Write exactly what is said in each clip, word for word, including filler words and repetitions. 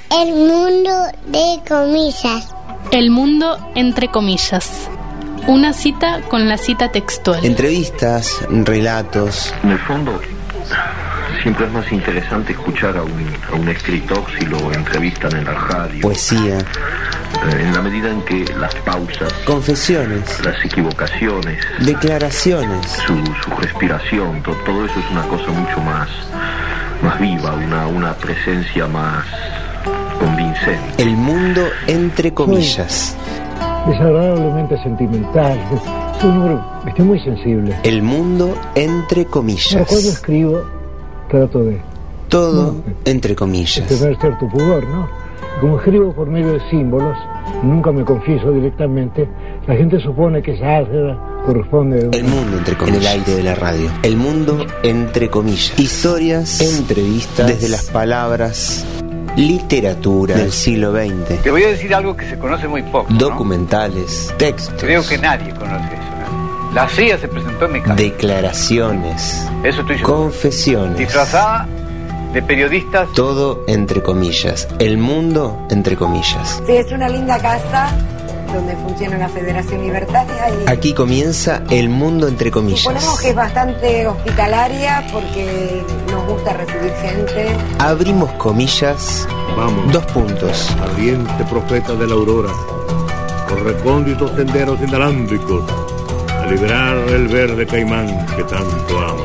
El mundo de comillas. El mundo entre comillas. Una cita con la cita textual. Entrevistas, relatos. En el fondo, siempre es más interesante escuchar a un, a un escritor si lo entrevistan en la radio. Poesía. En la medida en que las pausas, confesiones, las equivocaciones, declaraciones, su, su respiración, to, todo eso es una cosa mucho más, más viva, una, una presencia más convincente. El mundo entre comillas. Desagradablemente sentimental. Soy un hombre, estoy muy sensible. El mundo entre comillas. Pero cuando escribo, trato de... Todo no, entre comillas. De tener cierto pudor, ¿no? Como escribo por medio de símbolos, nunca me confieso directamente, la gente supone que esa álgebra corresponde a... El mundo entre comillas. En el aire de la radio. El mundo entre comillas. Historias, entrevistas, desde las palabras... Literatura del siglo veinte. Te voy a decir algo que se conoce muy poco, documentales, ¿no? Textos. Creo que nadie conoce eso, ¿no? La C I A se presentó en mi casa. Declaraciones. Eso estoy seguro. Confesiones. Disfrazada de periodistas. Todo entre comillas. El mundo entre comillas. Sí, es una linda casa donde funciona la Federación Libertaria. Y aquí comienza el mundo entre comillas. Suponemos que es bastante hospitalaria porque nos gusta recibir gente. Abrimos comillas. Vamos. Dos puntos. Ardiente profeta de la aurora, por recónditos senderos inalámbricos, a liberar el verde caimán que tanto amo.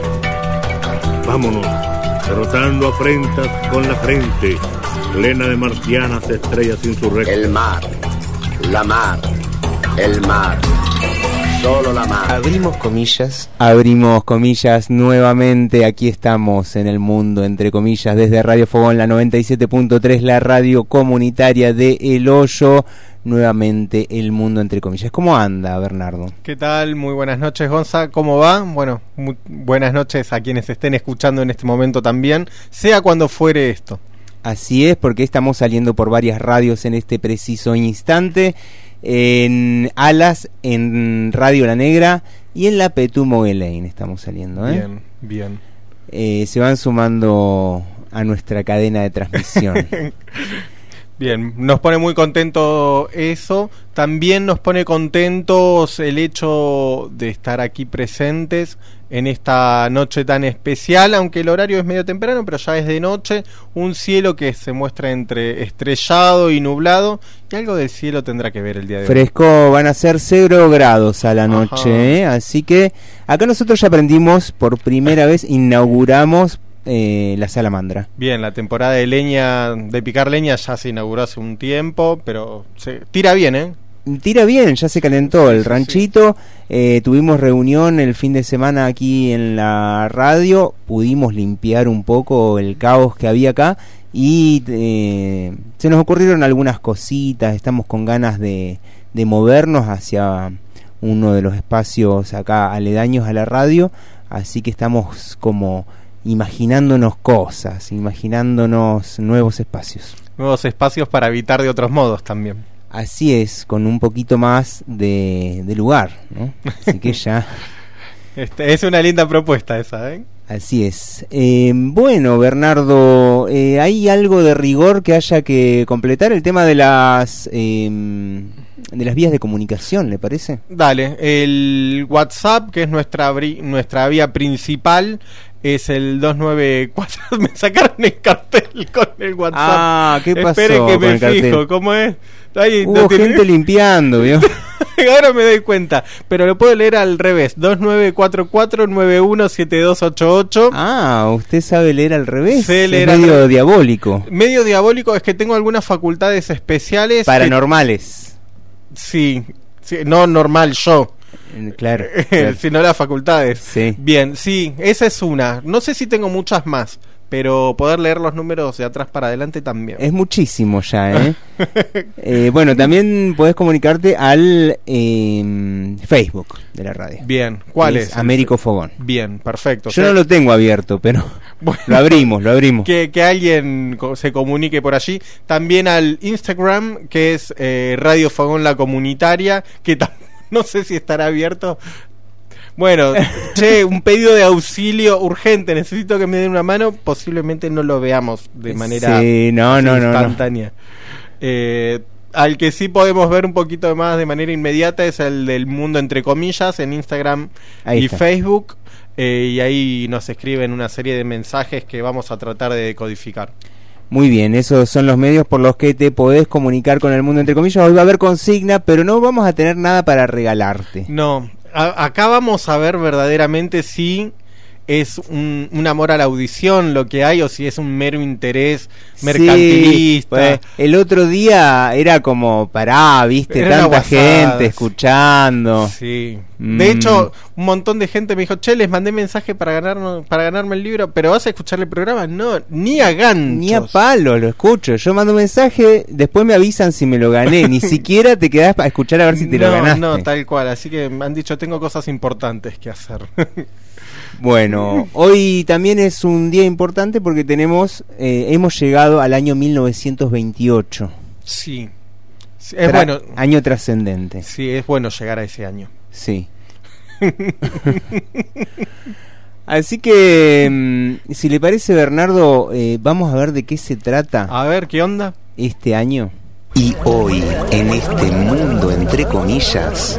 Vámonos, derrotando afrentas con la frente, plena de marcianas estrellas insurrectas. El mar. La mar, el mar, solo la mar. Abrimos comillas. Abrimos comillas nuevamente. Aquí estamos en el mundo entre comillas desde Radio Fogón, la noventa y siete punto tres, la radio comunitaria de El Hoyo. Nuevamente el mundo entre comillas. ¿Cómo anda, Bernardo? ¿Qué tal? Muy buenas noches, Gonza. ¿Cómo va? Bueno, muy buenas noches a quienes estén escuchando en este momento también, sea cuando fuere esto. Así es, porque estamos saliendo por varias radios en este preciso instante, en Alas, en Radio La Negra y en la Petú Moguelain estamos saliendo, ¿eh? Bien, bien. Eh, se van sumando a nuestra cadena de transmisión. Bien, nos pone muy contento eso. También nos pone contentos el hecho de estar aquí presentes en esta noche tan especial, aunque el horario es medio temprano, pero ya es de noche. Un cielo que se muestra entre estrellado y nublado, y algo del cielo tendrá que ver el día de hoy. Fresco, van a ser cero grados a la noche, ¿eh? Así que acá nosotros ya aprendimos por primera vez, inauguramos Eh, la salamandra. Bien, la temporada de leña, de picar leña ya se inauguró hace un tiempo, pero se tira bien, ¿eh? Tira bien, ya se calentó sí, el sí, ranchito. Sí. Eh, tuvimos reunión el fin de semana aquí en la radio, pudimos limpiar un poco el caos que había acá y eh, se nos ocurrieron algunas cositas. Estamos con ganas de, de movernos hacia uno de los espacios acá aledaños a la radio, así que estamos como imaginándonos cosas, imaginándonos nuevos espacios. Nuevos espacios para habitar de otros modos también. Así es, con un poquito más de, de lugar, ¿no? Así que ya... Este, es una linda propuesta esa, ¿eh? Así es. Eh, bueno, Bernardo, eh, ¿hay algo de rigor que haya que completar? El tema de las... Eh, de las vías de comunicación, ¿le parece? Dale, el WhatsApp, que es nuestra, nuestra vía principal, es el dos nueve cuatro. Me sacaron el cartel con el WhatsApp. Ah, ¿qué pasó? Espere que me fijo, cartel? ¿Cómo es? Ahí, Hubo gente tiene... limpiando, ¿vio? Ahora me doy cuenta, pero lo puedo leer al revés. dos nueve cuatro cuatro nueve uno siete dos ocho ocho. Ah, usted sabe leer al revés. Sé leer es medio al... diabólico. Medio diabólico, es que tengo algunas facultades especiales. Paranormales. Que... Sí, sí, no normal yo. Claro, claro. Sino las facultades. Sí. Bien, sí, esa es una. No sé si tengo muchas más, pero poder leer los números de atrás para adelante también. Es muchísimo ya, ¿eh? eh bueno, también podés comunicarte al eh, Facebook de la radio. Bien, ¿cuál es? es? Américo Fogón. Bien, perfecto. Yo o sea, no lo tengo abierto, pero bueno, lo abrimos, lo abrimos. Que, que alguien se comunique por allí. También al Instagram, que es eh, Radio Fogón La Comunitaria, que también no sé si estará abierto. Bueno, che, un pedido de auxilio urgente, necesito que me den una mano, posiblemente no lo veamos de manera sí, no, no, instantánea. No, no. Eh, al que sí podemos ver un poquito más de manera inmediata es el del Mundo Entre Comillas en Instagram ahí y está. Facebook, eh, y ahí nos escriben una serie de mensajes que vamos a tratar de decodificar. Muy bien, esos son los medios por los que te podés comunicar con el Mundo Entre Comillas. Hoy va a haber consigna, pero no vamos a tener nada para regalarte. No, a- acá vamos a ver verdaderamente si es un, un amor a la audición lo que hay o si es un mero interés mercantilista. Sí, pues, el otro día era como, pará, viste, Era una tanta guasada, gente escuchando. Sí. Mm. De hecho, un montón de gente me dijo, che, les mandé mensaje para ganarnos, para ganarme el libro, pero ¿vas a escuchar el programa? No, ni a ganchos. Ni a palo lo escucho. Yo mando un mensaje, después me avisan si me lo gané. Ni siquiera te quedás para escuchar a ver si te no, lo ganaste. No, tal cual. Así que me han dicho, tengo cosas importantes que hacer. Bueno, hoy también es un día importante porque tenemos, eh, hemos llegado al año mil novecientos veintiocho. Sí. Sí, es Tra- bueno. Año trascendente. Sí, es bueno llegar a ese año. Sí. Así que, mm, si le parece, Bernardo, eh, vamos a ver de qué se trata. A ver, ¿qué onda? Este año. Y hoy, en este mundo entre comillas,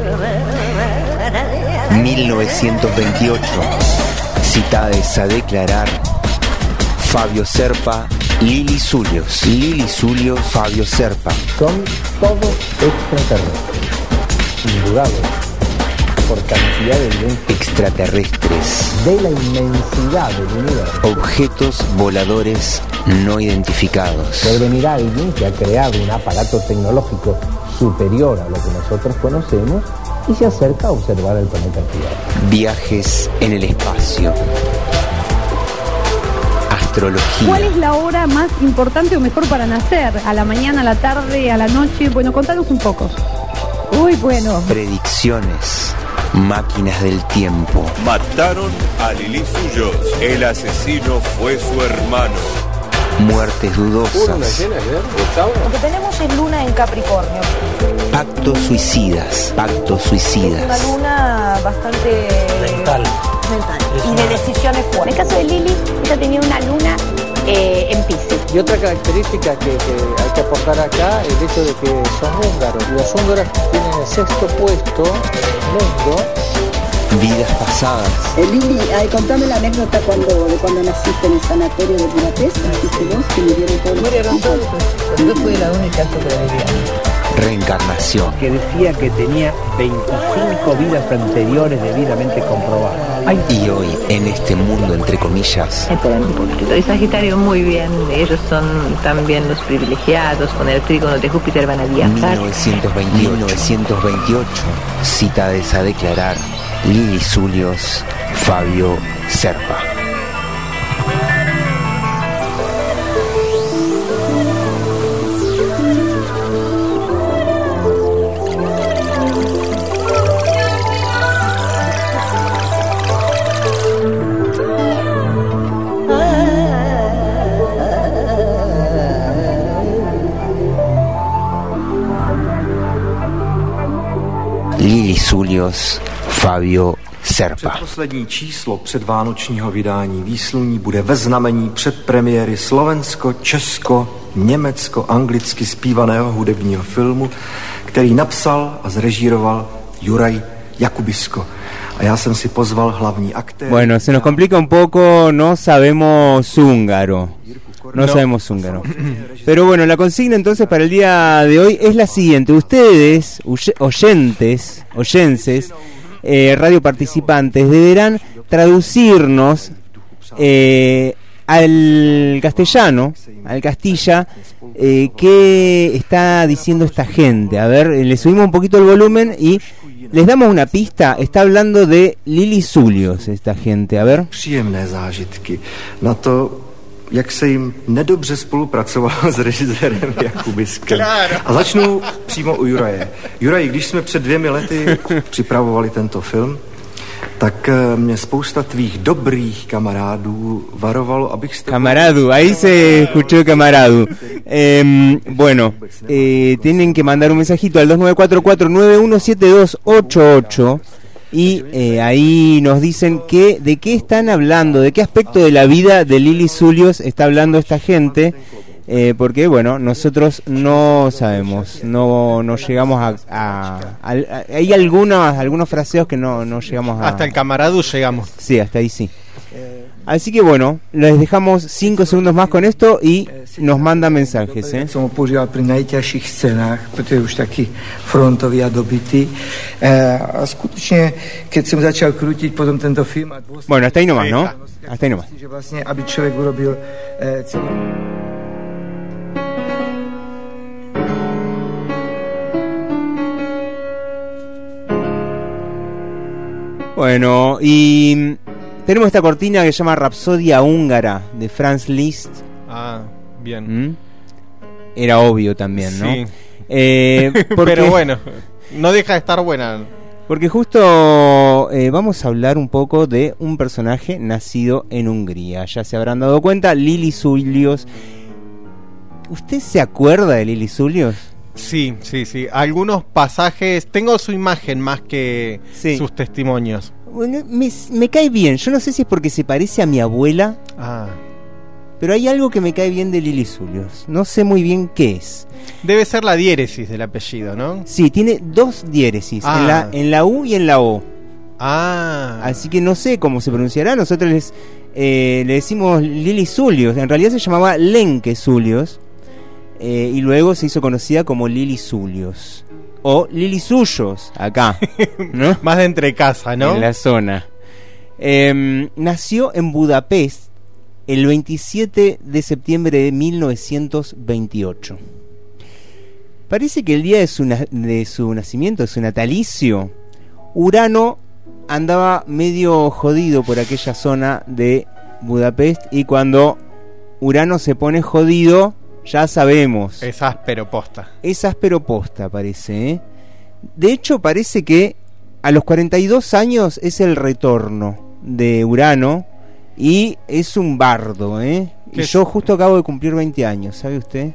mil novecientos veintiocho, citades a declarar: Fabio Serpa, Lili Zulios. Lili Zulios, Fabio Serpa. Son todos extraterrestres, indudables, por cantidad de evidencia Extraterrestres. de la inmensidad del universo. Objetos voladores no identificados. Puede venir alguien que ha creado un aparato tecnológico superior a lo que nosotros conocemos y se acerca a observar el planeta Tierra. Viajes en el espacio. Astrología. ¿Cuál es la hora más importante o mejor para nacer? ¿A la mañana, a la tarde, a la noche? Bueno, contanos un poco. Uy, bueno. Predicciones. Máquinas del tiempo. Mataron a Lili Zulios. El asesino fue su hermano. Muertes dudosas. Lo que tenemos es luna en Capricornio. Pactos suicidas. Pactos Es una suicidas. luna bastante Mental. mental y de decisiones En fuertes. el caso de Lili, ella tenía una luna eh, en Piscis. Y otra característica que, que hay que aportar acá es el hecho de que son húngaros. Y los húngaros tienen el sexto puesto en el mundo. Vidas pasadas. Eh, Lili, ay, contame la anécdota cuando, de cuando naciste en el sanatorio de Budapest. Naciste vos, que murieron todos. Murieron todos. Yo fui la única sobreviviente. Reencarnación. Que decía que tenía veinticinco vidas anteriores debidamente comprobadas. Ay. Y hoy, en este mundo entre comillas, Y Sagitario muy bien, ellos son también los privilegiados, con el trígono de Júpiter van a viajar. mil novecientos veintiocho. mil novecientos veintiocho. Citades a declarar: Lili Zulios, Fabio Serpa. Lili Zulios, Fabio Serpa. Předposlední číslo předvánočního vydání výsluní bude ve znamení předpremiéry slovensko-česko-německo-anglicky zpívaného hudebního filmu, který napsal a zrežíroval Juraj Jakubisko. A já jsem si pozval hlavní aktéry. Bueno, se nos complica un poco, no sabemos húngaro. No, no sabemos húngaro. Pero bueno, la consigna entonces para el día de hoy es la siguiente. Ustedes, oyentes, oyenses, eh, radio participantes, deberán traducirnos eh, al castellano, al castilla, eh, qué está diciendo esta gente. A ver, le subimos un poquito el volumen y les damos una pista. Está hablando de Lili Zulios esta gente, a ver. Příjemné zážitky. Na to, jak se jim nedobře spolupracovalo s režisérem Jakubiskem. A začnu přímo u Juraje. Juraj, když jsme před dvěmi lety připravovali tento film, tak mě spousta tvých dobrých kamarádů varovalo, abych... Camaradu, ahí se escuchó camaradu. Eh, bueno, eh, tienen que mandar un mensajito al dos nueve cuatro cuatro nueve uno siete dos ocho ocho y eh, ahí nos dicen que de qué están hablando, de qué aspecto de la vida de Lili Zulios está hablando esta gente, eh, porque bueno, nosotros no sabemos, no, no llegamos a, a, a, a hay algunos, algunos fraseos que no, no llegamos a... Hasta el Camaradú llegamos. Sí, hasta ahí sí. Así que bueno, les dejamos cinco segundos más con esto y nos manda mensajes. ¿eh? Som používal pri najťažších scénách, protože už taky frontový a dobitý. A skutečně, keď jsem začal krútiť potom tento film... A dôsledky, bueno, hasta ahí nomás, ¿no? Hasta ahí nomás. Že vlastne, aby človek urobil celý... Bueno, y... tenemos esta cortina que se llama Rapsodia Húngara de Franz Liszt. Ah, bien. ¿Mm? Era obvio también, ¿no? Sí. Eh, porque, pero bueno, no deja de estar buena. Porque justo eh, vamos a hablar un poco de un personaje nacido en Hungría. Ya se habrán dado cuenta, Lili Zulios. ¿Usted se acuerda de Lili Zulios? Sí, sí, sí. Algunos pasajes, tengo su imagen más que sí. sus testimonios. Bueno, me, me cae bien. Yo no sé si es porque se parece a mi abuela. Ah. Pero hay algo que me cae bien de Lili Zulios. No sé muy bien qué es. Debe ser la diéresis del apellido, ¿no? Sí, tiene dos diéresis. Ah. En la, en la U y en la O. Ah. Así que no sé cómo se pronunciará. Nosotros les, eh, le decimos Lili Zulios. En realidad se llamaba Lenke Zulios. Eh, y luego se hizo conocida como Lili Zulios. O Lili Suyos, acá, ¿no? Más de entre casa, ¿no? En la zona. Eh, nació en Budapest el veintisiete de septiembre de mil novecientos veintiocho. Parece que el día de su, na- de su nacimiento, de su natalicio, Urano andaba medio jodido por aquella zona de Budapest. Y cuando Urano se pone jodido, ya sabemos. Es áspero posta. Es áspero posta, parece, ¿eh? De hecho, parece que a los cuarenta y dos años es el retorno de Urano. Y es un bardo, ¿eh? Y es? Yo justo acabo de cumplir veinte años, ¿sabe usted?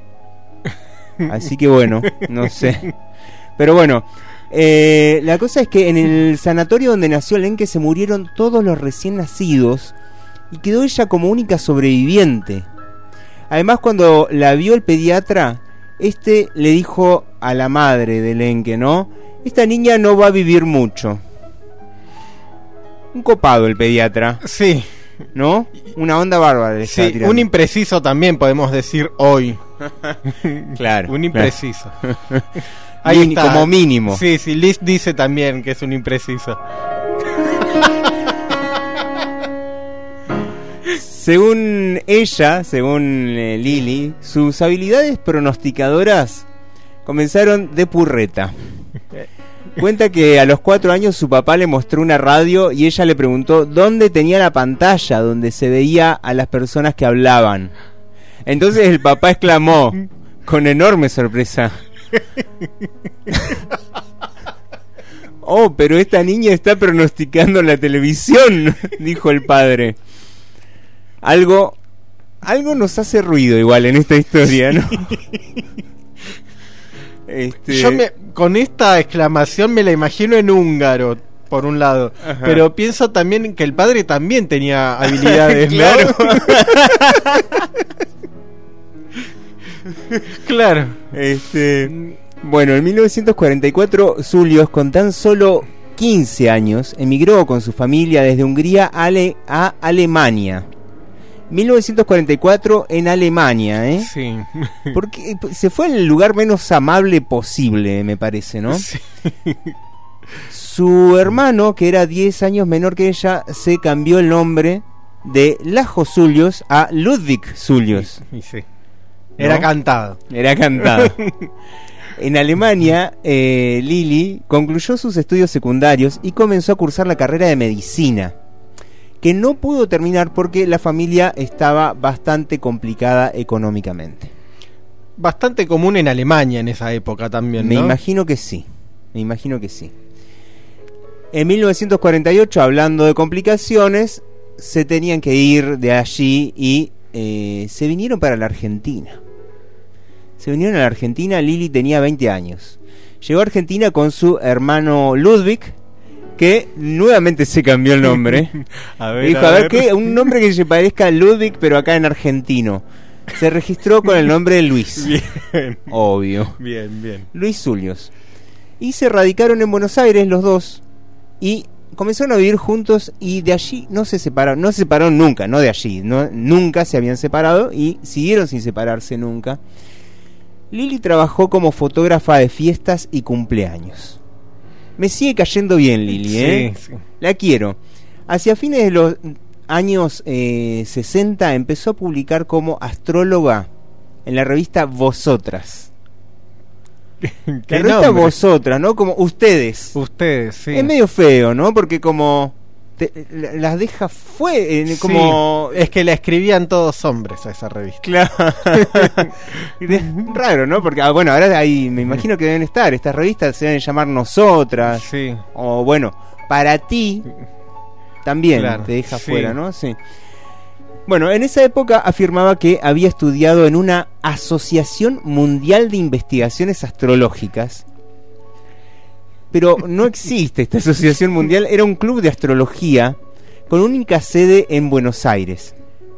Así que bueno, no sé. Pero bueno, eh, la cosa es que en el sanatorio donde nació Lenke se murieron todos los recién nacidos. Y quedó ella como única sobreviviente. Además, cuando la vio el pediatra, este le dijo a la madre de Lenke, ¿no? Esta niña no va a vivir mucho. Un copado el pediatra. Sí. ¿No? Una onda bárbara. Sí, un impreciso también podemos decir hoy. Claro. Un impreciso. Claro. Ahí Min- está. Como mínimo. Sí, sí, Liz dice también que es un impreciso. Según ella, según eh, Lili, sus habilidades pronosticadoras comenzaron de purreta. Cuenta que a los cuatro años su papá le mostró una radio y ella le preguntó dónde tenía la pantalla donde se veía a las personas que hablaban. Entonces el papá exclamó con enorme sorpresa: "Oh, pero esta niña está pronosticando la televisión", dijo el padre. Algo, algo nos hace ruido igual en esta historia, ¿no? Este... Yo me, con esta exclamación me la imagino en húngaro, por un lado. Ajá. Pero pienso también que el padre también tenía habilidades, claro. Claro. Este, bueno, en mil novecientos cuarenta y cuatro, Zulios, con tan solo quince años, emigró con su familia desde Hungría a, Ale- a Alemania. mil novecientos cuarenta y cuatro en Alemania, ¿eh? Sí. Porque se fue al lugar menos amable posible, me parece, ¿no? Sí. Su hermano, que era diez años menor que ella, se cambió el nombre de Lajo Zulios a Ludwig Zulios. Sí, sí. Era ¿no? cantado. Era cantado. En Alemania, eh, Lili concluyó sus estudios secundarios y comenzó a cursar la carrera de medicina, que no pudo terminar porque la familia estaba bastante complicada económicamente. Bastante común en Alemania en esa época también, ¿no? Me imagino que sí, me imagino que sí. En mil novecientos cuarenta y ocho, hablando de complicaciones, se tenían que ir de allí y eh, se vinieron para la Argentina. Se vinieron a la Argentina, Lili tenía veinte años. Llegó a Argentina con su hermano Ludwig, que nuevamente se cambió el nombre. a ver, Dijo, a, a ver, ver. ¿qué? Un nombre que se parezca a Ludwig, pero acá en argentino. Se registró con el nombre de Luis. Bien. Obvio. Bien, bien. Luis Zulios. Y se radicaron en Buenos Aires los dos y comenzaron a vivir juntos, y de allí no se separaron, no se separaron nunca, no de allí, no, nunca se habían separado y siguieron sin separarse nunca. Lili trabajó como fotógrafa de fiestas y cumpleaños. Me sigue cayendo bien Lili, ¿eh? Sí, sí. La quiero. Hacia fines de los años eh, sesenta empezó a publicar como astróloga en la revista Vosotras. La revista nombre? Vosotras, ¿no? Como ustedes. Ustedes, sí. Es medio feo, ¿no? Porque como te, las deja fue eh, como sí, es que la escribían todos hombres a esa revista. Claro. Es raro, ¿no? Porque ah, bueno, ahora ahí me imagino que deben estar estas revistas, se deben llamar Nosotras. Sí. O bueno, Para Ti también, claro, te deja sí. fuera, ¿no? Sí. Bueno, en esa época afirmaba que había estudiado en una Asociación Mundial de Investigaciones Astrológicas. Pero no existe esta asociación mundial, era un club de astrología con única sede en Buenos Aires.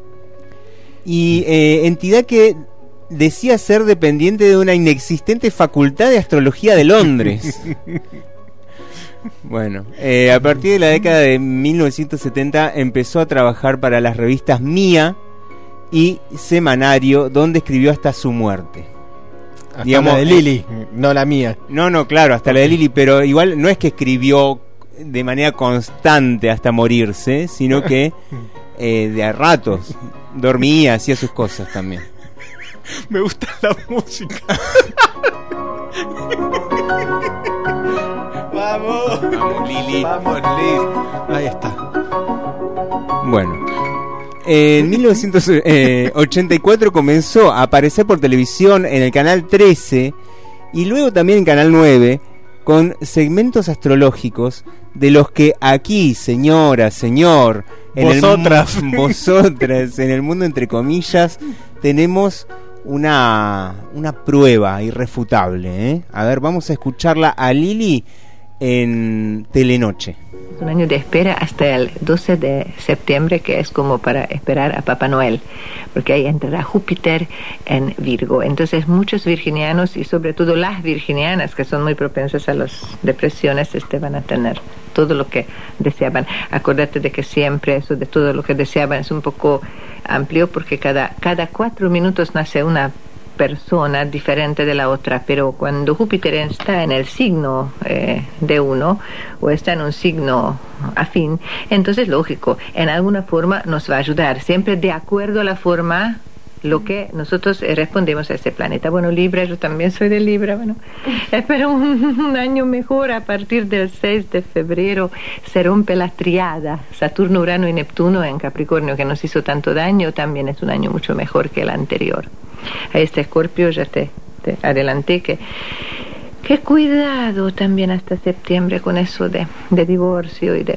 Y eh, entidad que decía ser dependiente de una inexistente facultad de astrología de Londres. Bueno, eh, a partir de la década de mil novecientos setenta empezó a trabajar para las revistas Mía y Semanario, donde escribió hasta su muerte. Hasta Digamos, la de Lili, eh, no la mía. No, no, claro, hasta la de Lili, pero igual no es que escribió de manera constante hasta morirse, sino que eh, de a ratos dormía, hacía sus cosas también. Me gusta la música. Vamos, vamos Lili, vamos Lili. Ahí está. Bueno, en mil novecientos ochenta y cuatro comenzó a aparecer por televisión en el canal trece y luego también en canal nueve con segmentos astrológicos de los que aquí, señora, señor, en vosotras, el, vosotras, en el mundo entre comillas, tenemos una una prueba irrefutable, ¿eh? A ver, vamos a escucharla a Lili en Telenoche. Un año de espera hasta el doce de septiembre, que es como para esperar a Papá Noel, porque ahí entrará Júpiter en Virgo. Entonces muchos virginianos, y sobre todo las virginianas, que son muy propensas a las depresiones, este, van a tener todo lo que deseaban. Acordate de que siempre eso de todo lo que deseaban es un poco amplio, porque cada, cada cuatro minutos nace una persona diferente de la otra, pero cuando Júpiter está en el signo eh, de uno o está en un signo afín, entonces lógico, en alguna forma nos va a ayudar, siempre de acuerdo a la forma lo que nosotros eh, respondemos a este planeta. Bueno, Libra, yo también soy de Libra, bueno, espero un, un año mejor. A partir del seis de febrero se rompe la triada Saturno, Urano y Neptuno en Capricornio, que nos hizo tanto daño. También es un año mucho mejor que el anterior. A este Escorpio ya te, te adelanté que que cuidado también hasta septiembre con eso de, de divorcio y de...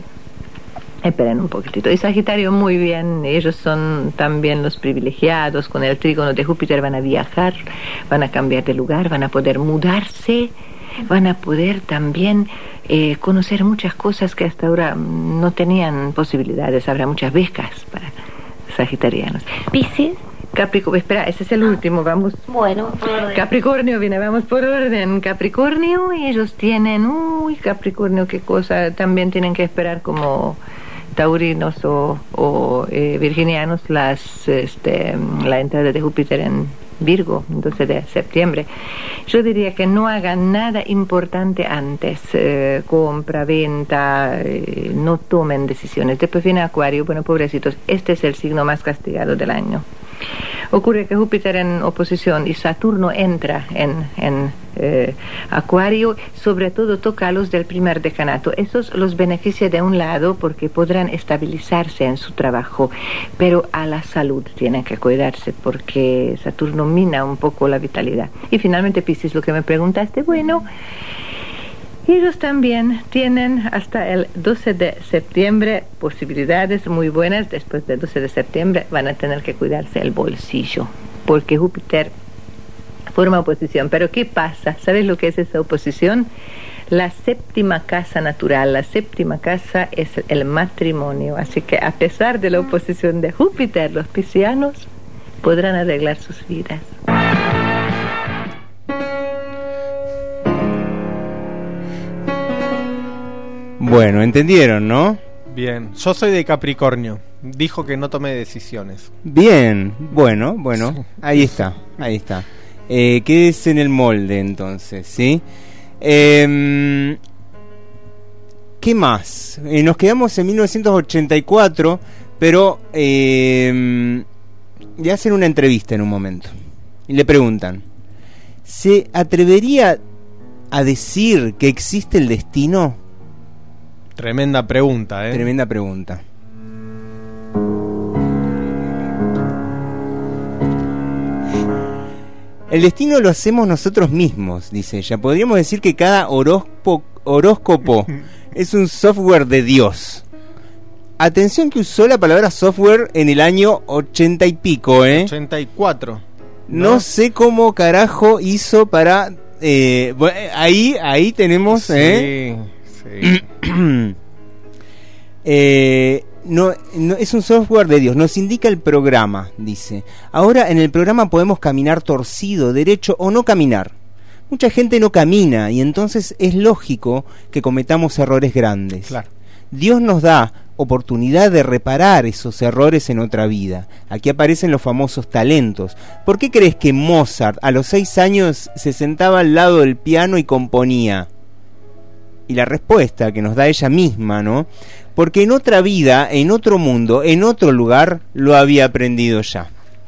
Esperen un poquitito. Y Sagitario, muy bien, ellos son también los privilegiados, con el trígono de Júpiter van a viajar, van a cambiar de lugar, van a poder mudarse, van a poder también eh, conocer muchas cosas que hasta ahora no tenían posibilidades, habrá muchas becas para sagitarianos. Piscis, Capricornio, espera, ese es el último, vamos. Bueno, por orden. Capricornio, viene, vamos por orden. Capricornio, ellos tienen, uy, Capricornio, qué cosa, también tienen que esperar como taurinos o, o eh, virginianos las este, la entrada de Júpiter en Virgo, doce de septiembre. Yo diría que no hagan nada importante antes, eh, compra, venta, eh, no tomen decisiones. Después viene Acuario, bueno, pobrecitos, este es el signo más castigado del año. Ocurre que Júpiter en oposición y Saturno entra en, en eh, Acuario, sobre todo toca a los del primer decanato. Esos los beneficia de un lado porque podrán estabilizarse en su trabajo, pero a la salud tienen que cuidarse porque Saturno mina un poco la vitalidad. Y finalmente Piscis, lo que me preguntaste, bueno, ellos también tienen hasta el doce de septiembre posibilidades muy buenas. Después del doce de septiembre van a tener que cuidarse el bolsillo, porque Júpiter forma oposición. Pero ¿qué pasa? ¿Sabes lo que es esa oposición? la séptima casa natural, la séptima casa es el matrimonio. Así que a pesar de la oposición de Júpiter, los piscianos podrán arreglar sus vidas. Bueno, entendieron, ¿no? Bien, yo soy de Capricornio. Dijo que no tome decisiones. Bien, bueno, bueno, ahí está, ahí está. Eh, quédese en el molde entonces, ¿sí? Eh, ¿Qué más? Eh, nos quedamos en mil novecientos ochenta y cuatro, pero eh, le hacen una entrevista en un momento y le preguntan: ¿se atrevería a decir que existe el destino? Tremenda pregunta, ¿eh? Tremenda pregunta. El destino lo hacemos nosotros mismos, dice ella. Podríamos decir que cada horóscopo, horóscopo es un software de Dios. Atención que usó la palabra software en el año ochenta y pico, ¿eh? ochenta y cuatro. No, no sé cómo carajo hizo para... Eh, bueno, ahí, ahí tenemos... Sí, ¿eh? sí. eh, no, no, es un software de Dios, nos indica el programa, dice. Ahora en el programa podemos caminar torcido, derecho o no caminar. Mucha gente no camina y entonces es lógico que cometamos errores grandes. Claro. Dios nos da oportunidad de reparar esos errores en otra vida. Aquí aparecen los famosos talentos. ¿Por qué crees que Mozart a los seis años se sentaba al lado del piano y componía? Y la respuesta que nos da ella misma, ¿no? Porque en otra vida, en otro mundo, en otro lugar, lo había aprendido ya.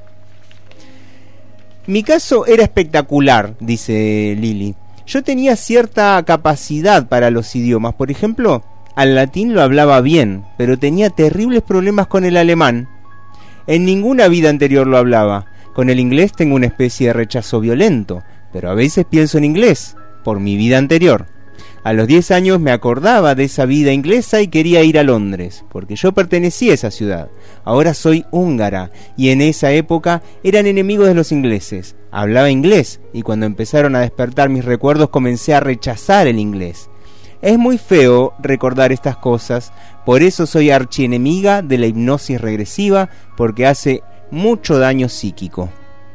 Mi caso era espectacular, dice Lili. Yo tenía cierta capacidad para los idiomas. Por ejemplo, al latín lo hablaba bien, pero tenía terribles problemas con el alemán. En ninguna vida anterior lo hablaba. Con el inglés tengo una especie de rechazo violento, pero a veces pienso en inglés, por mi vida anterior. A los diez años me acordaba de esa vida inglesa y quería ir a Londres, porque yo pertenecía a esa ciudad. Ahora soy húngara, y en esa época eran enemigos de los ingleses. Hablaba inglés, y cuando empezaron a despertar mis recuerdos comencé a rechazar el inglés. Es muy feo recordar estas cosas, por eso soy archienemiga de la hipnosis regresiva, porque hace mucho daño psíquico.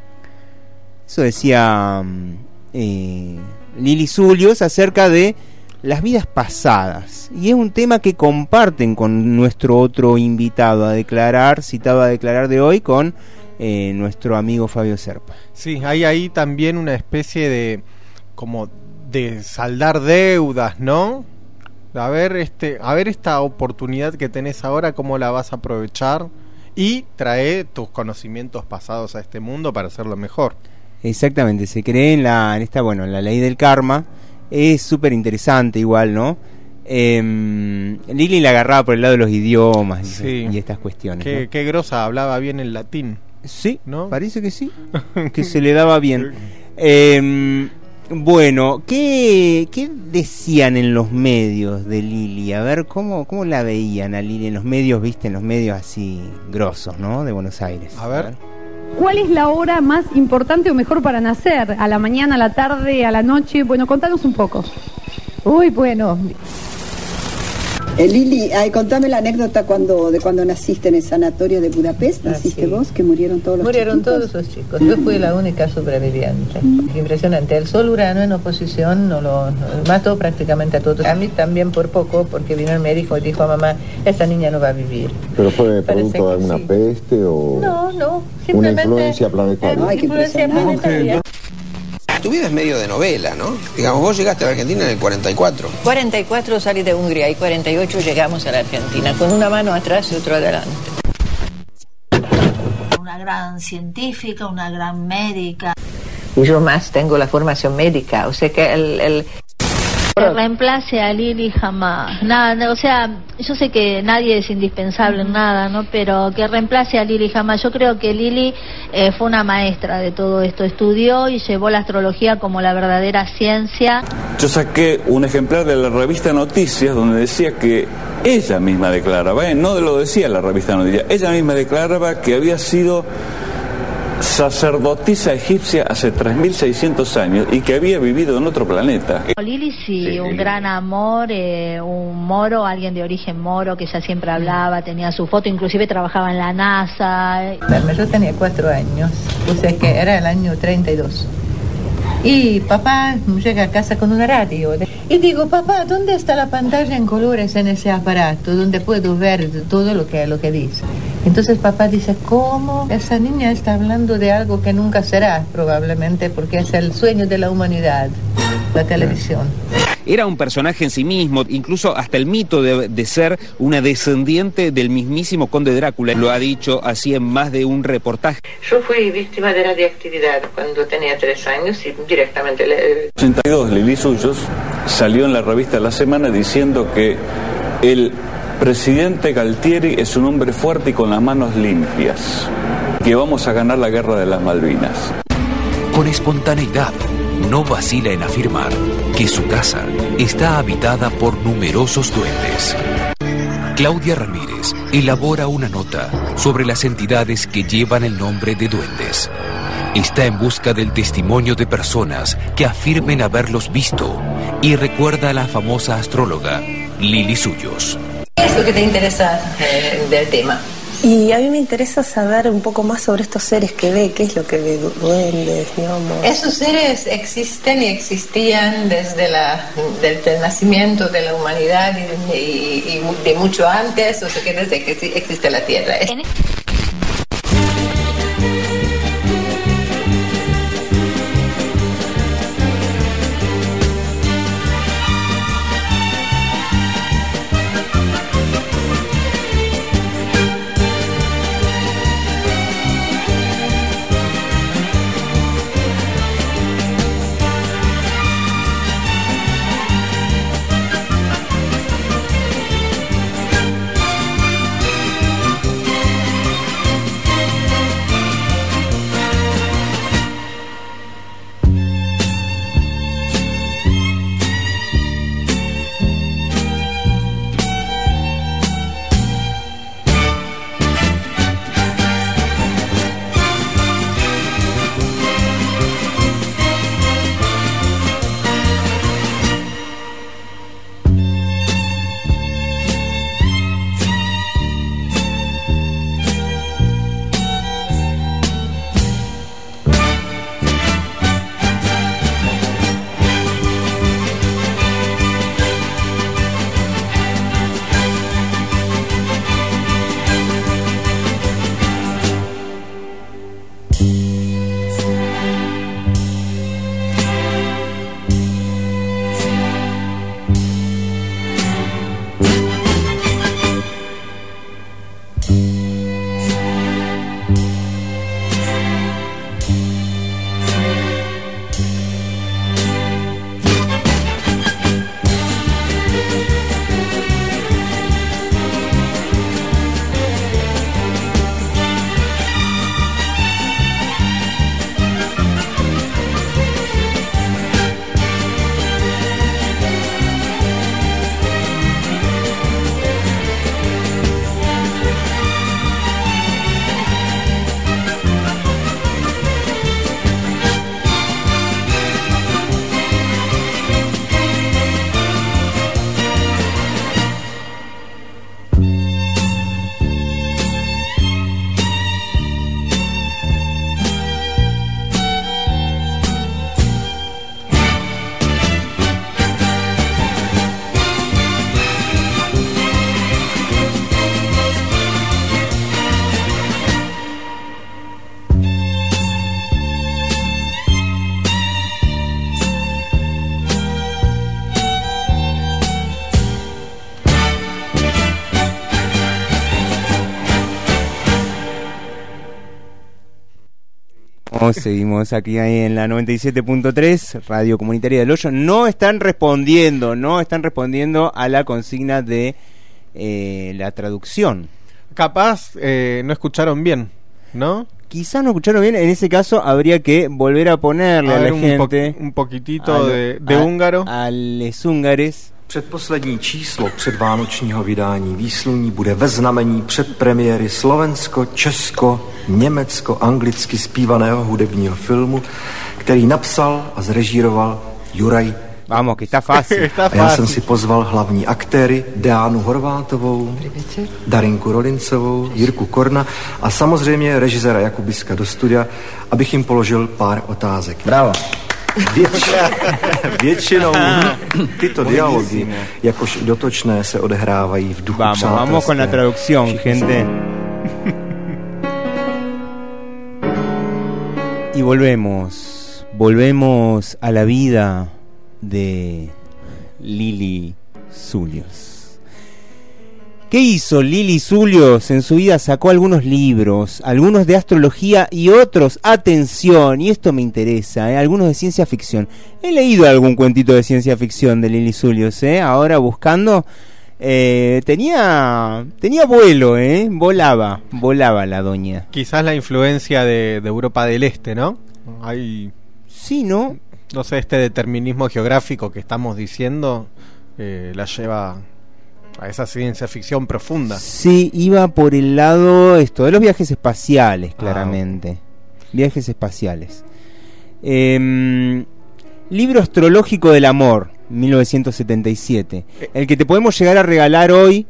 Eso decía eh, Lili Zulios acerca de las vidas pasadas, y es un tema que comparten con nuestro otro invitado a declarar, citado a declarar de hoy, con eh, nuestro amigo Fabio Serpa. Sí, hay ahí también una especie de como de saldar deudas, ¿no? A ver este, a ver esta oportunidad que tenés ahora, cómo la vas a aprovechar y trae tus conocimientos pasados a este mundo para hacerlo mejor. Exactamente, se cree en la, en esta, bueno, en la ley del karma. Es súper interesante igual, ¿no? Eh, Lili la agarraba por el lado de los idiomas y, sí. y estas cuestiones. Qué, ¿no? qué grosa, hablaba bien el latín. Sí, ¿no? Parece que sí, que se le daba bien. Eh, bueno, ¿qué, ¿qué decían en los medios de Lili? A ver, ¿cómo, cómo la veían a Lili en los medios, viste, en los medios así grosos, ¿no? De Buenos Aires. A ver. A ver. ¿Cuál es la hora más importante o mejor para nacer? ¿A la mañana, a la tarde, a la noche? Bueno, contanos un poco. Uy, bueno. Eh, Lili, ay, contame la anécdota cuando de cuando naciste en el sanatorio de Budapest. ¿Naciste ah, sí. vos? Que murieron todos los Murieron chiquitos? todos los chicos. Yo fui la única sobreviviente. Mm. Impresionante. El Sol Urano en oposición no lo, no, mató prácticamente a todos. A mí también por poco, porque vino el médico y dijo a mamá, esta niña no va a vivir. ¿Pero fue producto de alguna sí. peste o...? No, no. Simplemente... Una influencia planetaria. Ay, influencia planetaria. Tu vida es medio de novela, ¿no? Digamos, vos llegaste a la Argentina en el cuarenta y cuatro. cuarenta y cuatro salí de Hungría y cuarenta y ocho llegamos a la Argentina, con una mano atrás y otra adelante. Una gran científica, una gran médica. Y yo más tengo la formación médica, o sea que el... el que reemplace a Lili jamás. Nada, o sea, yo sé que nadie es indispensable en nada, ¿no? Pero que reemplace a Lili jamás. Yo creo que Lili eh, fue una maestra de todo esto. Estudió y llevó la astrología como la verdadera ciencia. Yo saqué un ejemplar de la revista Noticias donde decía que ella misma declaraba, ¿eh? No lo decía la revista Noticias, ella misma declaraba que había sido sacerdotisa egipcia hace tres mil seiscientos años y que había vivido en otro planeta. Lili sí, un gran amor, eh, un moro, alguien de origen moro que ella siempre hablaba, tenía su foto, inclusive trabajaba en la NASA. Yo tenía cuatro años, puse que era el año treinta y dos. Y papá llega a casa con una radio. Y digo, papá, ¿dónde está la pantalla en colores en ese aparato donde puedo ver todo lo que, lo que dice? Entonces papá dice, ¿cómo? Esa niña está hablando de algo que nunca será, probablemente, porque es el sueño de la humanidad, la televisión. Era un personaje en sí mismo, incluso hasta el mito de, de ser una descendiente del mismísimo conde Drácula. Lo ha dicho así en más de un reportaje. Yo fui víctima de radiactividad cuando tenía tres años y directamente... Le... En ochenta y dos, Lili Suyos salió en la revista La Semana diciendo que el presidente Galtieri es un hombre fuerte y con las manos limpias, que vamos a ganar la guerra de las Malvinas. Con espontaneidad, no vacila en afirmar que su casa está habitada por numerosos duendes. Claudia Ramírez elabora una nota sobre las entidades que llevan el nombre de duendes. Está en busca del testimonio de personas que afirmen haberlos visto y recuerda a la famosa astróloga Lili Suyos. ¿Qué es lo que te interesa eh, del tema? Y a mí me interesa saber un poco más sobre estos seres que ve, qué es lo que ve, duendes, digamos. Esos seres existen y existían desde la, desde el nacimiento de la humanidad y, y, y de mucho antes, o sea que desde que existe la Tierra. Seguimos aquí ahí en la noventa y siete punto tres, Radio Comunitaria del Hoyo. No están respondiendo, no están respondiendo a la consigna de eh, la traducción. Capaz eh, no escucharon bien, ¿no? Quizás no escucharon bien, en ese caso habría que volver a ponerle a, a la un gente po- un poquitito a, de, de a, húngaro. A les húngares. Předposlední číslo předvánočního vydání výsluní bude ve znamení předpremiéry slovensko, česko, německo, anglicky zpívaného hudebního filmu, který napsal a zrežíroval Juraj. Vamos, que está fácil. A já jsem si pozval hlavní aktéry Deánu Horvátovou, Darinku Rolincovou, Jirku Korna a samozřejmě režiséra Jakubiska do studia, abych jim položil pár otázek. Bravo. Větši, většinou tyto dialogy, jakož i dotočné, se odehrávají v duchu vamos, přátelské. Vamos con la traducción, gente. Y volvemos, volvemos a la vida de Lili Zulios. ¿Qué hizo Lili Zulios en su vida? Sacó algunos libros, algunos de astrología y otros, atención, y esto me interesa, ¿eh? Algunos de ciencia ficción. He leído algún cuentito de ciencia ficción de Lili Zulios, ¿eh? Ahora buscando, eh, tenía tenía vuelo, ¿eh? Volaba, volaba la doña. Quizás la influencia de, de Europa del Este, ¿no? Hay... Sí, ¿no? No sé, este determinismo geográfico que estamos diciendo eh, la lleva a esa ciencia ficción profunda. Sí, iba por el lado esto de los viajes espaciales, claramente. Ah. Viajes espaciales. Eh, libro astrológico del amor, mil novecientos setenta y siete. El que te podemos llegar a regalar hoy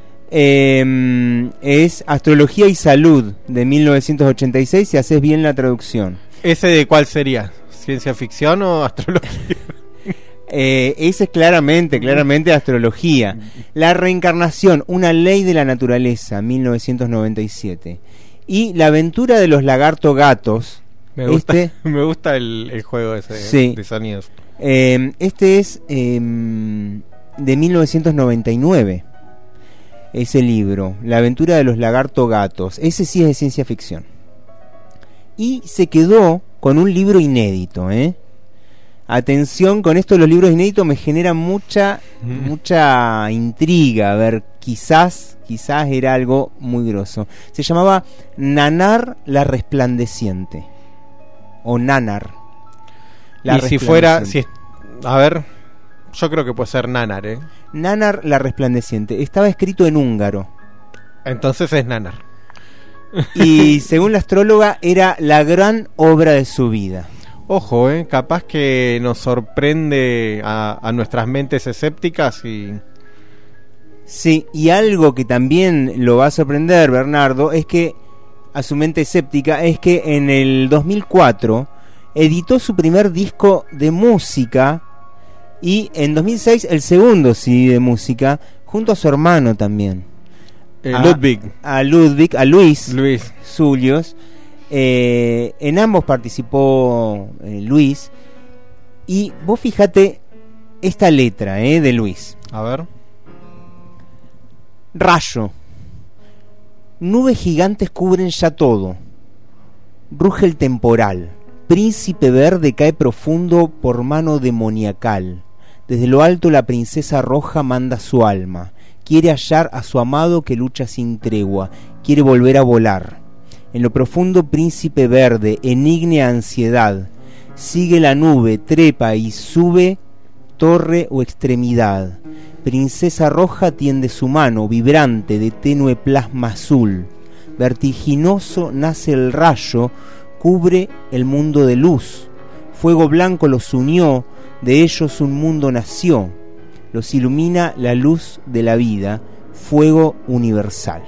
eh, es Astrología y Salud, de mil novecientos ochenta y seis, si haces bien la traducción. ¿Ese de cuál sería? ¿Ciencia ficción o astrología? Eh, ese es claramente, claramente astrología. La reencarnación, una ley de la naturaleza, mil novecientos noventa y siete. Y La aventura de los lagarto gatos. Me gusta, este, me gusta el, el juego ese sí. de sonidos. Eh, este es eh, de mil novecientos noventa y nueve. Ese libro, La aventura de los lagarto gatos. Ese sí es de ciencia ficción. Y se quedó con un libro inédito, ¿eh? Atención, con esto de los libros inéditos me genera mucha mm. mucha intriga. A ver, quizás quizás era algo muy grosso. Se llamaba Nanar la resplandeciente. O Nanar la y si fuera si es, a ver, yo creo que puede ser Nanar, ¿eh? Nanar la resplandeciente. Estaba escrito en húngaro. Entonces es Nanar. Y según la astróloga era la gran obra de su vida. Ojo, eh, capaz que nos sorprende a, a nuestras mentes escépticas y... Sí, y algo que también lo va a sorprender, Bernardo, es que a su mente escéptica, es que en el dos mil cuatro editó su primer disco de música y en dos mil seis el segundo C D de música, junto a su hermano también. Eh, a, Ludwig. A Ludwig, a Luis, Luis. Zulios. Eh, en ambos participó eh, Luis. Y vos fíjate esta letra eh, de Luis. A ver. Rayo. Nubes gigantes cubren ya todo. Ruge el temporal. Príncipe verde cae profundo por mano demoniacal. Desde lo alto la princesa roja manda su alma. Quiere hallar a su amado que lucha sin tregua. Quiere volver a volar. En lo profundo príncipe verde, en ígnea ansiedad, sigue la nube, trepa y sube torre o extremidad. Princesa roja tiende su mano, vibrante de tenue plasma azul. Vertiginoso nace el rayo, cubre el mundo de luz. Fuego blanco los unió, de ellos un mundo nació. Los ilumina la luz de la vida, fuego universal.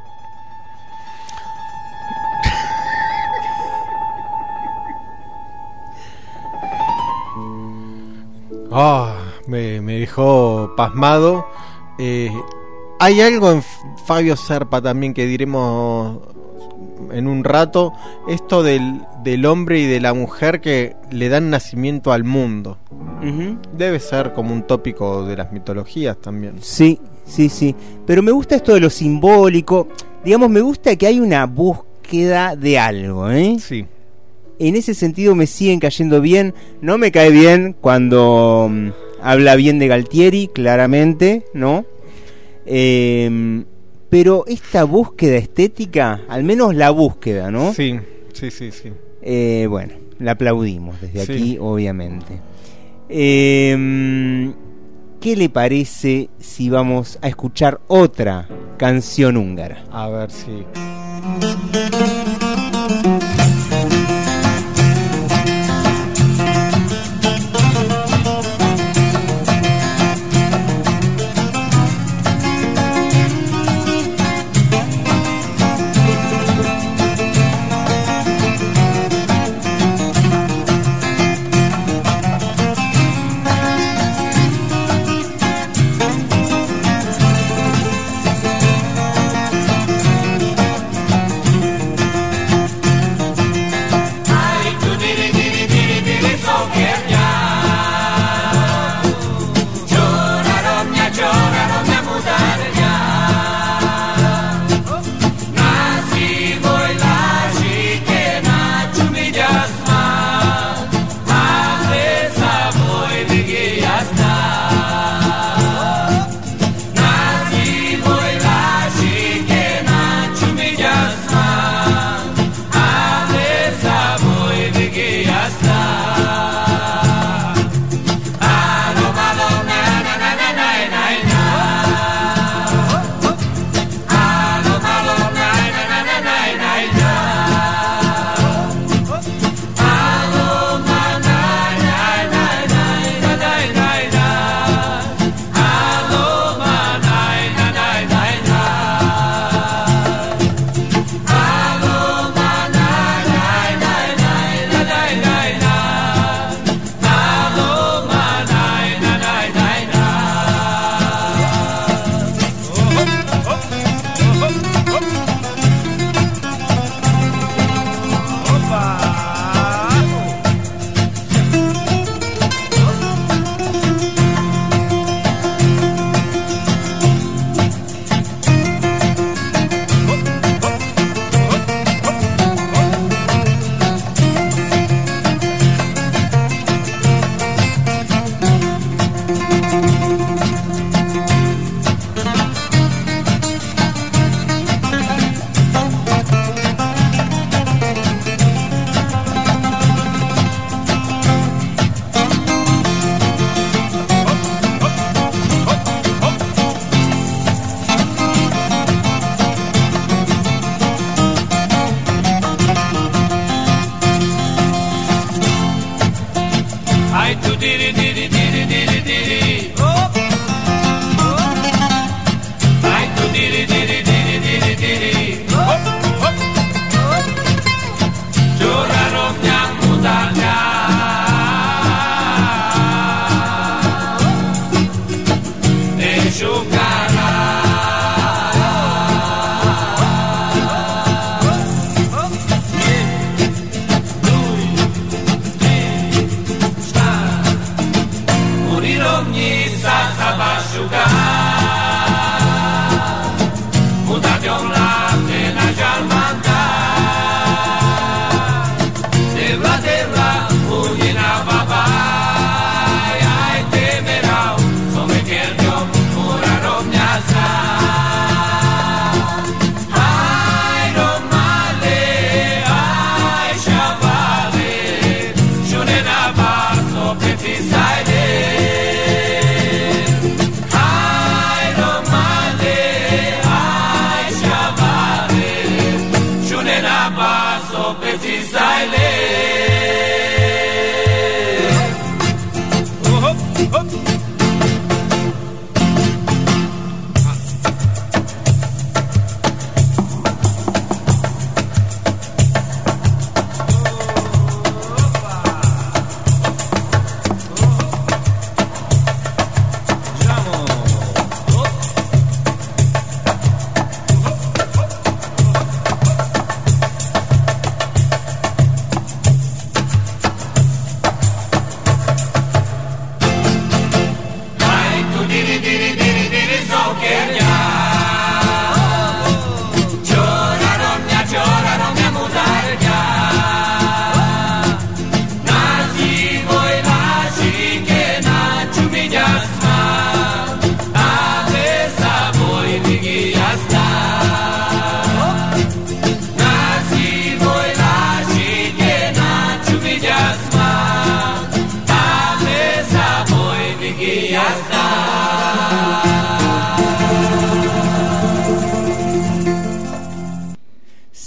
Oh, me, me dejó pasmado. Eh, hay algo en Fabio Serpa también que diremos en un rato. Esto del, del hombre y de la mujer que le dan nacimiento al mundo. Uh-huh. Debe ser como un tópico de las mitologías también. Sí, sí, sí. Pero me gusta esto de lo simbólico. Digamos, me gusta que hay una búsqueda de algo, ¿eh? Sí. En ese sentido me siguen cayendo bien. No me cae bien cuando um, habla bien de Galtieri, claramente, ¿no? Eh, pero esta búsqueda estética, al menos la búsqueda, ¿no? Sí, sí, sí, sí. Eh, bueno, la aplaudimos desde sí. aquí, obviamente. Eh, ¿qué le parece si vamos a escuchar otra canción húngara? A ver si...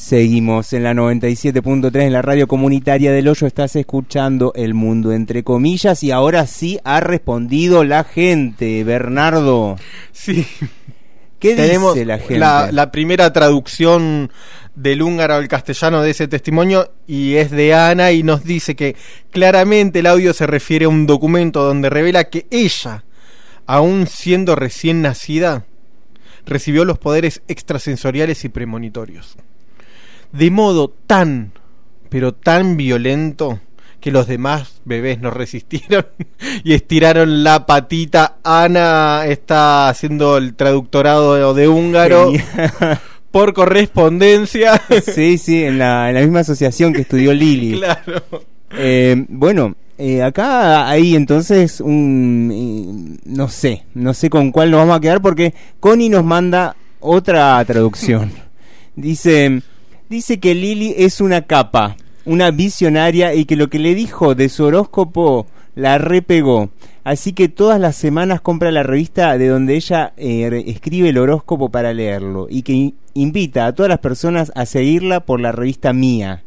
Seguimos en la noventa y siete punto tres en la radio comunitaria del Hoyo. Estás escuchando El Mundo Entre Comillas y ahora sí ha respondido la gente, Bernardo. Sí. ¿Qué Tenemos dice la gente? La, la primera traducción del húngaro al castellano de ese testimonio y es de Ana y nos dice que claramente el audio se refiere a un documento donde revela que ella, aún siendo recién nacida, recibió los poderes extrasensoriales y premonitorios. De modo tan, pero tan violento que los demás bebés no resistieron y estiraron la patita. Ana está haciendo el traductorado de húngaro por correspondencia. Sí, sí, en la, en la misma asociación que estudió Lili. Claro. Eh, bueno, eh, acá hay entonces un... Eh, no sé, no sé con cuál nos vamos a quedar porque Connie nos manda otra traducción. Dice... Dice que Lili es una capa, una visionaria y que lo que le dijo de su horóscopo la repegó. Así que todas las semanas compra la revista de donde ella eh, escribe el horóscopo para leerlo y que in- invita a todas las personas a seguirla por la revista Mía.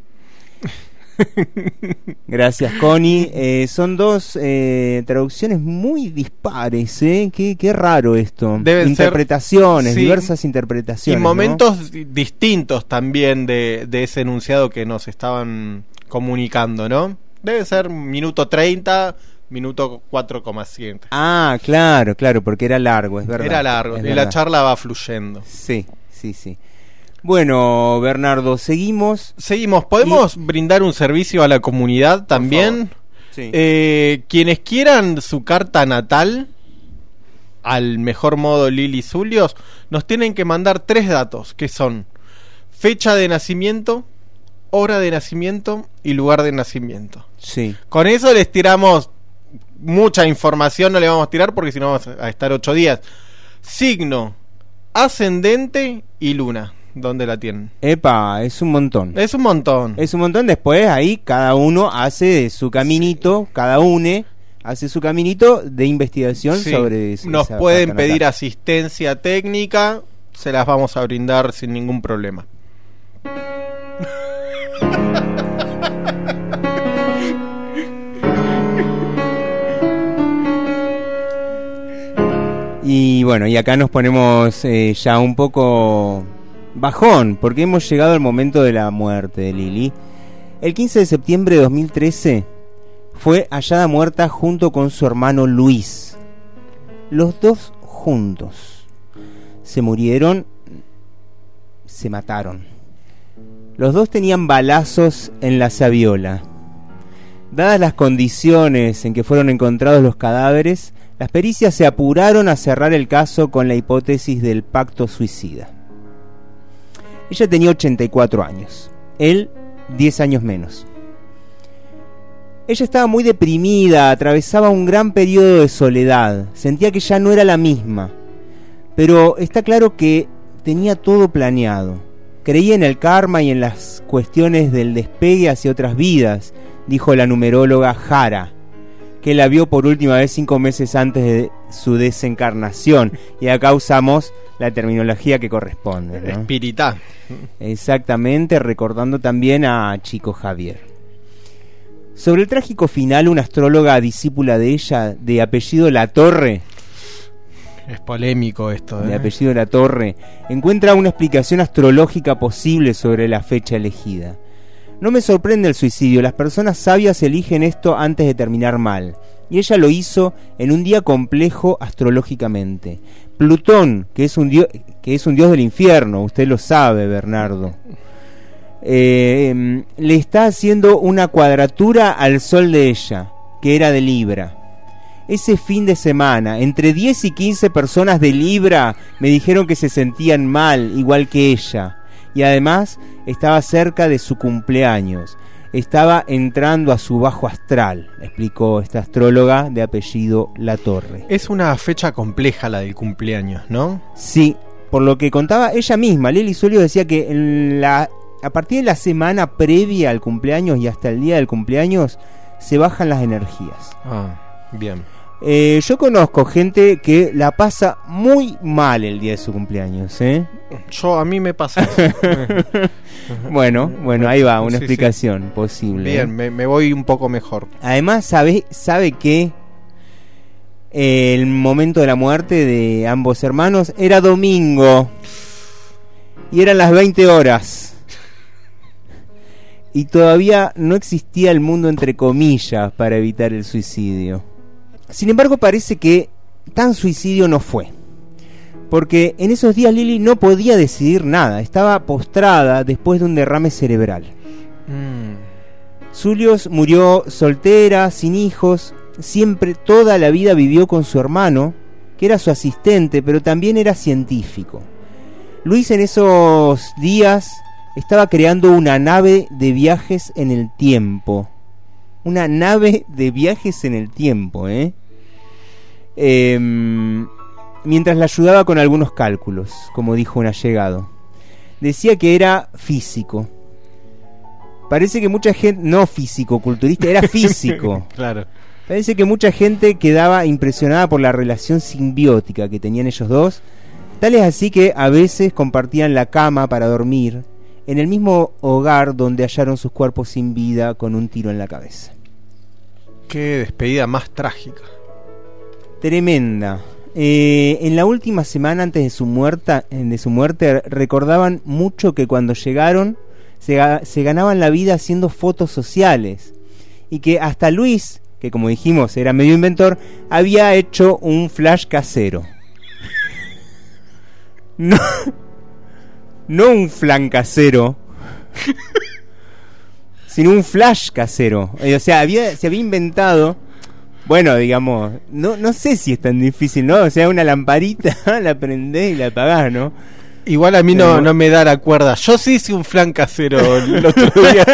Gracias, Connie. Eh, son dos eh, traducciones muy dispares, ¿eh? Qué, qué raro esto. Deben interpretaciones, ser, sí, diversas interpretaciones. Y momentos ¿no? distintos también de, de ese enunciado que nos estaban comunicando, ¿no? Debe ser minuto treinta, minuto cuatro coma siete. Ah, claro, claro, porque era largo, es verdad. Era largo, y la charla va fluyendo. Sí, sí, sí. Bueno, Bernardo, seguimos. Seguimos. ¿Podemos y... brindar un servicio a la comunidad también? Sí. Eh, quienes quieran su carta natal, al mejor modo Lili Zulios, nos tienen que mandar tres datos, que son fecha de nacimiento, hora de nacimiento y lugar de nacimiento. Sí. Con eso les tiramos mucha información, no le vamos a tirar porque si no vamos a estar ocho días. Signo, ascendente y luna. ¿Dónde la tienen? Epa, es un montón. Es un montón. Es un montón. Después ahí cada uno hace su caminito, sí. cada uno hace su caminito de investigación sí. sobre eso. Nos pueden pedir asistencia técnica, se las vamos a brindar sin ningún problema. Y bueno, y acá nos ponemos eh, ya un poco bajón, porque hemos llegado al momento de la muerte de Lili. El quince de septiembre de dos mil trece fue hallada muerta junto con su hermano Luis. Los dos juntos. Se murieron, se mataron. Los dos tenían balazos en la saviola. Dadas las condiciones en que fueron encontrados los cadáveres, las pericias se apuraron a cerrar el caso con la hipótesis del pacto suicida. Ella tenía ochenta y cuatro años, él diez años menos. Ella estaba muy deprimida, atravesaba un gran periodo de soledad, sentía que ya no era la misma, pero está claro que tenía todo planeado. Creía en el karma y en las cuestiones del despegue hacia otras vidas, dijo la numeróloga Jara, que la vio por última vez cinco meses antes de su desencarnación. Y acá usamos la terminología que corresponde, ¿no? Espiritá. Exactamente, recordando también a Chico Javier. Sobre el trágico final, una astróloga discípula de ella, de apellido Latorre, es polémico esto, ¿eh? de apellido Latorre, encuentra una explicación astrológica posible sobre la fecha elegida. No me sorprende el suicidio, las personas sabias eligen esto antes de terminar mal, y ella lo hizo en un día complejo astrológicamente. Plutón, que es un dios, que es un dios del infierno, usted lo sabe, Bernardo, eh, le está haciendo una cuadratura al sol de ella, que era de Libra. Ese fin de semana, entre diez y quince personas de Libra me dijeron que se sentían mal, igual que ella. Y además estaba cerca de su cumpleaños. Estaba entrando a su bajo astral, explicó esta astróloga de apellido Latorre. Es una fecha compleja la del cumpleaños, ¿no? Sí, por lo que contaba ella misma, Lili Zulios decía que en la, a partir de la semana previa al cumpleaños y hasta el día del cumpleaños se bajan las energías. Ah, bien. Eh, yo conozco gente que la pasa muy mal el día de su cumpleaños, ¿eh? Yo, a mí me pasa. bueno, bueno, ahí va, una sí, explicación sí. posible. Bien, ¿eh? me, me voy un poco mejor. Además, sabe, sabe que eh, el momento de la muerte de ambos hermanos era domingo y eran las veinte horas. Y todavía no existía el mundo entre comillas para evitar el suicidio. Sin embargo, parece que tan suicidio no fue. Porque en esos días Lili no podía decidir nada. Estaba postrada después de un derrame cerebral. Mm. Zulios murió soltera, sin hijos. Siempre, toda la vida vivió con su hermano, que era su asistente, pero también era científico. Luis en esos días estaba creando una nave de viajes en el tiempo. Una nave de viajes en el tiempo, ¿eh? Eh, mientras la ayudaba con algunos cálculos, como dijo un allegado. Decía que era físico. Parece que mucha gente, no físico, culturista, era físico. Claro. Parece que mucha gente quedaba impresionada por la relación simbiótica que tenían ellos dos. Tal es así que a veces compartían la cama para dormir en el mismo hogar donde hallaron sus cuerpos sin vida con un tiro en la cabeza. Qué despedida más trágica. Tremenda. Eh, en la última semana antes de su muerte, de su muerte recordaban mucho que cuando llegaron se, se ganaban la vida haciendo fotos sociales y que hasta Luis, que como dijimos era medio inventor, había hecho un flash casero. No, no un flan casero, sino un flash casero. O sea, había, se había inventado, bueno, digamos, no, no sé si es tan difícil, ¿no? O sea, una lamparita, la prendés y la apagás, ¿no? Igual a mí no, no me da la cuerda. Yo sí hice un flan casero el otro día.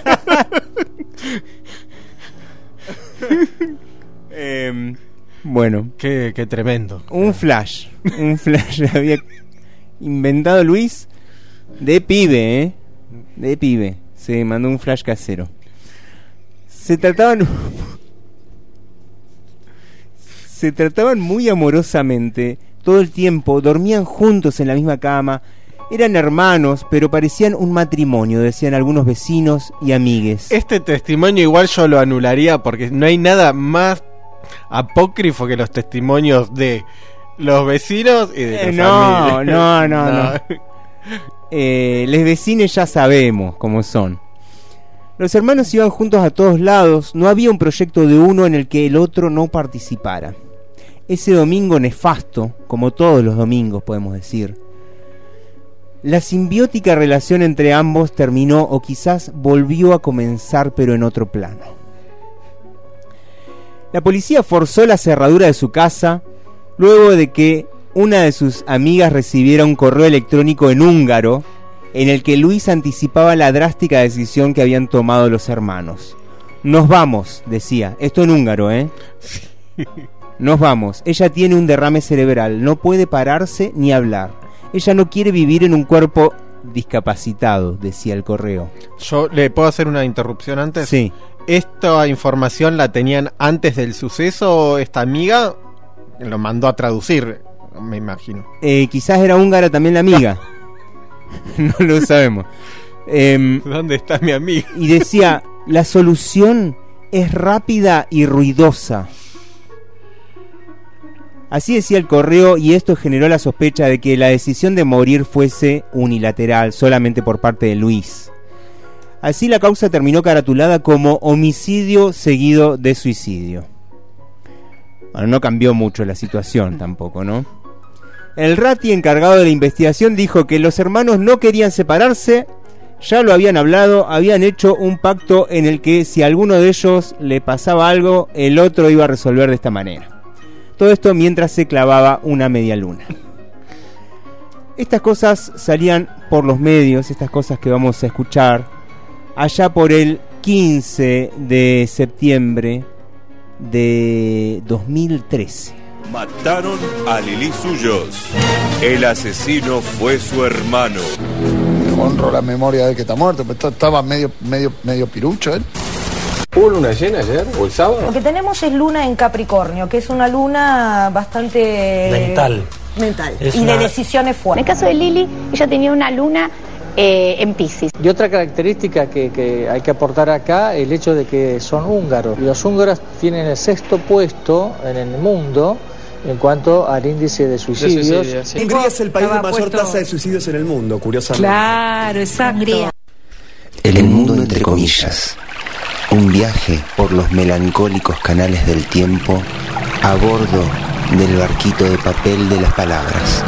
eh, bueno. Qué, qué tremendo. Un flash, un flash había inventado Luis de pibe, ¿eh? De pibe. Se mandó un flash casero. Se trataban... Se trataban muy amorosamente todo el tiempo, dormían juntos en la misma cama, eran hermanos, pero parecían un matrimonio, decían algunos vecinos y amigues. Este testimonio igual yo lo anularía porque no hay nada más apócrifo que los testimonios de los vecinos y de la eh, no, familia. No, no, no, no. Eh, les vecines ya sabemos cómo son. Los hermanos iban juntos a todos lados, no había un proyecto de uno en el que el otro no participara. Ese domingo nefasto, como todos los domingos podemos decir, la simbiótica relación entre ambos terminó o quizás volvió a comenzar, pero en otro plano. La policía forzó la cerradura de su casa luego de que una de sus amigas recibiera un correo electrónico en húngaro en el que Luis anticipaba la drástica decisión que habían tomado los hermanos. Nos vamos, decía, esto en húngaro, ¿eh? Nos vamos, ella tiene un derrame cerebral, no puede pararse ni hablar. Ella no quiere vivir en un cuerpo discapacitado, decía el correo. ¿Yo le puedo hacer una interrupción antes? Sí. ¿Esta información la tenían antes del suceso esta amiga? Lo mandó a traducir, me imagino. Eh, quizás era húngara también la amiga. No lo sabemos. Eh, ¿Dónde está mi amiga? Y decía, la solución es rápida y ruidosa. Así decía el correo, y esto generó la sospecha de que la decisión de morir fuese unilateral, solamente por parte de Luis. Así la causa terminó caratulada como homicidio seguido de suicidio. Bueno, no cambió mucho la situación tampoco, ¿no? El Ratti, encargado de la investigación, dijo que los hermanos no querían separarse, ya lo habían hablado, habían hecho un pacto en el que si a alguno de ellos le pasaba algo, el otro iba a resolver de esta manera. Todo esto mientras se clavaba una media luna. Estas cosas salían por los medios, estas cosas que vamos a escuchar, allá por el quince de septiembre de dos mil trece. Mataron a Lili Suyos. El asesino fue su hermano. Honro la memoria de que está muerto, pero estaba medio, medio, medio pirucho él. ¿Hubo luna llena ayer o el sábado? Lo que tenemos es luna en Capricornio, que es una luna bastante... Mental. Mental. Es y una- de decisiones En fuertes. el caso de Lili, ella tenía una luna eh, en Piscis. Y otra característica que, que hay que aportar acá, el hecho de que son húngaros. Y los húngaros tienen el sexto puesto en el mundo en cuanto al índice de suicidios. Hungría es el país de mayor tasa de suicidios en el mundo, curiosamente. Claro, exacto. El mundo entre comillas. Un viaje por los melancólicos canales del tiempo a bordo del barquito de papel de las palabras.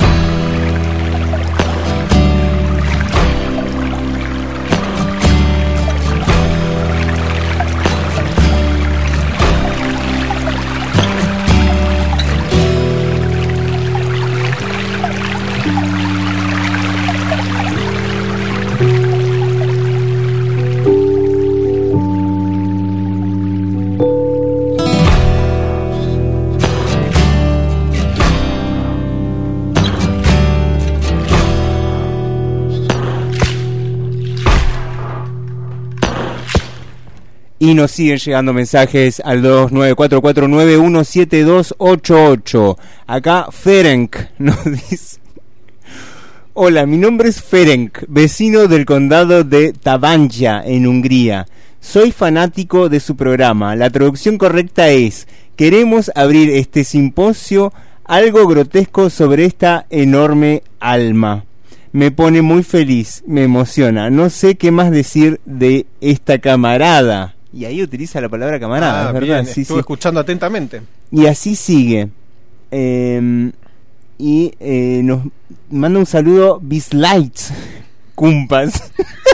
Y nos siguen llegando mensajes al dos nueve cuatro cuatro nueve uno siete dos ocho ocho. Acá Ferenc nos dice: hola, mi nombre es Ferenc, vecino del condado de Tabanja, en Hungría. Soy fanático de su programa. La traducción correcta es: queremos abrir este simposio algo grotesco sobre esta enorme alma. Me pone muy feliz, me emociona. No sé qué más decir de esta camarada. Y ahí utiliza la palabra camarada, Ah, es verdad. bien, Sí, estuve sí. escuchando atentamente. Y así sigue. Eh, y eh, nos manda un saludo Bislights Cumpas.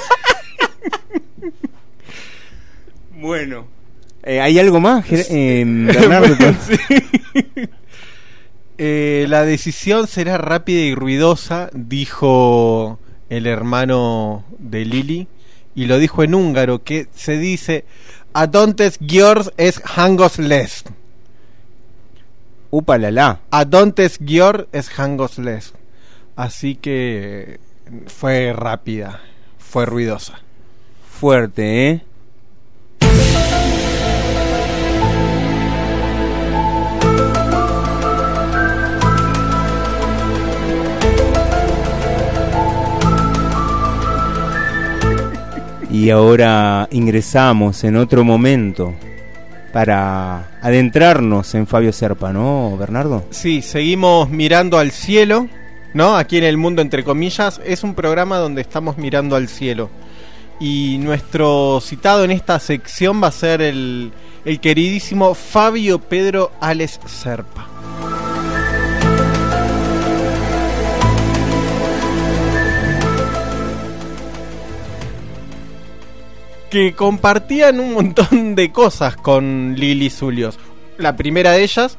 Bueno. Eh, ¿Hay algo más, Ger- eh, Bernardo? Sí. Eh, la decisión será rápida y ruidosa, dijo el hermano de Lili, y lo dijo en húngaro, que se dice Adontes Giors es hangos les. Upa la la. Adontes Gior es hangos les. Así que fue rápida, fue ruidosa. Fuerte, ¿eh? Y ahora ingresamos en otro momento para adentrarnos en Fabio Serpa, ¿no, Bernardo? Sí, seguimos mirando al cielo, ¿no? Aquí en El Mundo Entre Comillas es un programa donde estamos mirando al cielo. Y nuestro citado en esta sección va a ser el, el queridísimo Fabio Pedro Ales Serpa. Que compartían un montón de cosas con Lili Zulios. La primera de ellas...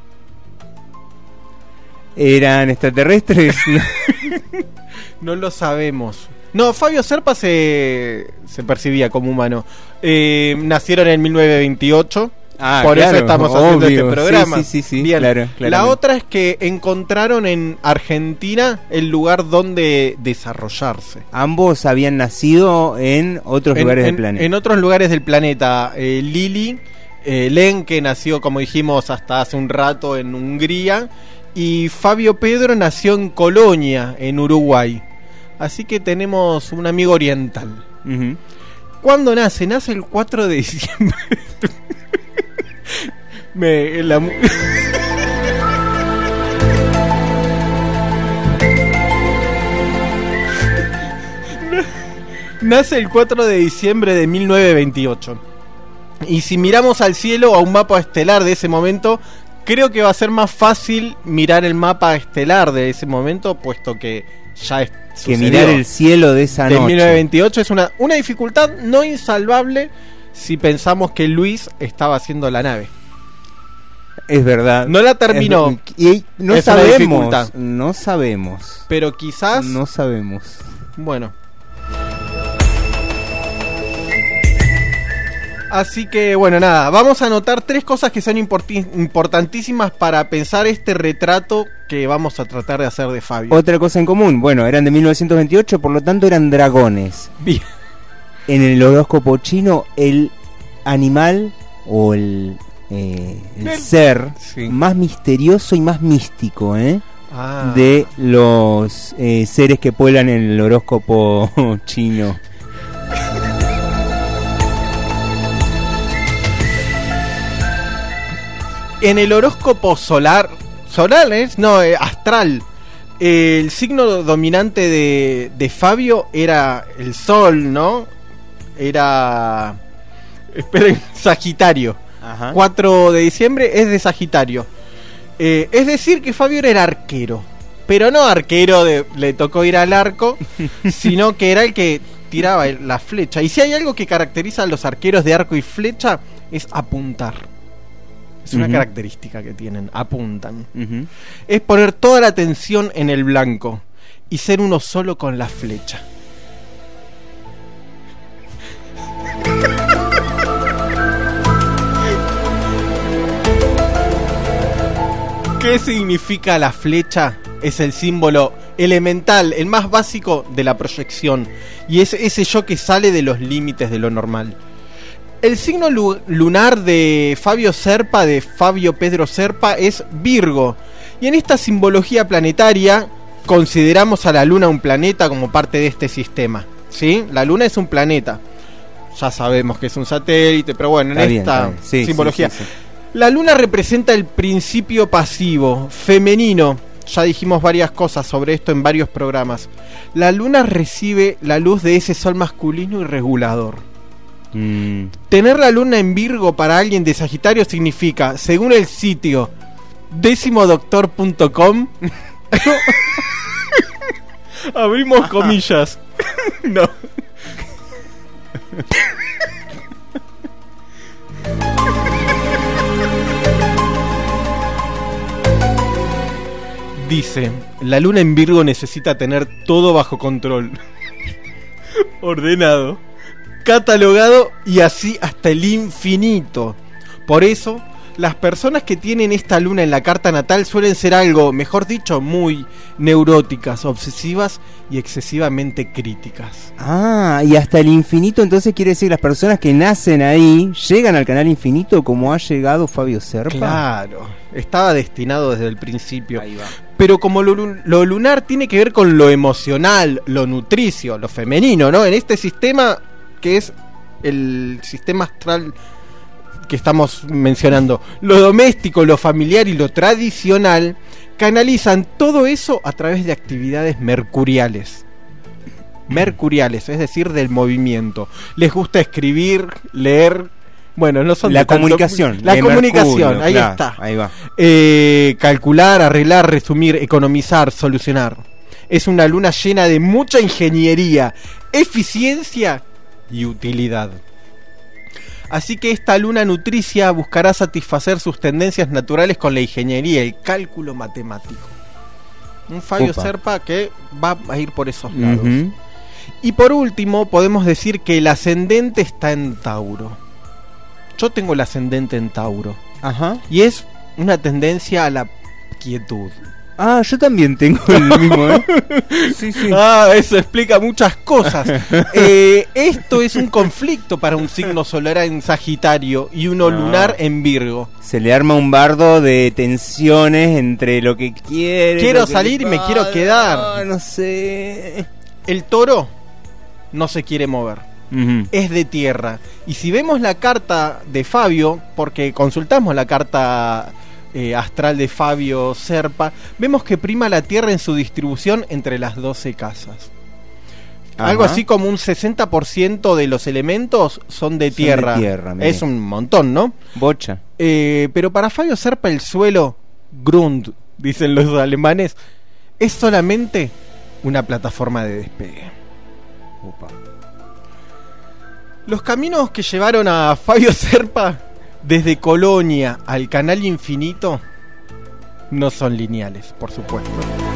¿Eran extraterrestres? No lo sabemos. No, Fabio Serpa se, se percibía como humano. Eh, nacieron en mil novecientos veintiocho. Ah, por claro, eso estamos haciendo obvio. este programa. Sí, sí, sí, sí, Bien. claro, La claramente. otra es que encontraron en Argentina el lugar donde desarrollarse. Ambos habían nacido en otros En, lugares en- del planeta. en otros lugares del planeta. Eh, Lili, eh, Len, que nació, como dijimos, hasta hace un rato en Hungría. Y Fabio Pedro nació en Colonia, en Uruguay. Así que tenemos un amigo oriental. Uh-huh. ¿Cuándo nace? Nace el cuatro de diciembre. Me, la mu- Nace el cuatro de diciembre de mil novecientos veintiocho. Y si miramos al cielo, a un mapa estelar de ese momento, creo que va a ser más fácil mirar el mapa estelar de ese momento, puesto que ya es Que sucedió. mirar el cielo de esa de noche. mil novecientos veintiocho es una, una dificultad no insalvable si pensamos que Luis estaba haciendo la nave. Es verdad. No la terminó. Es- y no Es una sabemos. dificultad. No sabemos. Pero quizás... No sabemos. Bueno. Así que, bueno, nada, vamos a anotar tres cosas que son importi- importantísimas para pensar este retrato que vamos a tratar de hacer de Fabio. Otra cosa en común. Bueno, eran de mil novecientos veintiocho, por lo tanto eran dragones. Bien. En el horóscopo chino, el animal o el, eh, el El- ser sí. más misterioso y más místico, ¿eh? Ah. de los eh, seres que pueblan el horóscopo chino. En el horóscopo solar, solar es, no, eh, astral, eh, el signo dominante de, de Fabio era el sol, ¿no? Era, esperen, Sagitario. Ajá. cuatro de diciembre es de Sagitario. Eh, es decir que Fabio era arquero, pero no arquero de le tocó ir al arco, sino que era el que tiraba el- la flecha. Y si hay algo que caracteriza a los arqueros de arco y flecha es apuntar. Es una Ujú. característica que tienen, apuntan. Ujú. Es poner toda la atención en el blanco y ser uno solo con la flecha. ¿Qué significa la flecha? Es el símbolo elemental, el más básico de la proyección, y es ese yo que sale de los límites de lo normal. El signo lu- lunar de Fabio Serpa, de Fabio Pedro Serpa, es Virgo, y en esta simbología planetaria consideramos a la luna un planeta como parte de este sistema, ¿sí? La luna es un planeta. Ya sabemos que es un satélite, pero bueno, en Está bien, esta está bien. Sí, simbología. sí, sí, sí. La luna representa el principio pasivo, femenino. Ya dijimos varias cosas sobre esto en varios programas. La luna recibe la luz de ese sol masculino y regulador. Mm. Tener la luna en Virgo para alguien de Sagitario significa, según el sitio décimodoctor punto com, abrimos comillas. No. Dice, la luna en Virgo necesita tener todo bajo control. Ordenado, catalogado y así hasta el infinito. Por eso, las personas que tienen esta luna en la carta natal suelen ser algo, mejor dicho, muy neuróticas, obsesivas y excesivamente críticas. Ah, y hasta el infinito, entonces quiere decir las personas que nacen ahí llegan al canal infinito como ha llegado Fabio Serpa. Claro, estaba destinado desde el principio. Ahí va. Pero como lo, lu- lo lunar tiene que ver con lo emocional, lo nutricio, lo femenino, ¿no? En este sistema que es el sistema astral que estamos mencionando, lo doméstico, lo familiar y lo tradicional canalizan todo eso a través de actividades mercuriales. Mercuriales, es decir, del movimiento. Les gusta escribir, leer. Bueno, no son La de tanto- comunicación, La de comunicación, Mercurio, ahí claro, está. ahí va. Eh, calcular, arreglar, resumir, economizar, solucionar. Es una luna llena de mucha ingeniería, eficiencia y utilidad. Así que esta luna nutricia buscará satisfacer sus tendencias naturales con la ingeniería, el cálculo matemático. Un Fabio Opa. Serpa que va a ir por esos lados. Ujú. Y por último, podemos decir que el ascendente está en Tauro. Yo tengo el ascendente en Tauro. Ajá. Y es una tendencia a la quietud. Ah, yo también tengo el mismo, ¿eh? Sí, sí. Ah, eso explica muchas cosas. Eh, esto es un conflicto para un signo solar en Sagitario y uno Ah. lunar en Virgo. Se le arma un bardo de tensiones entre lo que quiere. Quiero lo que salir y le me va- quiero quedar. Ah, no sé. El toro no se quiere mover. Ujú. Es de tierra. Y si vemos la carta de Fabio, porque consultamos la carta eh, astral de Fabio Serpa, vemos que prima la tierra en su distribución entre las doce casas. Ajá. Algo así como un sesenta por ciento de los elementos son de Son de tierra. tierra, mire. Es un montón, ¿no? Bocha. Eh, pero para Fabio Serpa el suelo, Grund, dicen los alemanes, es solamente una plataforma de despegue. Opa. Los caminos que llevaron a Fabio Serpa desde Colonia al Canal Infinito no son lineales, por supuesto.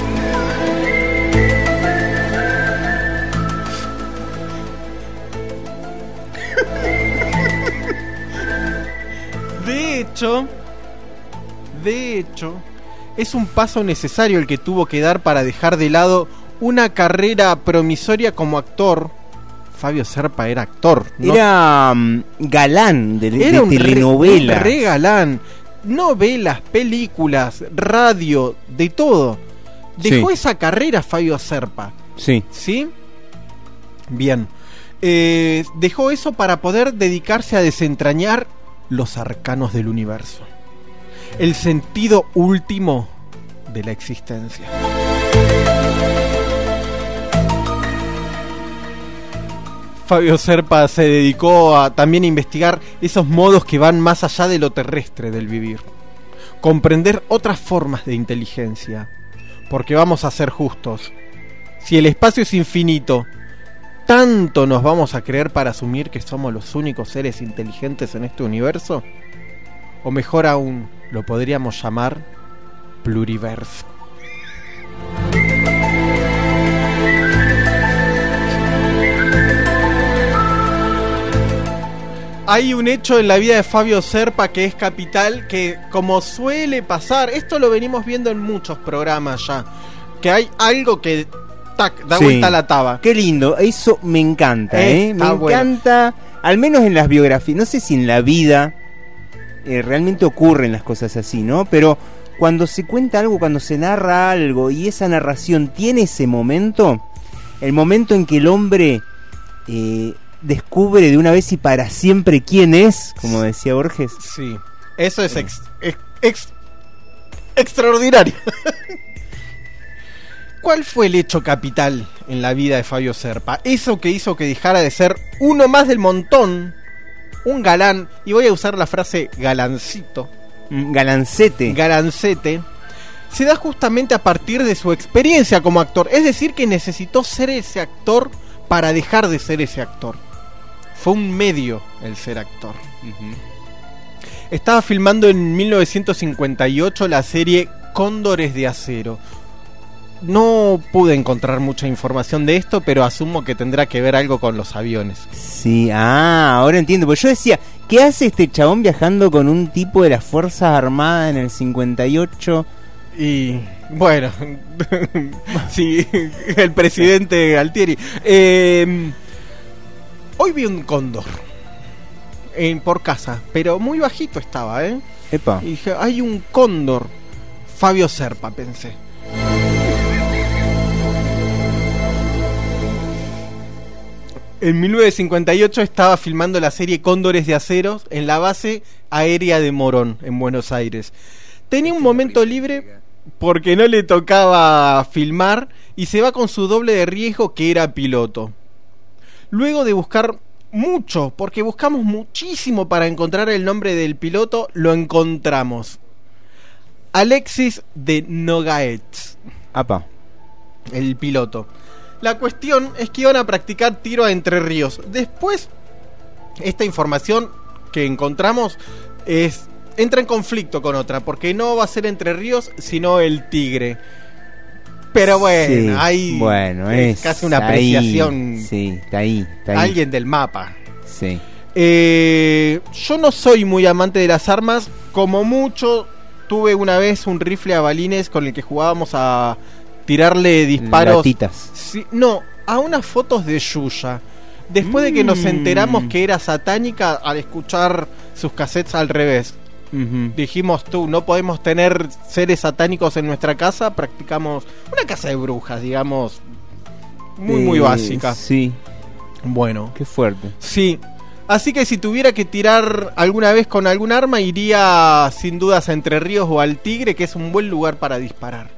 De hecho, de hecho, es un paso necesario el que tuvo que dar para dejar de lado una carrera promisoria como actor. Fabio Serpa era actor. ¿no? Era um, galán de, era de un telenovelas. Re, un re galán. Novelas, películas, radio, de todo. Dejó Sí. esa carrera Fabio Serpa. Sí. ¿Sí? Bien. Eh, dejó eso para poder dedicarse a desentrañar los arcanos del universo. El sentido último de la existencia. Fabio Serpa se dedicó a también a investigar esos modos que van más allá de lo terrestre del vivir. Comprender otras formas de inteligencia. Porque vamos a ser justos. Si el espacio es infinito, ¿tanto nos vamos a creer para asumir que somos los únicos seres inteligentes en este universo? O mejor aún, lo podríamos llamar pluriverso. Hay un hecho en la vida de Fabio Serpa que es capital, que como suele pasar, esto lo venimos viendo en muchos programas ya, que hay algo que tac, da Sí. vuelta a la taba. Qué lindo, eso me encanta, ¿eh? Me Está bueno. encanta, al menos en las biografías, no sé si en la vida eh, realmente ocurren las cosas así, ¿no? Pero cuando se cuenta algo, cuando se narra algo y esa narración tiene ese momento, el momento en que el hombre eh, descubre de una vez y para siempre quién es, como decía Borges. Sí, eso es ex, ex, ex- extraordinario. ¿Cuál fue el hecho capital en la vida de Fabio Serpa? Eso que hizo que dejara de ser uno más del montón, un galán, y voy a usar la frase galancito. Galancete. Galancete. Se da justamente a partir de su experiencia como actor. Es decir, que necesitó ser ese actor para dejar de ser ese actor. Fue un medio el ser actor. Uh-huh. Estaba filmando en mil novecientos cincuenta y ocho la serie Cóndores de Acero. No pude encontrar mucha información de esto, pero asumo que tendrá que ver algo con los aviones. Sí, ah, ahora entiendo. Pues yo decía, ¿qué hace este chabón viajando con un tipo de las Fuerzas Armadas en el cincuenta y ocho? Y bueno, sí, el presidente Galtieri. Eh, hoy vi un cóndor en, por casa, pero muy bajito estaba, ¿eh? Epa. Y dije, hay un cóndor. Fabio Serpa, pensé. En mil novecientos cincuenta y ocho estaba filmando la serie Cóndores de Acero en la base aérea de Morón, en Buenos Aires. Tenía un momento libre porque no le tocaba filmar y se va con su doble de riesgo, que era piloto. Luego de buscar mucho, porque buscamos muchísimo para encontrar el nombre del piloto, lo encontramos. Alexis de Nogaetz. Apa. El piloto. La cuestión es que iban a practicar tiro a Entre Ríos. Después, esta información que encontramos es entra en conflicto con otra, porque no va a ser Entre Ríos, sino el Tigre. Pero bueno, Sí, hay bueno, es es casi una ahí, apreciación. Sí, está ahí, está ahí. Alguien del mapa. Sí. Eh, yo no soy muy amante de las armas. Como mucho, tuve una vez un rifle a balines con el que jugábamos a tirarle disparos. Latitas. Sí, no, a unas fotos de Yuya. Después de que nos Mm. enteramos que era satánica al escuchar sus cassettes al revés. Uh-huh. Dijimos, tú, no podemos tener seres satánicos en nuestra casa. Practicamos una casa de brujas, digamos. Muy, muy Eh, básica. Sí. Bueno. Qué fuerte. Sí. Así que si tuviera que tirar alguna vez con algún arma, iría sin dudas a Entre Ríos o al Tigre, que es un buen lugar para disparar.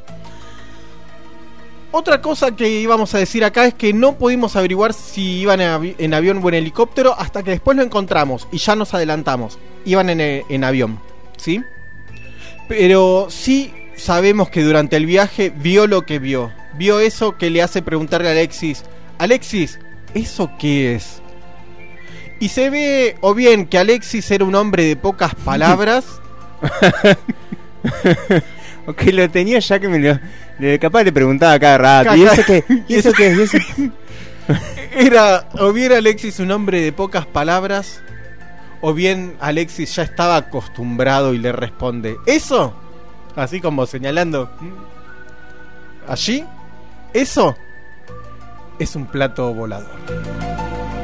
Otra cosa que íbamos a decir acá es que no pudimos averiguar si iban en, avi- en avión o en helicóptero hasta que después lo encontramos y ya nos adelantamos. Iban en, e- en avión, ¿sí? Pero sí sabemos que durante el viaje vio lo que vio. Vio eso que le hace preguntarle a Alexis: Alexis, ¿eso qué es? Y se ve o bien que Alexis era un hombre de pocas palabras. Ok, lo tenía ya que me lo... le- capaz le preguntaba cada rato. ¿Y eso qué? ¿Y eso qué? ¿Y eso? Era o bien Alexis un hombre de pocas palabras, o bien Alexis ya estaba acostumbrado y le responde: ¿eso? Así como señalando allí. Eso es un plato volador.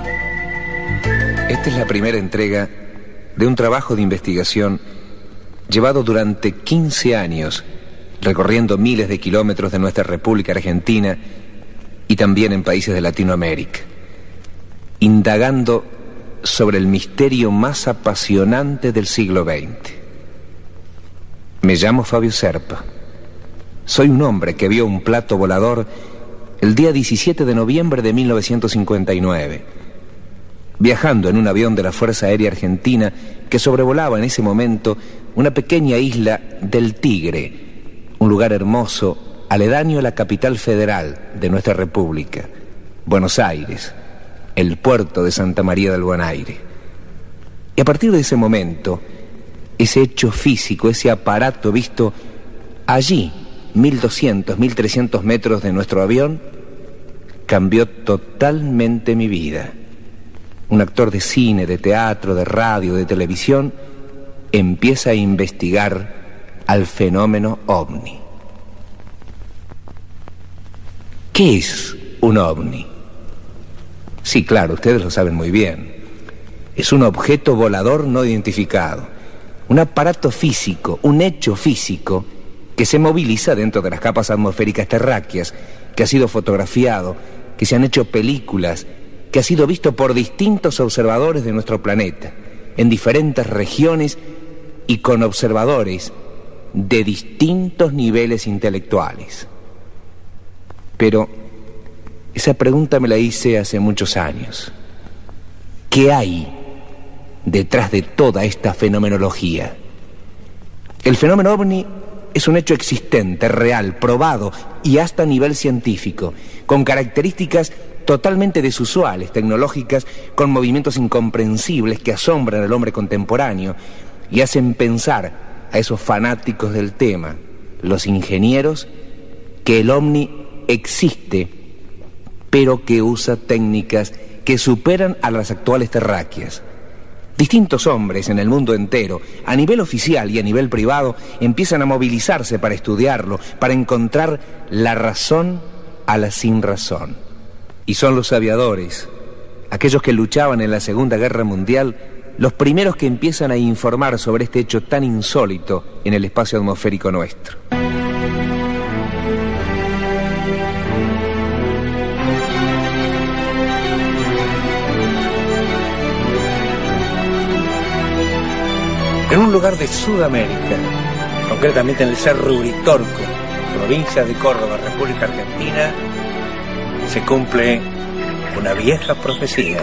Esta es la primera entrega de un trabajo de investigación llevado durante quince años, recorriendo miles de kilómetros de nuestra República Argentina y también en países de Latinoamérica, indagando sobre el misterio más apasionante del siglo veinte. Me llamo Fabio Serpa. Soy un hombre que vio un plato volador el día diecisiete de noviembre de mil novecientos cincuenta y nueve, viajando en un avión de la Fuerza Aérea Argentina que sobrevolaba en ese momento una pequeña isla del Tigre, un lugar hermoso aledaño a la capital federal de nuestra República, Buenos Aires, el puerto de Santa María del Buen Aire. Y a partir de ese momento, ese hecho físico, ese aparato visto allí, mil doscientos, mil trescientos metros de nuestro avión, cambió totalmente mi vida. Un actor de cine, de teatro, de radio, de televisión, empieza a investigar al fenómeno ovni. ¿Qué es un ovni? Sí, claro, ustedes lo saben muy bien. Es un objeto volador no identificado, un aparato físico, un hecho físico que se moviliza dentro de las capas atmosféricas terráqueas, que ha sido fotografiado, que se han hecho películas, que ha sido visto por distintos observadores de nuestro planeta, en diferentes regiones y con observadores de distintos niveles intelectuales. Pero esa pregunta me la hice hace muchos años. ¿Qué hay detrás de toda esta fenomenología? El fenómeno ovni es un hecho existente, real, probado y hasta a nivel científico, con características totalmente desusuales, tecnológicas, con movimientos incomprensibles que asombran al hombre contemporáneo y hacen pensar a esos fanáticos del tema, los ingenieros, que el ovni existe, pero que usa técnicas que superan a las actuales terráqueas. Distintos hombres en el mundo entero, a nivel oficial y a nivel privado, empiezan a movilizarse para estudiarlo, para encontrar la razón a la sinrazón. Y son los aviadores, aquellos que luchaban en la Segunda Guerra Mundial, los primeros que empiezan a informar sobre este hecho tan insólito en el espacio atmosférico nuestro. En un lugar de Sudamérica, concretamente en el Cerro Uritorco, provincia de Córdoba, República Argentina, se cumple una vieja profecía.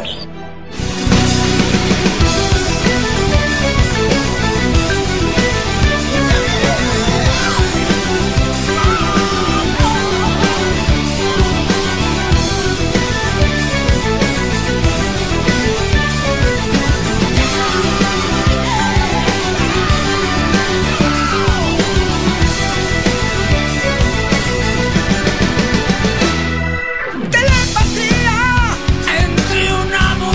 Telepatía entre una mujer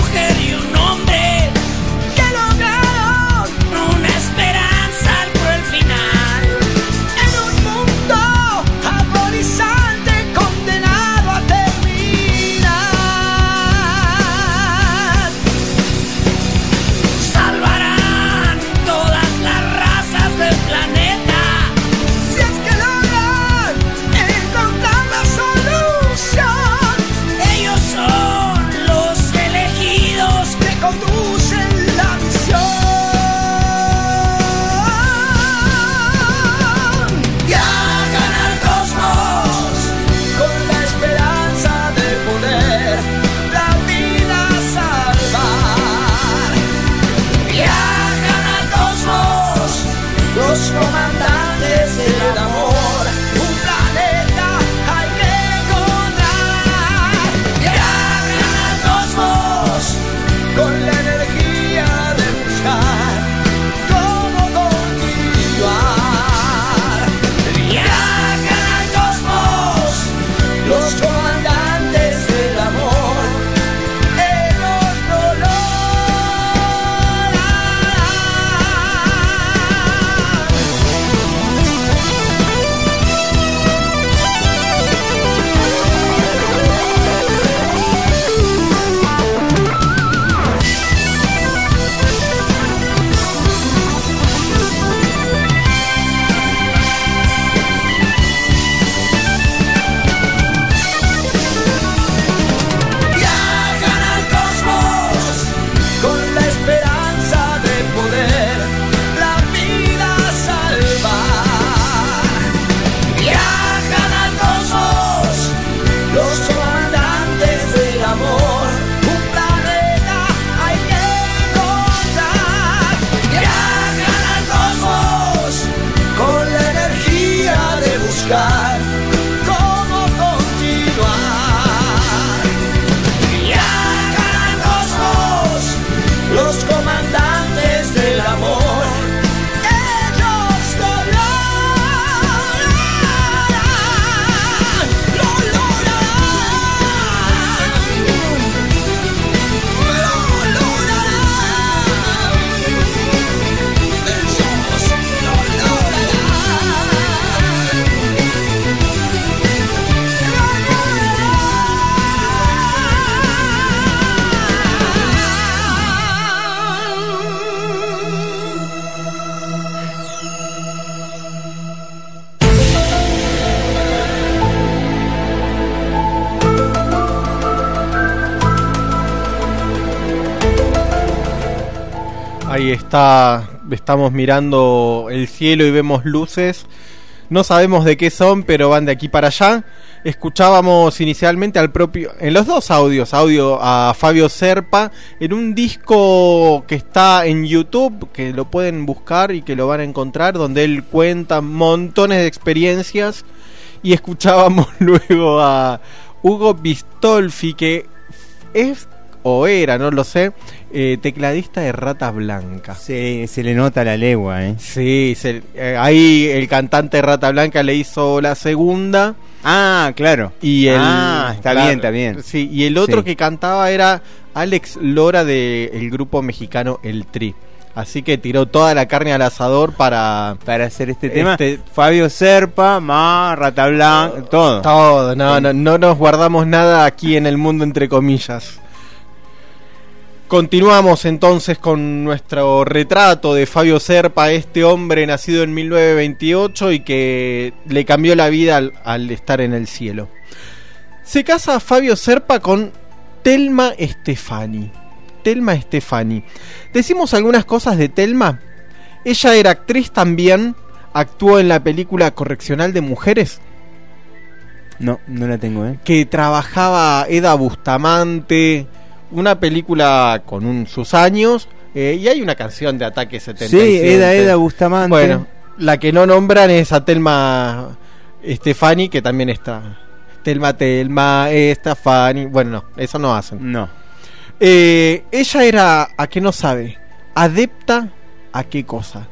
Ahí está, estamos mirando el cielo y vemos luces. No sabemos de qué son, pero van de aquí para allá. Escuchábamos inicialmente al propio, en los dos audios, audio a Fabio Serpa, en un disco que está en YouTube, que lo pueden buscar y que lo van a encontrar, donde él cuenta montones de experiencias. Y escuchábamos luego a Hugo Bistolfi, que es o era, no lo sé, eh, tecladista de Rata Blanca. Se, se le nota la legua, ¿eh? Sí, se, eh, ahí el cantante de Rata Blanca le hizo la segunda. Ah, claro. Y el, ah, está claro, bien, está bien. Sí, y el otro sí. que cantaba era Alex Lora del grupo mexicano El Tri. Así que tiró toda la carne al asador para para hacer este tema. Este, Fabio Serpa, Ma, Rata Blanca, todo. Todo, no, no, no nos guardamos nada aquí en el mundo entre comillas. Continuamos entonces con nuestro retrato de Fabio Serpa, este hombre nacido en mil novecientos veintiocho y que le cambió la vida al, al estar en el cielo. Se casa Fabio Serpa con Telma Stefani. Telma Stefani. Decimos algunas cosas de Telma. Ella era actriz también, actuó en la película Correccional de Mujeres. No, no la tengo, ¿eh? Que trabajaba Eda Bustamante. Una película con un, sus años, eh, y hay una canción de Ataque setenta y siete. Sí, Eda, Eda Bustamante. Bueno, la que no nombran es a Telma Stefani, que también está. Telma, Telma, Stefani. Bueno, no, eso no hacen. No. Eh, ella era, ¿a qué no sabe? ¿Adepta a qué cosa?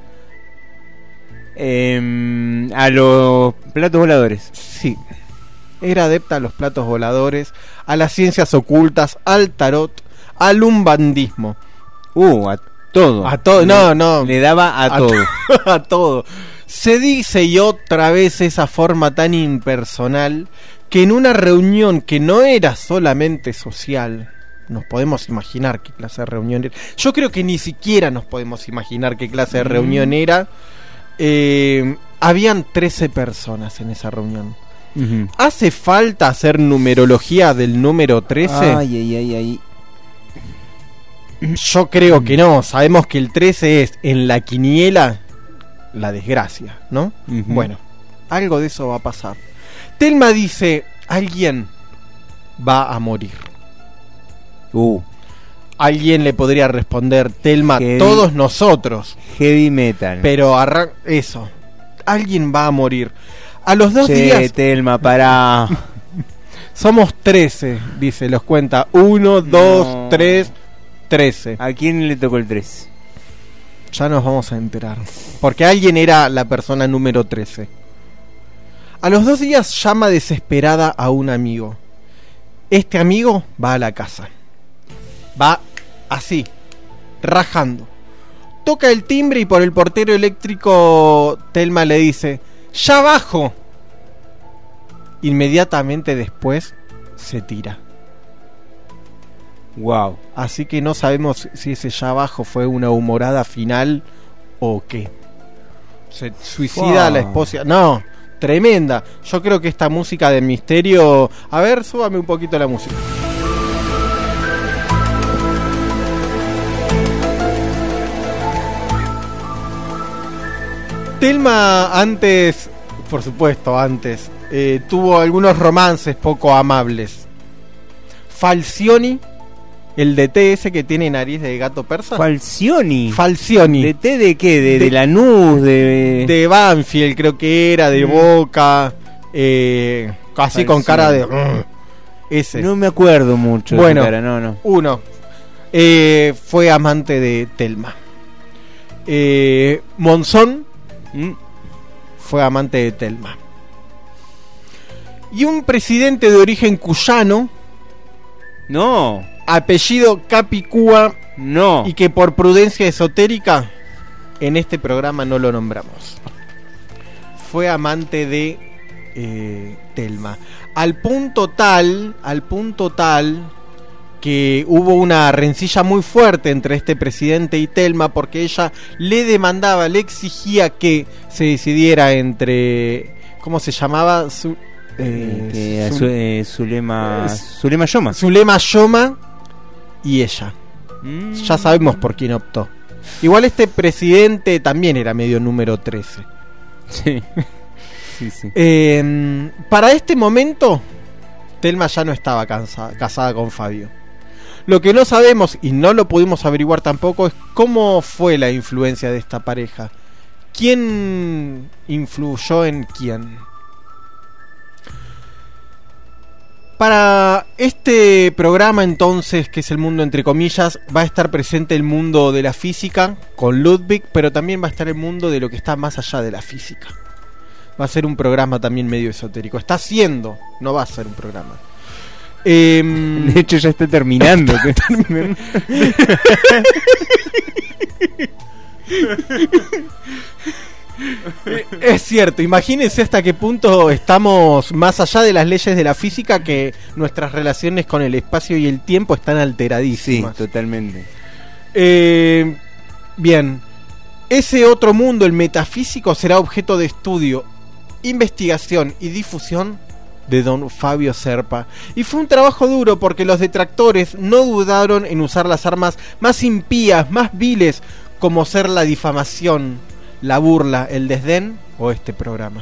Eh, a los platos voladores. Sí. Era adepta a los platos voladores, a las ciencias ocultas, al tarot, al umbandismo. Uh, a todo. A todo, no, no. Le daba a, a todo. a todo. Se dice, y otra vez esa forma tan impersonal, que en una reunión que no era solamente social, nos podemos imaginar qué clase de reunión era. Yo creo que ni siquiera nos podemos imaginar qué clase de reunión era. Eh, habían trece personas en esa reunión. Uh-huh. ¿Hace falta hacer numerología del número trece? Ay, ay, ay, ay. Yo creo que no. Sabemos que el trece es en la quiniela la desgracia, ¿no? Uh-huh. Bueno, algo de eso va a pasar. Telma dice, alguien va a morir. Uh. Alguien le podría responder, Telma, heavy, todos nosotros. Heavy metal. Pero arran- eso, alguien va a morir. A los dos che, días... Telma, pará. Somos trece, dice, los cuenta. Uno, dos, no. tres, trece. ¿A quién le tocó el tres? Ya nos vamos a enterar. Porque alguien era la persona número trece. A los dos días llama desesperada a un amigo. Este amigo va a la casa. Va así, rajando. Toca el timbre y por el portero eléctrico Telma le dice... ¡Ya bajo! Inmediatamente después se tira. Wow. Así que no sabemos si ese ya bajo fue una humorada final o qué. Se suicida wow. La esposa. No, tremenda. Yo creo que esta música de misterio... A ver, súbame un poquito la música. Telma antes, por supuesto antes, eh, tuvo algunos romances poco amables. Falcioni, el D T ese que tiene nariz de gato persa. Falcioni. Falcioni. ¿D T de qué? ¿De, de, de Lanús? De... de Banfield creo que era, de mm. Boca, eh, así Falcioni. Con cara de... Mm, ese. No me acuerdo mucho. Bueno, de cara, no, no. uno. Eh, fue amante de Telma. Eh, Monzón. ¿Mm? Fue amante de Telma. Y un presidente de origen cuyano. No. Apellido Capicúa. No. Y que por prudencia esotérica en este programa no lo nombramos. Fue amante de eh, Telma. Al punto tal, al punto tal que hubo una rencilla muy fuerte entre este presidente y Telma porque ella le demandaba, le exigía que se decidiera entre, ¿cómo se llamaba? Su, eh, eh, su, eh, Zulema eh, Zulema Yoma. Zulema Yoma y ella. Mm. Ya sabemos por quién optó. Igual este presidente también era medio número trece. Sí. Sí, sí. Eh, para este momento, Thelma ya no estaba casada, casada con Fabio. Lo que no sabemos, y no lo pudimos averiguar tampoco, es cómo fue la influencia de esta pareja. ¿Quién influyó en quién? Para este programa entonces, que es el mundo entre comillas, va a estar presente el mundo de la física con Ludwig, pero también va a estar el mundo de lo que está más allá de la física. Va a ser un programa también medio esotérico. Está siendo, no va a ser un programa. Eh, de hecho ya está terminando. Está terminando. Es cierto, imagínense hasta qué punto estamos más allá de las leyes de la física, que nuestras relaciones con el espacio y el tiempo están alteradísimas. Sí, totalmente. Eh, bien, ese otro mundo, el metafísico, será objeto de estudio, investigación y difusión de don Fabio Serpa. Y fue un trabajo duro, porque los detractores no dudaron en usar las armas más impías, más viles, como ser la difamación, la burla, el desdén o este programa.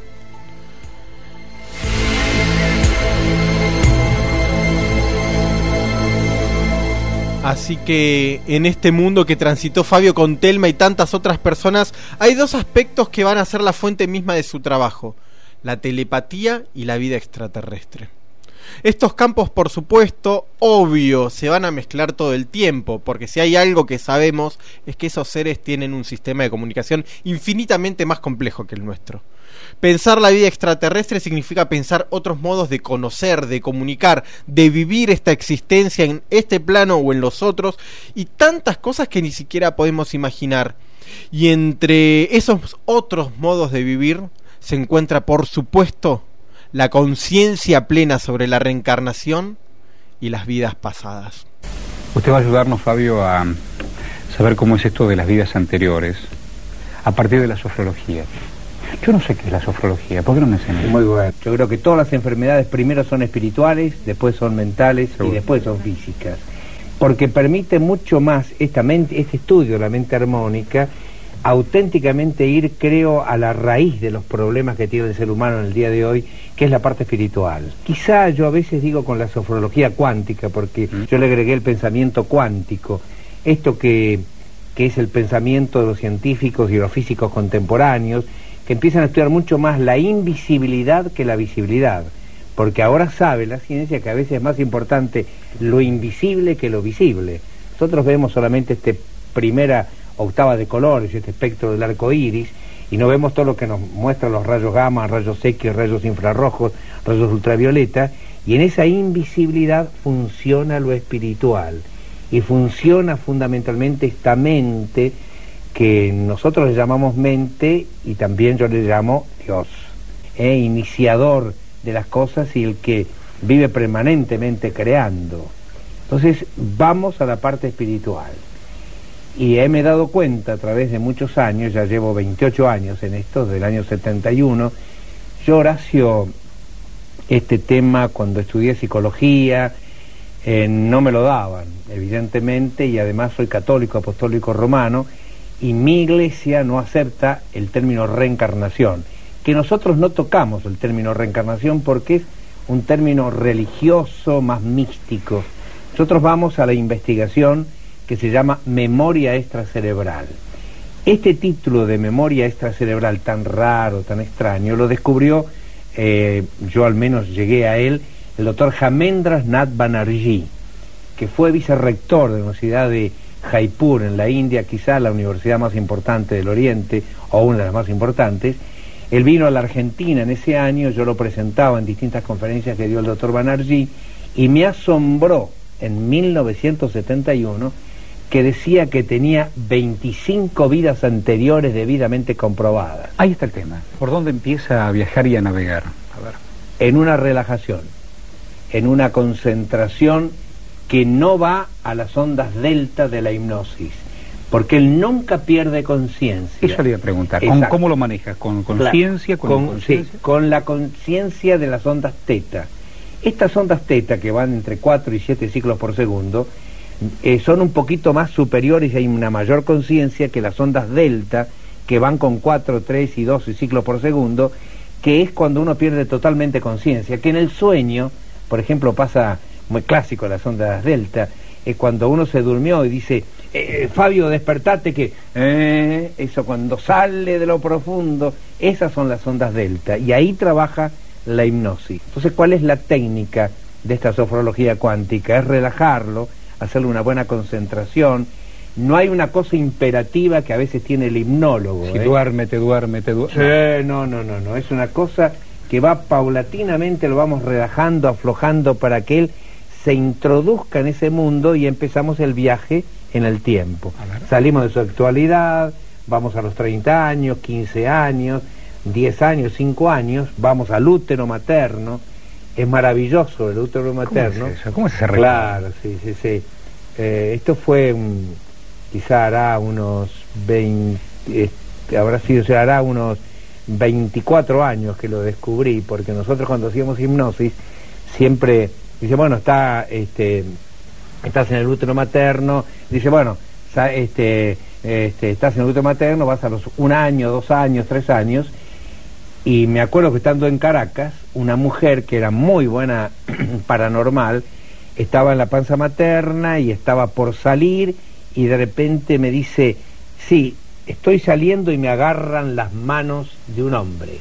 Así que en este mundo que transitó Fabio con Thelma y tantas otras personas, hay dos aspectos que van a ser la fuente misma de su trabajo: la telepatía y la vida extraterrestre. Estos campos, por supuesto, obvio, se van a mezclar todo el tiempo, porque si hay algo que sabemos es que esos seres tienen un sistema de comunicación infinitamente más complejo que el nuestro. Pensar la vida extraterrestre significa pensar otros modos de conocer, de comunicar, de vivir esta existencia en este plano o en los otros, y tantas cosas que ni siquiera podemos imaginar. Y entre esos otros modos de vivir se encuentra, por supuesto, la conciencia plena sobre la reencarnación y las vidas pasadas. Usted va a ayudarnos, Fabio, a saber cómo es esto de las vidas anteriores a partir de la sofrología. Yo no sé qué es la sofrología, ¿por qué no me enseñan? Muy bueno. Yo creo que todas las enfermedades primero son espirituales, después son mentales, seguro, y después son físicas. Porque permite mucho más esta mente, este estudio de la mente armónica, auténticamente ir, creo, a la raíz de los problemas que tiene el ser humano en el día de hoy, que es la parte espiritual. Quizá yo a veces digo con la sofrología cuántica, porque ¿Mm? yo le agregué el pensamiento cuántico, esto que, que es el pensamiento de los científicos y los físicos contemporáneos, que empiezan a estudiar mucho más la invisibilidad que la visibilidad, porque ahora sabe la ciencia que a veces es más importante lo invisible que lo visible. Nosotros vemos solamente este primera octava de colores, este espectro del arco iris, y no vemos todo lo que nos muestran los rayos gamma, rayos X, rayos infrarrojos, rayos ultravioleta, y en esa invisibilidad funciona lo espiritual, y funciona fundamentalmente esta mente que nosotros le llamamos mente, y también yo le llamo Dios, ¿eh? Iniciador de las cosas y el que vive permanentemente creando. Entonces vamos a la parte espiritual. Y he me he dado cuenta a través de muchos años, ya llevo veintiocho años en esto, del año setenta y uno, yo, Horacio, este tema cuando estudié psicología, eh, no me lo daban, evidentemente, y además soy católico, apostólico romano, y mi iglesia no acepta el término reencarnación, que nosotros no tocamos el término reencarnación porque es un término religioso, más místico. Nosotros vamos a la investigación que se llama memoria extracerebral. Este título de memoria extracerebral tan raro, tan extraño, lo descubrió, eh, yo al menos llegué a él, el doctor Jamendra Nath Banerjee, que fue vicerrector de la Universidad de Jaipur en la India, quizá la universidad más importante del Oriente, o una de las más importantes. Él vino a la Argentina en ese año, yo lo presentaba en distintas conferencias que dio el doctor Banerjee, y me asombró en mil novecientos setenta y uno que decía que tenía veinticinco vidas anteriores debidamente comprobadas. Ahí está el tema. ¿Por dónde empieza a viajar y a navegar? A ver. En una relajación, en una concentración que no va a las ondas delta de la hipnosis, porque él nunca pierde conciencia. Eso le iba a preguntar. ¿Con cómo lo manejas? ¿Con conciencia? Con, con, sí, con la conciencia de las ondas teta. Estas ondas teta, que van entre cuatro y siete ciclos por segundo, eh, son un poquito más superiores y hay una mayor conciencia que las ondas delta, que van con cuatro, tres y doce ciclos por segundo, que es cuando uno pierde totalmente conciencia, que en el sueño, por ejemplo, pasa muy clásico las ondas delta, es cuando uno se durmió y dice, eh, Fabio, despertate, que eh, eso cuando sale de lo profundo, esas son las ondas delta, y ahí trabaja la hipnosis. Entonces, ¿cuál es la técnica de esta sofrología cuántica? Es relajarlo, hacerle una buena concentración. No hay una cosa imperativa que a veces tiene el hipnólogo. Si ¿eh? duérmete, duérmete, duérmete. Sí, no, no, no, no. Es una cosa que va paulatinamente, lo vamos relajando, aflojando para que él se introduzca en ese mundo y empezamos el viaje en el tiempo. Salimos de su actualidad, vamos a los treinta años, quince años, diez años, cinco años, vamos al útero materno. Es maravilloso el útero materno. ¿Cómo es eso? ¿Cómo se arregla? Claro, sí, sí, sí. Eh, esto fue... Um, quizá hará unos veinte, eh, habrá sido, o sea, hará unos veinticuatro años que lo descubrí, porque nosotros cuando hacíamos hipnosis siempre dice, bueno, está, este, estás en el útero materno, dice, bueno, este, este, estás en el útero materno, vas a los un año, dos años, tres años, y me acuerdo que estando en Caracas, una mujer que era muy buena paranormal, estaba en la panza materna y estaba por salir, y de repente me dice, sí, estoy saliendo y me agarran las manos de un hombre.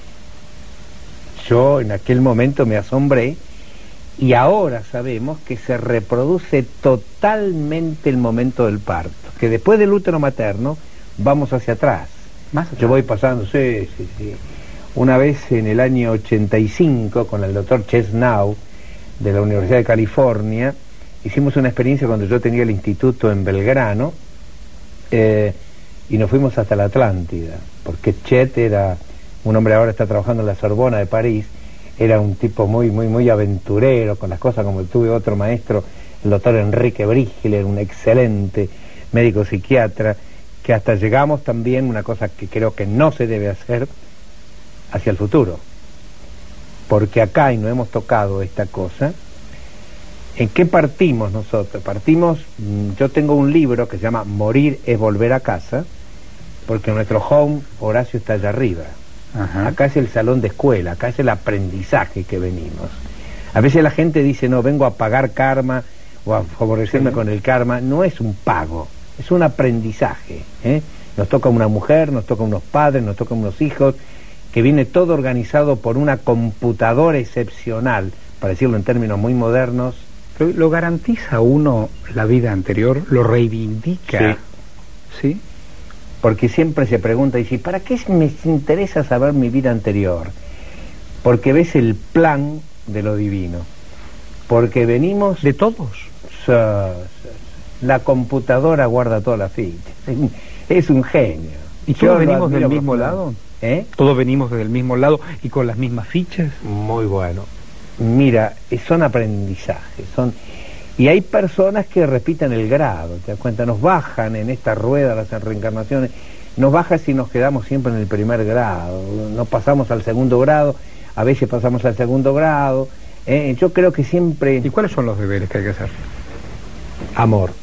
Yo en aquel momento me asombré, y ahora sabemos que se reproduce totalmente el momento del parto, que después del útero materno vamos hacia atrás. Más atrás. Yo voy pasando, sí, sí, sí. Una vez en el año ochenta y cinco, con el doctor Chesnau, de la Universidad de California, hicimos una experiencia cuando yo tenía el instituto en Belgrano, eh, y nos fuimos hasta la Atlántida, porque Chet era un hombre, ahora está trabajando en la Sorbona de París, era un tipo muy, muy, muy aventurero con las cosas, como tuve otro maestro, el doctor Enrique Brígiler, un excelente médico psiquiatra, que hasta llegamos también, una cosa que creo que no se debe hacer, hacia el futuro, porque acá, y no hemos tocado esta cosa, ¿en qué partimos nosotros? Partimos, yo tengo un libro que se llama Morir es volver a casa, porque nuestro home, Horacio, está allá arriba. Ajá. Acá es el salón de escuela, acá es el aprendizaje que venimos. A veces la gente dice, no, vengo a pagar karma o a favorecerme sí. con el karma. No es un pago, es un aprendizaje, ¿eh? Nos toca una mujer, nos toca unos padres, nos toca unos hijos, que viene todo organizado por una computadora excepcional, para decirlo en términos muy modernos. ¿Lo, lo garantiza uno la vida anterior? ¿Lo reivindica? Sí. ¿Sí? Porque siempre se pregunta, y dice, ¿para qué me interesa saber mi vida anterior? Porque ves el plan de lo divino. Porque venimos... ¿De todos? La computadora guarda todas las fichas. Es un genio. ¿Y todos venimos del mismo lado? ¿Eh? ¿Todos venimos del mismo lado y con las mismas fichas? Muy bueno. Mira, son aprendizajes, son... Y hay personas que repiten el grado, ¿te das cuenta? Nos bajan en esta rueda las reencarnaciones, nos bajan si nos quedamos siempre en el primer grado, no pasamos al segundo grado, a veces pasamos al segundo grado, ¿eh? Yo creo que siempre... ¿Y cuáles son los deberes que hay que hacer? Amor.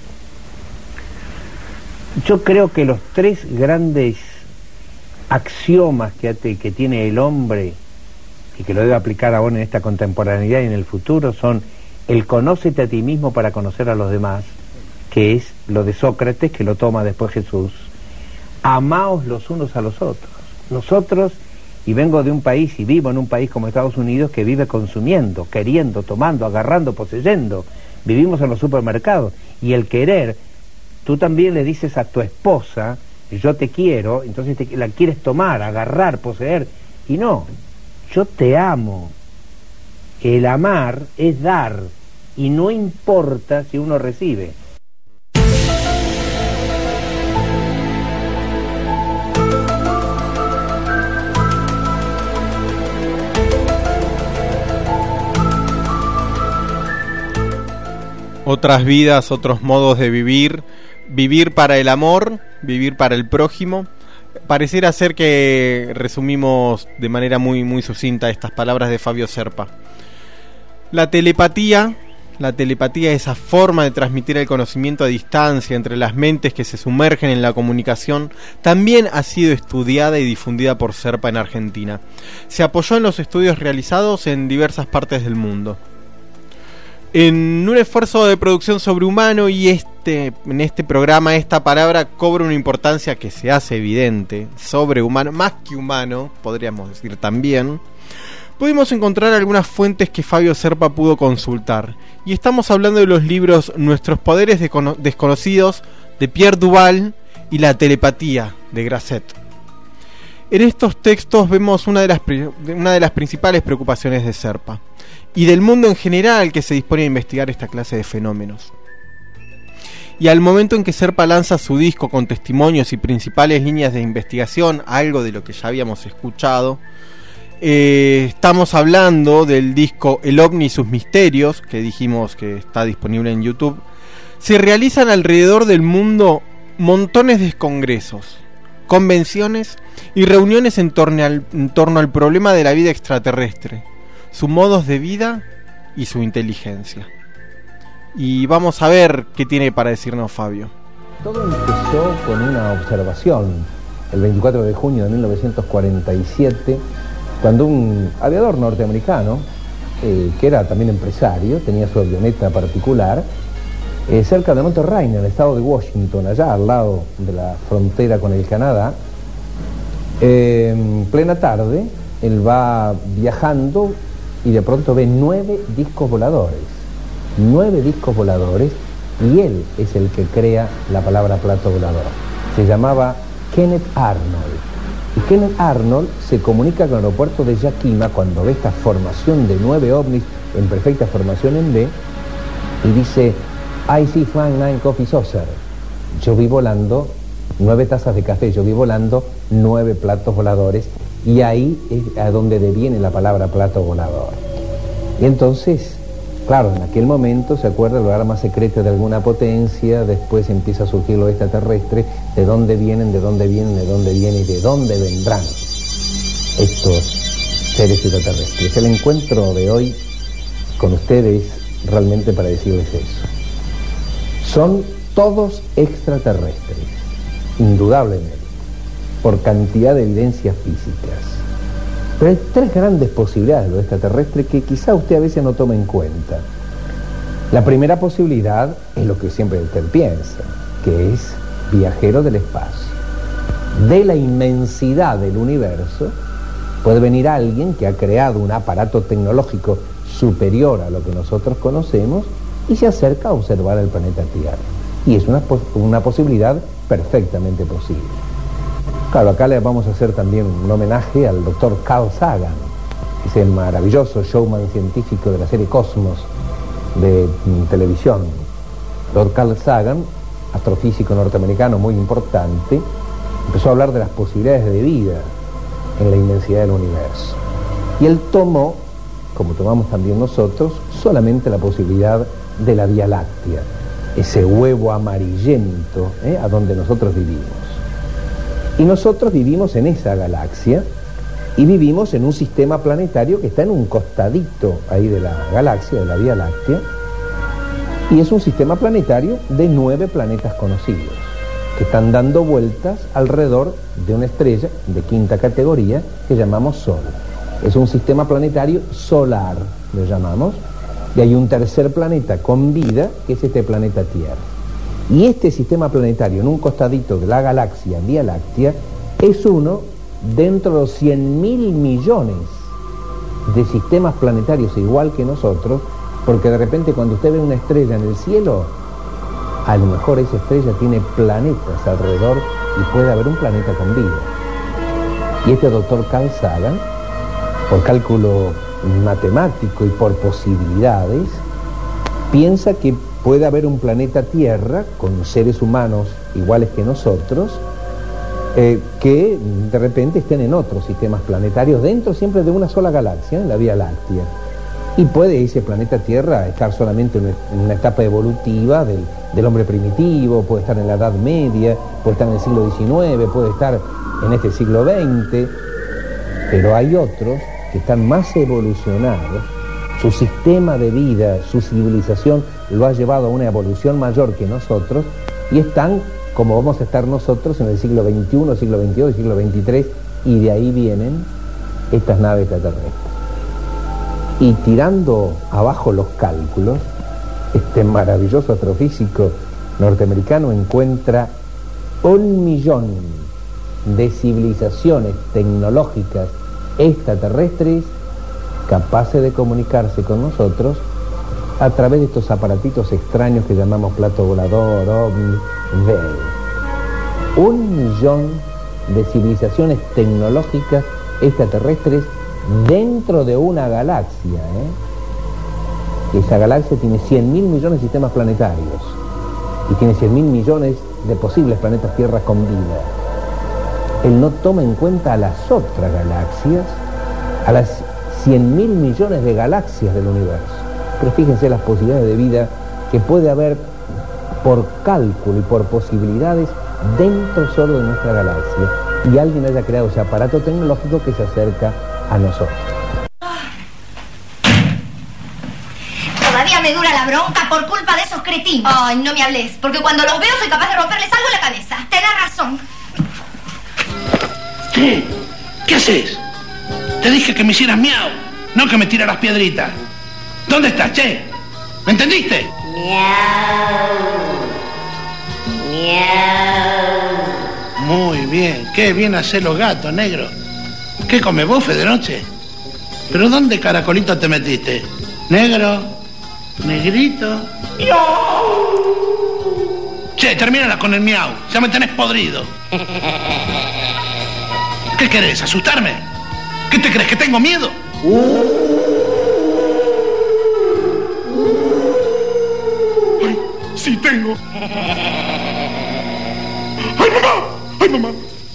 Yo creo que los tres grandes axiomas que, que tiene el hombre, y que lo debe aplicar ahora en esta contemporaneidad y en el futuro, son el conócete a ti mismo para conocer a los demás, que es lo de Sócrates, que lo toma después Jesús. Amaos los unos a los otros. Nosotros, y vengo de un país y vivo en un país como Estados Unidos, que vive consumiendo, queriendo, tomando, agarrando, poseyendo. Vivimos en los supermercados, y el querer, tú también le dices a tu esposa, yo te quiero, entonces te, la quieres tomar, agarrar, poseer, y no, yo te amo. El amar es dar, y no importa si uno recibe. Otras vidas, otros modos de vivir, vivir para el amor, vivir para el prójimo. Pareciera ser que resumimos de manera muy, muy sucinta estas palabras de Fabio Serpa. La telepatía la telepatía, esa forma de transmitir el conocimiento a distancia entre las mentes que se sumergen en la comunicación, también ha sido estudiada y difundida por SERPA en Argentina. Se apoyó en los estudios realizados en diversas partes del mundo. En un esfuerzo de producción sobrehumano, y este, en este programa esta palabra cobra una importancia que se hace evidente, sobrehumano, más que humano, podríamos decir también, pudimos encontrar algunas fuentes que Fabio Serpa pudo consultar, y estamos hablando de los libros Nuestros poderes desconocidos de Pierre Duval y La telepatía de Grasset. En estos textos vemos una de las, una de las principales preocupaciones de Serpa y del mundo en general que se dispone a investigar esta clase de fenómenos. Y al momento en que Serpa lanza su disco con testimonios y principales líneas de investigación, algo de lo que ya habíamos escuchado, eh, estamos hablando del disco El OVNI y sus misterios, que dijimos que está disponible en YouTube. Se realizan alrededor del mundo montones de congresos, convenciones y reuniones en torno al, en torno al problema de la vida extraterrestre, sus modos de vida y su inteligencia. Y vamos a ver qué tiene para decirnos Fabio. Todo empezó con una observación el veinticuatro de junio de mil novecientos cuarenta y siete, cuando un aviador norteamericano, eh, que era también empresario, tenía su avioneta particular, eh, cerca de Monterrey, en el estado de Washington, allá al lado de la frontera con el Canadá, eh, en plena tarde, él va viajando y de pronto ve nueve discos voladores, nueve discos voladores, y él es el que crea la palabra plato volador. Se llamaba Kenneth Arnold, y Kenneth Arnold se comunica con el aeropuerto de Yakima cuando ve esta formación de nueve ovnis en perfecta formación en B, y dice: I see flying nine coffee saucer. Yo vi volando nueve tazas de café, yo vi volando nueve platos voladores, y ahí es a donde deviene la palabra plato volador. Y entonces, claro, en aquel momento se acuerda el arma secreta de alguna potencia, después empieza a surgir lo extraterrestre, de dónde vienen, de dónde vienen, de dónde vienen y de dónde vendrán estos seres extraterrestres. El encuentro de hoy con ustedes realmente para decirles eso. Son todos extraterrestres, indudablemente, por cantidad de evidencias físicas. Pero hay tres grandes posibilidades de lo extraterrestre que quizá usted a veces no toma en cuenta. La primera posibilidad es lo que siempre usted piensa, que es viajero del espacio. De la inmensidad del universo puede venir alguien que ha creado un aparato tecnológico superior a lo que nosotros conocemos y se acerca a observar el planeta Tierra. Y es una, una posibilidad perfectamente posible. Claro, acá le vamos a hacer también un homenaje al doctor Carl Sagan, ese maravilloso showman científico de la serie Cosmos de mm, televisión. doctor Carl Sagan, astrofísico norteamericano muy importante, empezó a hablar de las posibilidades de vida en la inmensidad del universo. Y él tomó, como tomamos también nosotros, solamente la posibilidad de la Vía Láctea, ese huevo amarillento, ¿eh? a donde nosotros vivimos. Y nosotros vivimos en esa galaxia y vivimos en un sistema planetario que está en un costadito ahí de la galaxia, de la Vía Láctea, y es un sistema planetario de nueve planetas conocidos que están dando vueltas alrededor de una estrella de quinta categoría que llamamos Sol. Es un sistema planetario solar, lo llamamos, y hay un tercer planeta con vida que es este planeta Tierra. Y este sistema planetario, en un costadito de la galaxia Vía Láctea, es uno dentro de los cien mil millones de sistemas planetarios igual que nosotros, porque de repente cuando usted ve una estrella en el cielo, a lo mejor esa estrella tiene planetas alrededor y puede haber un planeta con vida. Y este doctor Carl Sagan, por cálculo matemático y por posibilidades, piensa que puede haber un planeta Tierra con seres humanos iguales que nosotros, eh, que de repente estén en otros sistemas planetarios dentro siempre de una sola galaxia, en la Vía Láctea. Y puede ese planeta Tierra estar solamente en una etapa evolutiva del, del hombre primitivo, puede estar en la Edad Media, puede estar en el siglo diecinueve, puede estar en este siglo veinte, pero hay otros que están más evolucionados su sistema de vida, su civilización lo ha llevado a una evolución mayor que nosotros y están como vamos a estar nosotros en el siglo veintiuno, siglo veintidós, siglo veintitrés, y de ahí vienen estas naves extraterrestres. Y tirando abajo los cálculos, este maravilloso astrofísico norteamericano encuentra un millón de civilizaciones tecnológicas extraterrestres capaces de comunicarse con nosotros a través de estos aparatitos extraños que llamamos plato volador, ovni, Bell. Un millón de civilizaciones tecnológicas extraterrestres dentro de una galaxia, ¿eh? Esa galaxia tiene cien mil millones de sistemas planetarios y tiene cien mil millones de posibles planetas Tierra con vida. Él no toma en cuenta a las otras galaxias, a las cien mil millones de galaxias del universo. Pero fíjense las posibilidades de vida que puede haber por cálculo y por posibilidades dentro solo de nuestra galaxia. Y alguien haya creado ese aparato tecnológico que se acerca a nosotros. Todavía me dura la bronca por culpa de esos cretinos. Ay, no me hables, porque cuando los veo soy capaz de romperles algo en la cabeza. Tenés razón. ¿Qué? ¿Qué haces? Te dije que me hicieras miau, no que me tiraras piedritas. ¿Dónde estás, che? ¿Me entendiste? Miau. Miau. Muy bien, qué bien hacen los gatos, negro. ¿Qué come bufe de noche? ¿Pero dónde caracolito te metiste? ¿Negro? ¿Negrito? Che, termínala con el miau, ya me tenés podrido. ¿Qué querés, asustarme? ¿Qué te crees, que tengo miedo? Ay, sí tengo. ¡Ay, mamá! ¡Ay, mamá!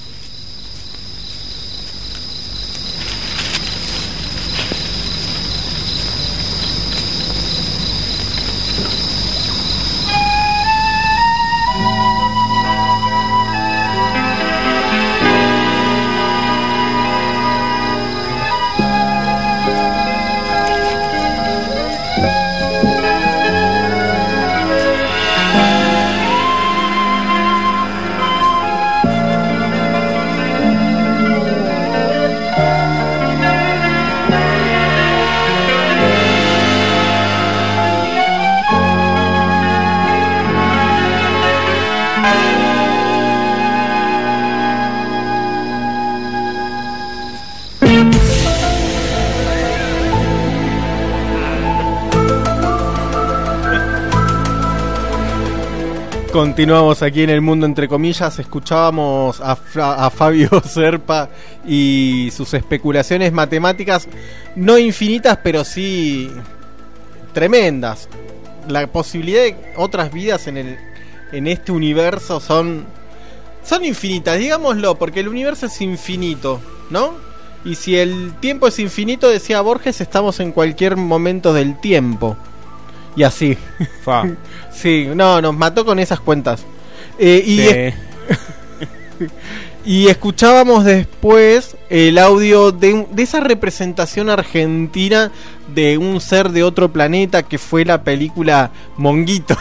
Continuamos aquí en El Mundo Entre Comillas. Escuchábamos a, a Fabio Serpa y sus especulaciones matemáticas, no infinitas, pero sí tremendas. La posibilidad de otras vidas en el en este universo son son infinitas, digámoslo, porque el universo es infinito, ¿no? Y si el tiempo es infinito, decía Borges, estamos en cualquier momento del tiempo. Y así. Fa. Sí, no, nos mató con esas cuentas. Eh, y, sí. es... y escuchábamos después el audio de, de esa representación argentina de un ser de otro planeta que fue la película Monguito.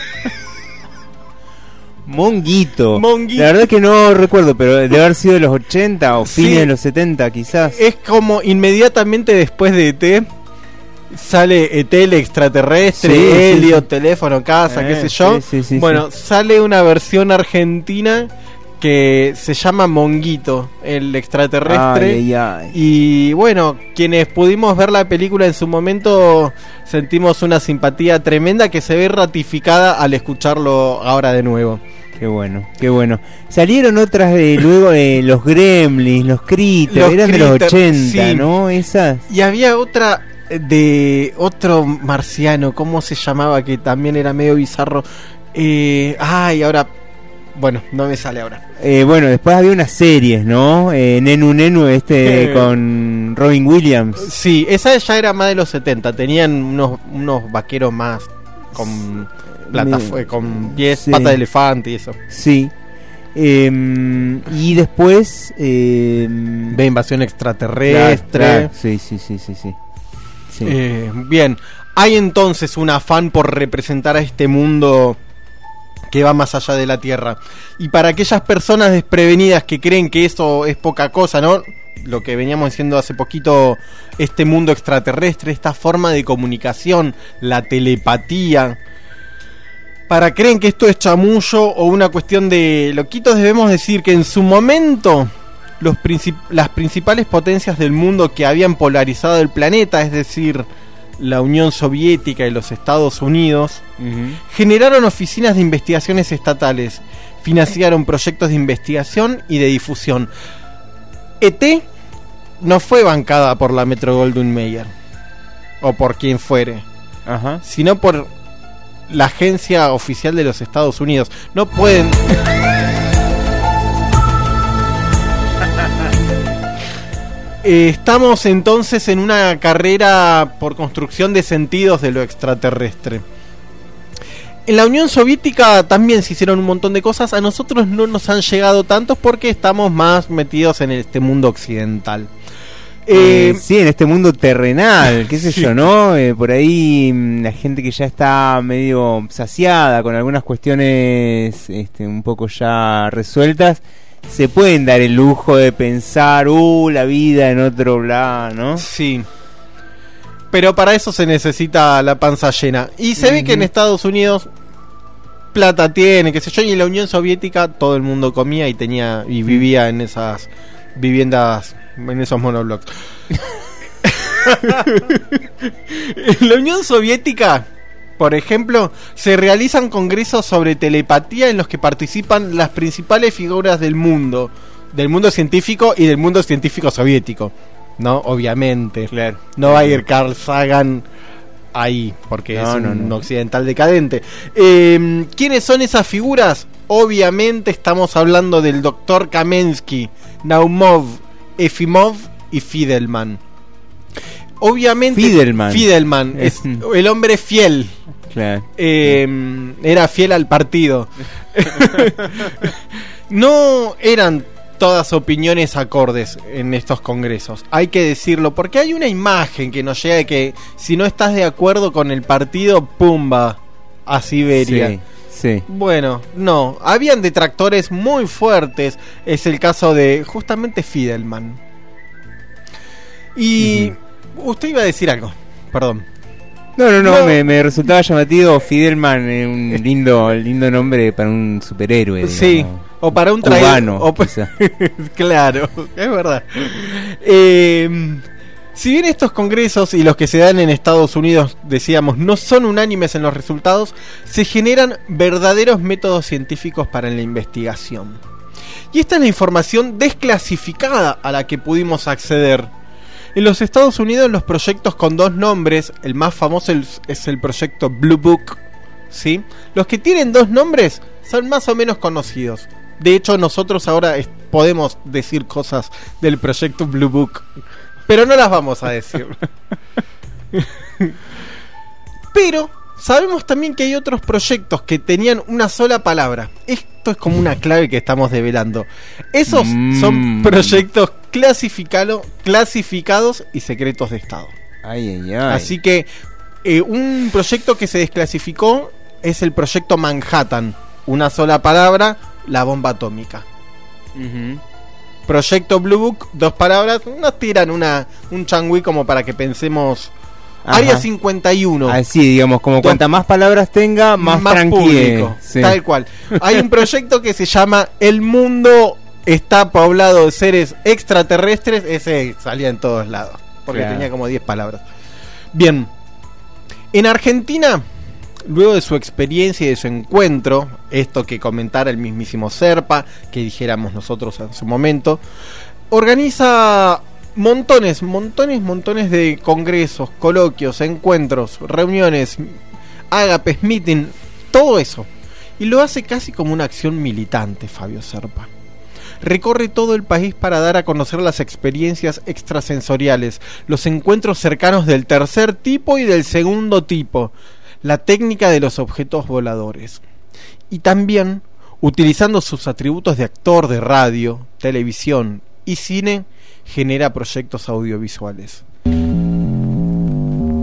Monguito. Monguito. La verdad es que no recuerdo, pero debe haber sido de los ochenta o fines sí. de los setenta quizás. Es como inmediatamente después de E T sale E T, el extraterrestre, sí, helio, sí, sí. teléfono, casa, eh, qué sé yo. Sí, sí, sí, bueno, sí. sale una versión argentina que se llama Monguito, el extraterrestre. Ay, ay, ay. Y bueno, quienes pudimos ver la película en su momento sentimos una simpatía tremenda que se ve ratificada al escucharlo ahora de nuevo. Qué bueno, qué bueno. Salieron otras de luego de los Gremlins, los Critters, los eran Critter, de los ochenta, sí. ¿no? Esas. Y había otra de otro marciano, ¿cómo se llamaba? Que también era medio bizarro. Eh, ay, ahora, bueno, no me sale ahora. Eh, bueno, después había unas series, ¿no? Eh, Nenu Nenu, este, eh, con Robin Williams. Sí, esa ya era más de los setenta. Tenían unos, unos vaqueros más con plata, Me... con pies, sí. pata de elefante y eso. Sí. Eh, y después eh, de invasión extraterrestre. Claro, claro. Sí, sí, sí, sí, sí. Sí. Eh, bien, hay entonces un afán por representar a este mundo que va más allá de la Tierra. Y para aquellas personas desprevenidas que creen que eso es poca cosa, ¿no? Lo que veníamos diciendo hace poquito, este mundo extraterrestre, esta forma de comunicación, la telepatía. Para creen que esto es chamullo o una cuestión de loquitos, debemos decir que en su momento los princip- las principales potencias del mundo que habían polarizado el planeta, es decir, la Unión Soviética y los Estados Unidos, uh-huh. generaron oficinas de investigaciones estatales, financiaron proyectos de investigación y de difusión. E T no fue bancada por la Metro-Goldwyn-Mayer o por quien fuere, Ajá. sino por la agencia oficial de los Estados Unidos. No pueden... eh, estamos entonces en una carrera por construcción de sentidos de lo extraterrestre. En la Unión Soviética también se hicieron un montón de cosas. A nosotros no nos han llegado tantos porque estamos más metidos en este mundo occidental. Eh, eh, sí, en este mundo terrenal, qué sé sí. yo, ¿no? Eh, por ahí la gente que ya está medio saciada con algunas cuestiones este, un poco ya resueltas, se pueden dar el lujo de pensar, uh, la vida en otro lado, ¿no? Sí. Pero para eso se necesita la panza llena. Y se uh-huh. ve que en Estados Unidos plata tiene, qué sé yo, y en la Unión Soviética todo el mundo comía y tenía y vivía en esas viviendas, en esos monoblocks. En la Unión Soviética, por ejemplo, se realizan congresos sobre telepatía en los que participan las principales figuras del mundo, del mundo científico y del mundo científico soviético, ¿no? Obviamente. Claro. No va a ir Carl Sagan ahí, porque no, es no, un no. occidental decadente. Eh, ¿Quiénes son esas figuras? Obviamente estamos hablando del doctor Kamensky, Naumov, Efimov y Fidelman. Obviamente Fidelman, Fidelman es el hombre fiel. Claro. Eh, era fiel al partido. No eran todas opiniones acordes en estos congresos, hay que decirlo, porque hay una imagen que nos llega de que si no estás de acuerdo con el partido, pumba, a Siberia. Sí. Sí. Bueno, no, habían detractores muy fuertes. Es el caso de justamente Fidelman. Y uh-huh. usted iba a decir algo, perdón. No, no, no, no. Me, me resultaba llamativo Fidelman, eh, un lindo lindo nombre para un superhéroe. Sí, digamos. O para un cubano. O pa- claro, es verdad. Eh, si bien estos congresos y los que se dan en Estados Unidos, decíamos, no son unánimes en los resultados, se generan verdaderos métodos científicos para la investigación. Y esta es la información desclasificada a la que pudimos acceder. En los Estados Unidos, los proyectos con dos nombres, el más famoso es el proyecto Blue Book, ¿sí? Los que tienen dos nombres son más o menos conocidos. De hecho, nosotros ahora es, podemos decir cosas del proyecto Blue Book, pero no las vamos a decir. Pero sabemos también que hay otros proyectos que tenían una sola palabra. Esto es como una clave que estamos develando. Esos mm. son proyectos clasificado, clasificados y secretos de Estado. Ay, ay, ay. Así que eh, un proyecto que se desclasificó es el proyecto Manhattan. Una sola palabra, la bomba atómica. Uh-huh. Proyecto Blue Book, dos palabras, nos tiran una un changüí como para que pensemos. Ajá. Área cincuenta y uno. Así, digamos, como cuantas más palabras tenga, más, más tranquilo. Sí. Tal cual. Hay un proyecto que se llama El mundo está poblado de seres extraterrestres. Ese salía en todos lados, porque claro. tenía como diez palabras. Bien. En Argentina, luego de su experiencia y de su encuentro, esto que comentara el mismísimo Serpa, que dijéramos nosotros en su momento, organiza montones, montones, montones de congresos, coloquios, encuentros, reuniones, ágapes, meeting, todo eso. Y lo hace casi como una acción militante, Fabio Serpa. Recorre todo el país para dar a conocer las experiencias extrasensoriales, los encuentros cercanos del tercer tipo y del segundo tipo, la técnica de los objetos voladores. Y también, utilizando sus atributos de actor de radio, televisión y cine, genera proyectos audiovisuales.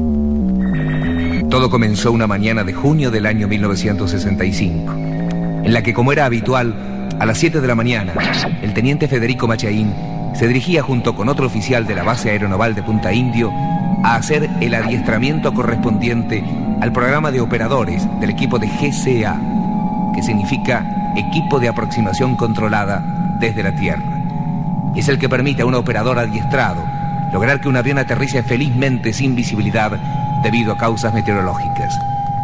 Todo comenzó una mañana de junio del año mil novecientos sesenta y cinco, en la que, como era habitual, a las siete de la mañana, el teniente Federico Machaín se dirigía junto con otro oficial de la base aeronaval de Punta Indio a hacer el adiestramiento correspondiente al programa de operadores del equipo de G C A, que significa Equipo de Aproximación Controlada desde la Tierra. Es el que permite a un operador adiestrado lograr que un avión aterrice felizmente sin visibilidad debido a causas meteorológicas.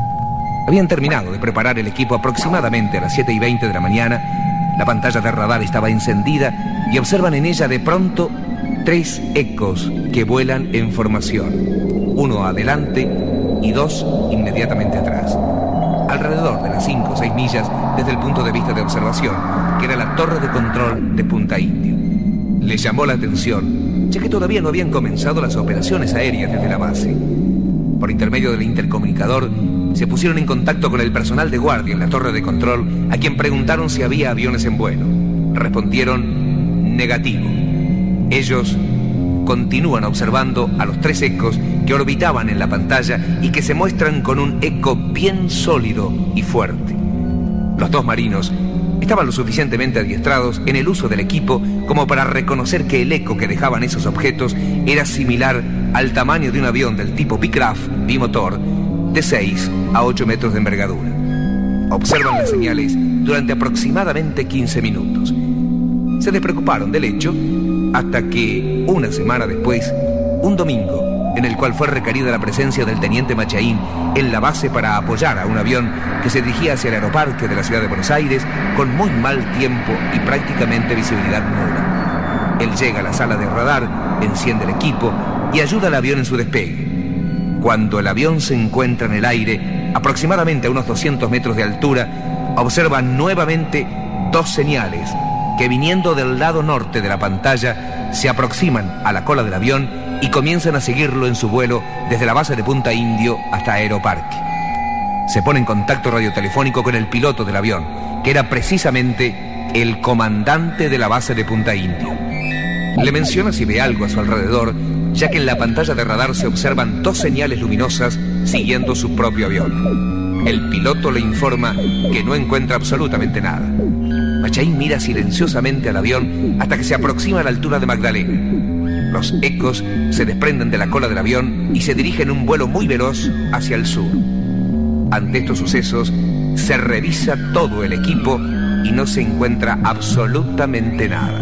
Habían terminado de preparar el equipo aproximadamente a las siete y veinte de la mañana. La pantalla de radar estaba encendida y observan en ella de pronto tres ecos que vuelan en formación, uno adelante y dos inmediatamente atrás, alrededor de las cinco o seis millas desde el punto de vista de observación, que era la torre de control de Punta Indio. Les llamó la atención, ya que todavía no habían comenzado las operaciones aéreas desde la base. Por intermedio del intercomunicador, se pusieron en contacto con el personal de guardia en la torre de control, a quien preguntaron si había aviones en vuelo. Respondieron negativo. Ellos continúan observando a los tres ecos que orbitaban en la pantalla y que se muestran con un eco bien sólido y fuerte. Los dos marinos estaban lo suficientemente adiestrados en el uso del equipo como para reconocer que el eco que dejaban esos objetos era similar al tamaño de un avión del tipo Beechcraft bimotor de seis a ocho metros de envergadura. Observan las señales durante aproximadamente quince minutos. Se despreocuparon del hecho hasta que, una semana después, un domingo, en el cual fue requerida la presencia del teniente Machaín en la base para apoyar a un avión que se dirigía hacia el aeroparque de la ciudad de Buenos Aires con muy mal tiempo y prácticamente visibilidad nula. Él llega a la sala de radar, enciende el equipo y ayuda al avión en su despegue. Cuando el avión se encuentra en el aire, aproximadamente a unos doscientos metros de altura, observan nuevamente dos señales que, viniendo del lado norte de la pantalla, se aproximan a la cola del avión y comienzan a seguirlo en su vuelo desde la base de Punta Indio hasta Aeroparque. Se pone en contacto radiotelefónico con el piloto del avión, que era precisamente el comandante de la base de Punta Indio. Le menciona si ve algo a su alrededor, ya que en la pantalla de radar se observan dos señales luminosas siguiendo su propio avión. El piloto le informa que no encuentra absolutamente nada. Machaín mira silenciosamente al avión hasta que se aproxima a la altura de Magdalena. Los ecos se desprenden de la cola del avión y se dirigen un vuelo muy veloz hacia el sur. Ante estos sucesos, se revisa todo el equipo y no se encuentra absolutamente nada.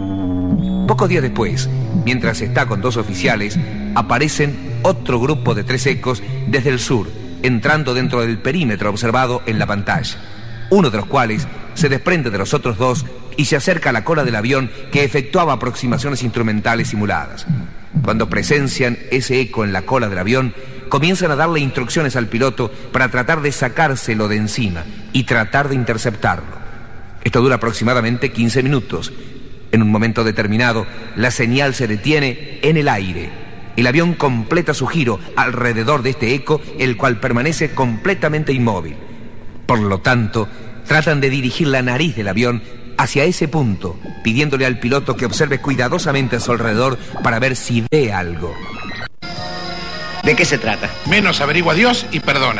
Pocos días después, mientras está con dos oficiales, aparecen otro grupo de tres ecos desde el sur, entrando dentro del perímetro observado en la pantalla. Uno de los cuales se desprende de los otros dos y se acerca a la cola del avión, que efectuaba aproximaciones instrumentales simuladas. Cuando presencian ese eco en la cola del avión, comienzan a darle instrucciones al piloto para tratar de sacárselo de encima y tratar de interceptarlo. Esto dura aproximadamente quince minutos. En un momento determinado, la señal se detiene en el aire. El avión completa su giro alrededor de este eco, el cual permanece completamente inmóvil. Por lo tanto, tratan de dirigir la nariz del avión hacia ese punto, pidiéndole al piloto que observe cuidadosamente a su alrededor para ver si ve algo. ¿De qué se trata? Menos averigua Dios y perdona.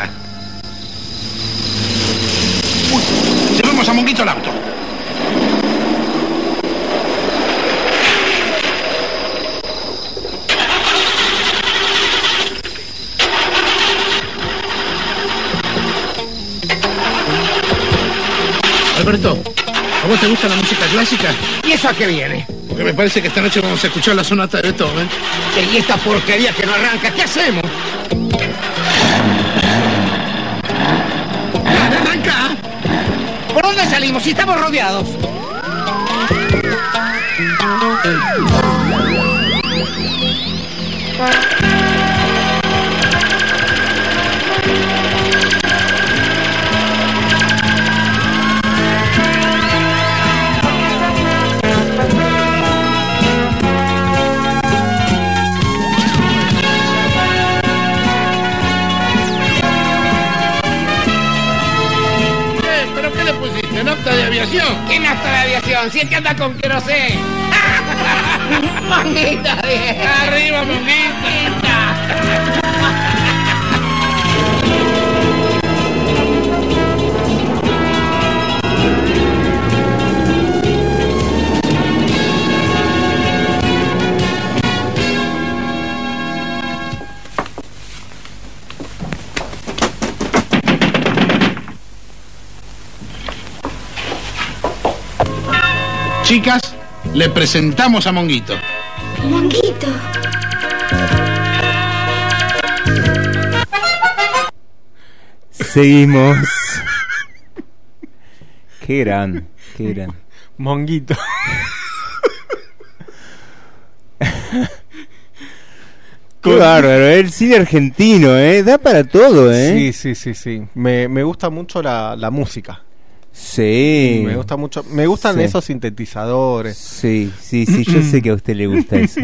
Uy, llevemos a Monguito el auto. Alberto, ¿a vos te gusta la música clásica? ¿Y eso a qué viene? Porque me parece que esta noche vamos a escuchar la sonata de Beethoven. ¿Y esta porquería que no arranca? ¿Qué hacemos? ¡Arranca! ¿Por dónde salimos? Si estamos rodeados. ¿Nafta de aviación? ¿Qué nafta de aviación? Si es que anda con querosén. Monguita, vieja. Arriba, Monguita. Chicas, le presentamos a Monguito. Monguito. Seguimos. Qué gran, qué gran. Monguito. Qué bárbaro, el cine argentino, ¿eh? Da para todo, ¿eh? Sí, sí, sí, sí. Me, me gusta mucho la, la música. Sí. Me gusta mucho. Me gustan Sí. esos sintetizadores. Sí, sí, sí, yo sé que a usted le gusta eso.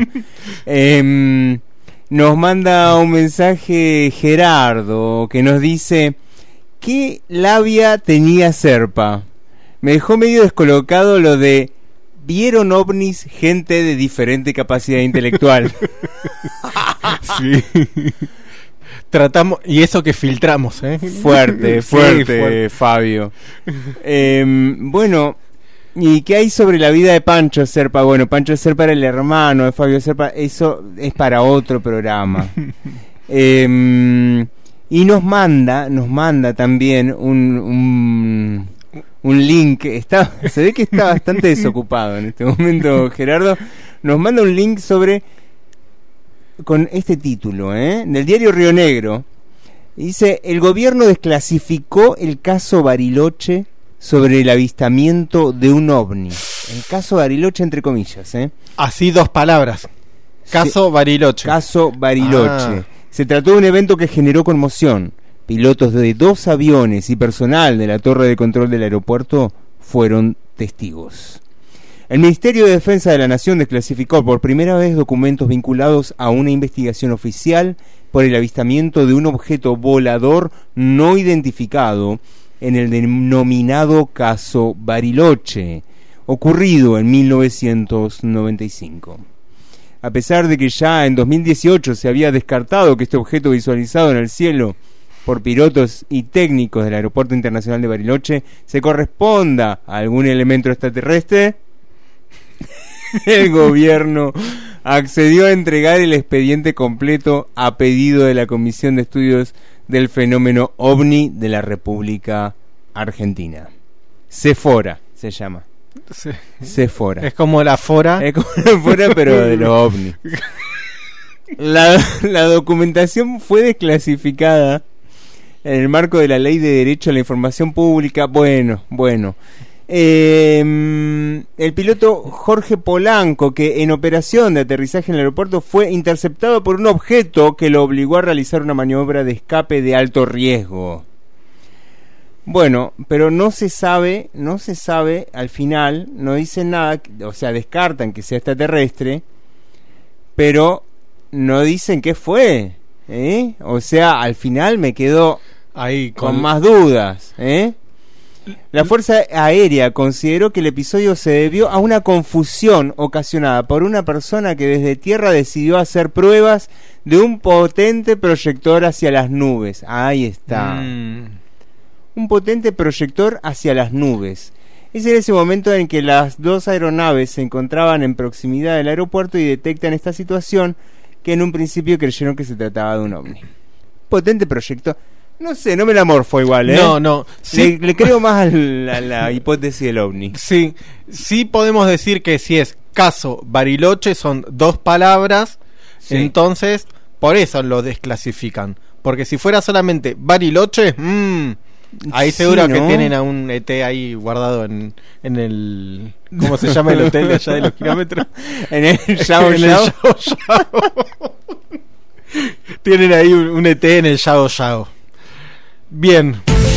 Eh, nos manda un mensaje Gerardo que nos dice: ¿qué labia tenía Serpa? Me dejó medio descolocado lo de ¿vieron ovnis gente de diferente capacidad intelectual? Sí. Tratamos, y eso que filtramos, ¿eh? Fuerte, Sí, fuerte, fuerte. Fabio. Eh, bueno, ¿y qué hay sobre la vida de Pancho Serpa? Bueno, Pancho Serpa era el hermano de Fabio Serpa. Eso es para otro programa. Eh, y nos manda, nos manda también un, un, un link. Está, se ve que está bastante desocupado en este momento, Gerardo. Nos manda un link sobre, con este título, ¿eh? Del diario Río Negro. Dice: el gobierno desclasificó el caso Bariloche sobre el avistamiento de un ovni. El caso Bariloche entre comillas, ¿eh? Así dos palabras. Caso Sí. Bariloche. Caso Bariloche. Ah. Se trató de un evento que generó conmoción. Pilotos de dos aviones y personal de la torre de control del aeropuerto fueron testigos. El Ministerio de Defensa de la Nación desclasificó por primera vez documentos vinculados a una investigación oficial por el avistamiento de un objeto volador no identificado en el denominado caso Bariloche, ocurrido en mil novecientos noventa y cinco. A pesar de que ya en dos mil dieciocho se había descartado que este objeto visualizado en el cielo por pilotos y técnicos del Aeropuerto Internacional de Bariloche se corresponda a algún elemento extraterrestre, el gobierno accedió a entregar el expediente completo a pedido de la Comisión de Estudios del Fenómeno OVNI de la República Argentina. Cefora se llama. Sí. Cefora. Es como la fora. Es como la fora, pero de los ovnis. La, la documentación fue desclasificada en el marco de la Ley de Derecho a la Información Pública. Bueno, bueno. Eh, el piloto Jorge Polanco, que en operación de aterrizaje en el aeropuerto fue interceptado por un objeto que lo obligó a realizar una maniobra de escape de alto riesgo. Bueno, pero no se sabe, no se sabe al final, no dicen nada, o sea, descartan que sea extraterrestre, pero no dicen qué fue, ¿eh? O sea, al final me quedo ahí con, con más dudas, ¿eh? La Fuerza Aérea consideró que el episodio se debió a una confusión ocasionada por una persona que desde tierra decidió hacer pruebas de un potente proyector hacia las nubes. Ahí está. Mm. Un potente proyector hacia las nubes. Es en ese momento en que las dos aeronaves se encontraban en proximidad del aeropuerto y detectan esta situación, que en un principio creyeron que se trataba de un ovni. Potente proyector. No sé, no me la morfo igual, ¿eh? No, no. Sí. Le, le creo más a la, a la hipótesis del ovni. Sí, sí podemos decir que si es caso Bariloche son dos palabras, Sí. entonces por eso lo desclasifican. Porque si fuera solamente Bariloche, mmm, ahí Sí, seguro ¿no? que tienen a un E T ahí guardado en, en el... ¿Cómo se llama el hotel de allá de los kilómetros? En el Yao En el Yao. Yao Yao. Tienen ahí un, un E T en el Yao Yao. Bien.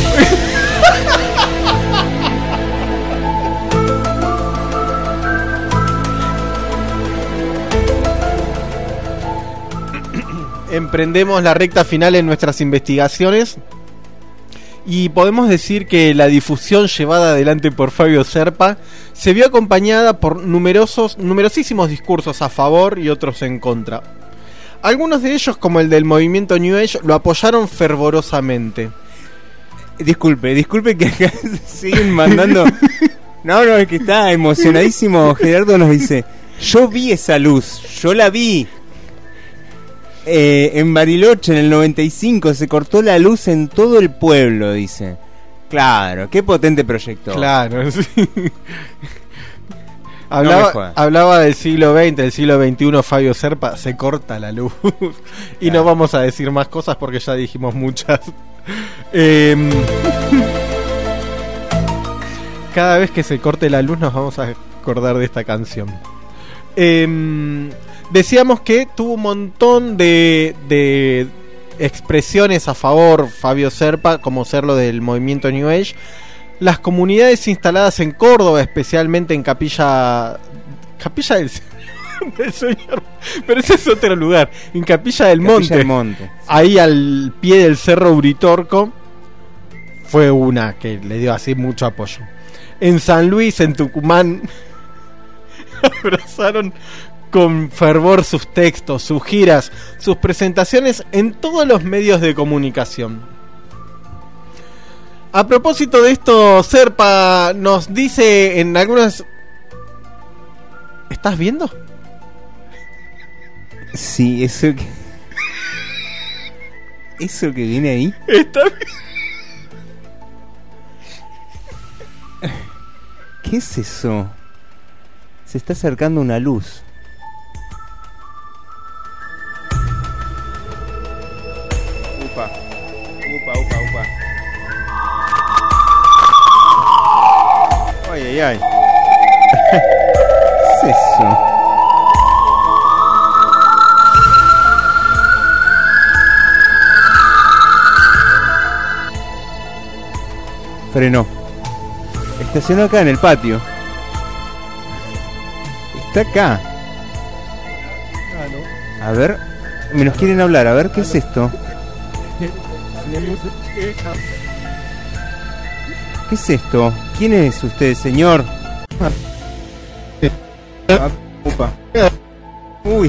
Emprendemos la recta final en nuestras investigaciones y podemos decir que la difusión llevada adelante por Fabio Serpa se vio acompañada por numerosos, numerosísimos discursos a favor y otros en contra. Algunos de ellos, como el del movimiento New Age, lo apoyaron fervorosamente. Disculpe, disculpe que acá siguen mandando. No, no, es que está emocionadísimo. Gerardo nos dice: yo vi esa luz, yo la vi. Eh, en Bariloche en el noventa y cinco se cortó la luz en todo el pueblo, dice. Claro, qué potente proyector. Claro, sí. Hablaba, hablaba del siglo veinte, del siglo veintiuno, Fabio Serpa, se corta la luz. Y claro, no vamos a decir más cosas porque ya dijimos muchas. eh, cada vez que se corte la luz nos vamos a acordar de esta canción. Eh, decíamos que tuvo un montón de, de expresiones a favor Fabio Serpa, como ser lo del movimiento New Age. Las comunidades instaladas en Córdoba, especialmente en Capilla Capilla del, del Señor, pero ese es otro lugar, en Capilla del Capilla Monte, del Monte, sí. Ahí al pie del Cerro Uritorco, fue una que le dio así mucho apoyo. En San Luis, en Tucumán, abrazaron con fervor sus textos, sus giras, sus presentaciones en todos los medios de comunicación. A propósito de esto, Serpa nos dice en algunas... ¿Estás viendo? Sí, eso que... Eso que viene ahí. Está bien. ¿Qué es eso? Se está acercando una luz. Upa. Upa, upa, upa. Ay, ay, ay. ¿Qué es eso? Frenó. Estacionó acá en el patio. Está acá. A ver, me nos quieren hablar. A ver, ¿qué es esto? ¿Qué es esto? ¿Quién es usted, señor? Ah, upa. Uy.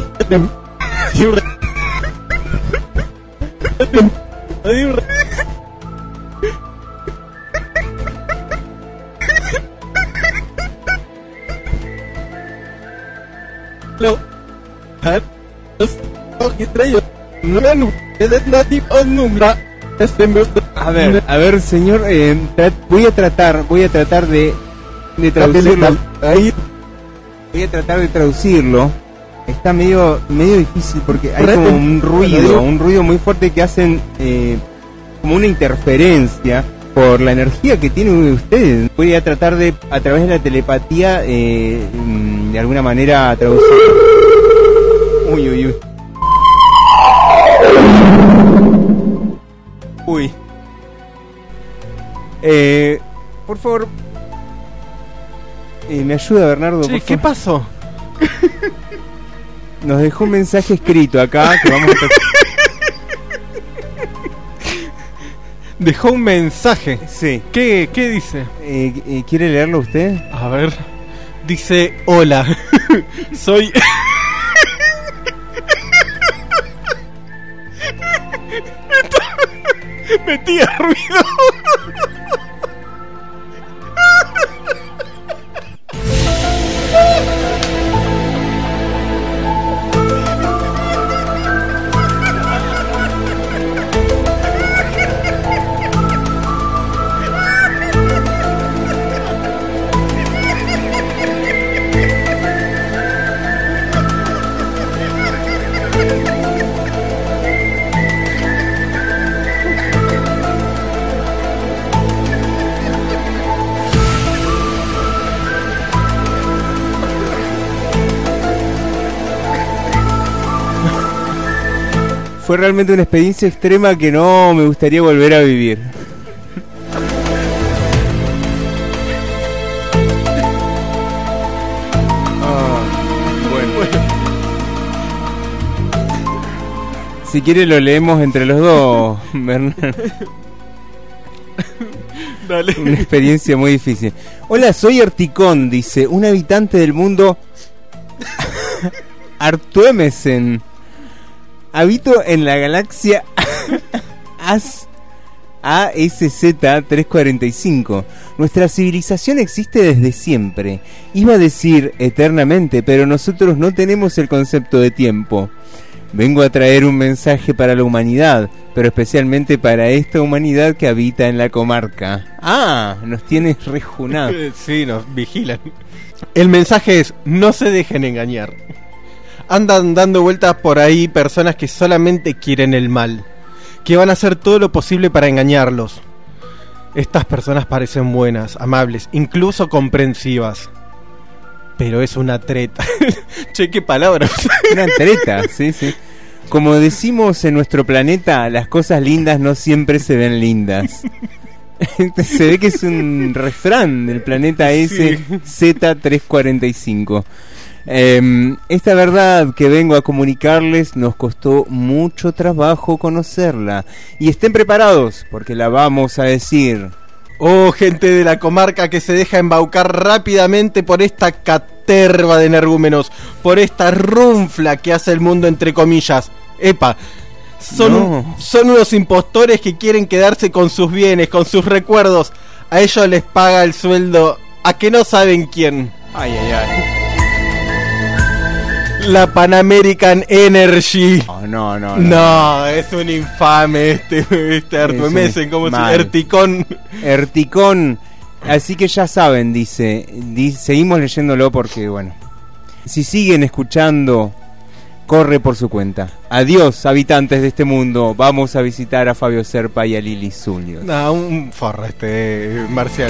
A ver, a ver, señor, eh, voy a tratar, voy a tratar de, de traducirlo. Voy a tratar de traducirlo. Está medio, medio difícil porque hay como un ruido, un ruido muy fuerte que hacen eh, como una interferencia por la energía que tiene usted. Voy a tratar de, a través de la telepatía, eh, de alguna manera traducirlo. Uy, uy, uy. Uy. Eh, por favor, eh, me ayuda Bernardo. Sí, ¿qué pasó? Nos dejó un mensaje escrito acá que vamos a... Dejó un mensaje. Sí. ¿Qué, qué dice? Eh, eh, ¿Quiere leerlo usted? A ver. Dice, hola. Soy... Metía ruido. Fue realmente una experiencia extrema que no me gustaría volver a vivir. Oh, bueno. Si quiere lo leemos entre los dos, Bernardo. Dale. Una experiencia muy difícil. Hola, soy Articón, dice, un habitante del mundo Artuemesen. Habito en la galaxia A S Z trescientos cuarenta y cinco. Nuestra civilización existe desde siempre. Iba a decir eternamente, pero nosotros no tenemos el concepto de tiempo. Vengo a traer un mensaje para la humanidad, pero especialmente para esta humanidad que habita en la comarca. Ah, nos tienes rejunados. Sí, nos vigilan. El mensaje es: no se dejen engañar. Andan dando vueltas por ahí personas que solamente quieren el mal, que van a hacer todo lo posible para engañarlos. Estas personas parecen buenas, amables, incluso comprensivas, pero es una treta. Che, qué palabras. Una treta, sí, sí. Como decimos en nuestro planeta, las cosas lindas no siempre se ven lindas. Se ve que es un refrán del planeta S Z trescientos cuarenta y cinco. Eh, esta verdad que vengo a comunicarles nos costó mucho trabajo conocerla. Y estén preparados, porque la vamos a decir. Oh, gente de la comarca que se deja embaucar rápidamente por esta caterva de energúmenos, por esta runfla que hace el mundo entre comillas. Epa, son, no. son unos impostores que quieren quedarse con sus bienes, con sus recuerdos. A ellos les paga el sueldo a que no saben quién. Ay, ay, ay. La Pan American Energy. Oh, no, no, no. No, es un infame este, este Artumesen, como si Erticón. Erticón. Así que ya saben, dice, dice, seguimos leyéndolo porque, bueno, si siguen escuchando, corre por su cuenta. Adiós, habitantes de este mundo. Vamos a visitar a Fabio Serpa y a Lili Zulios. No, un forro este marciano.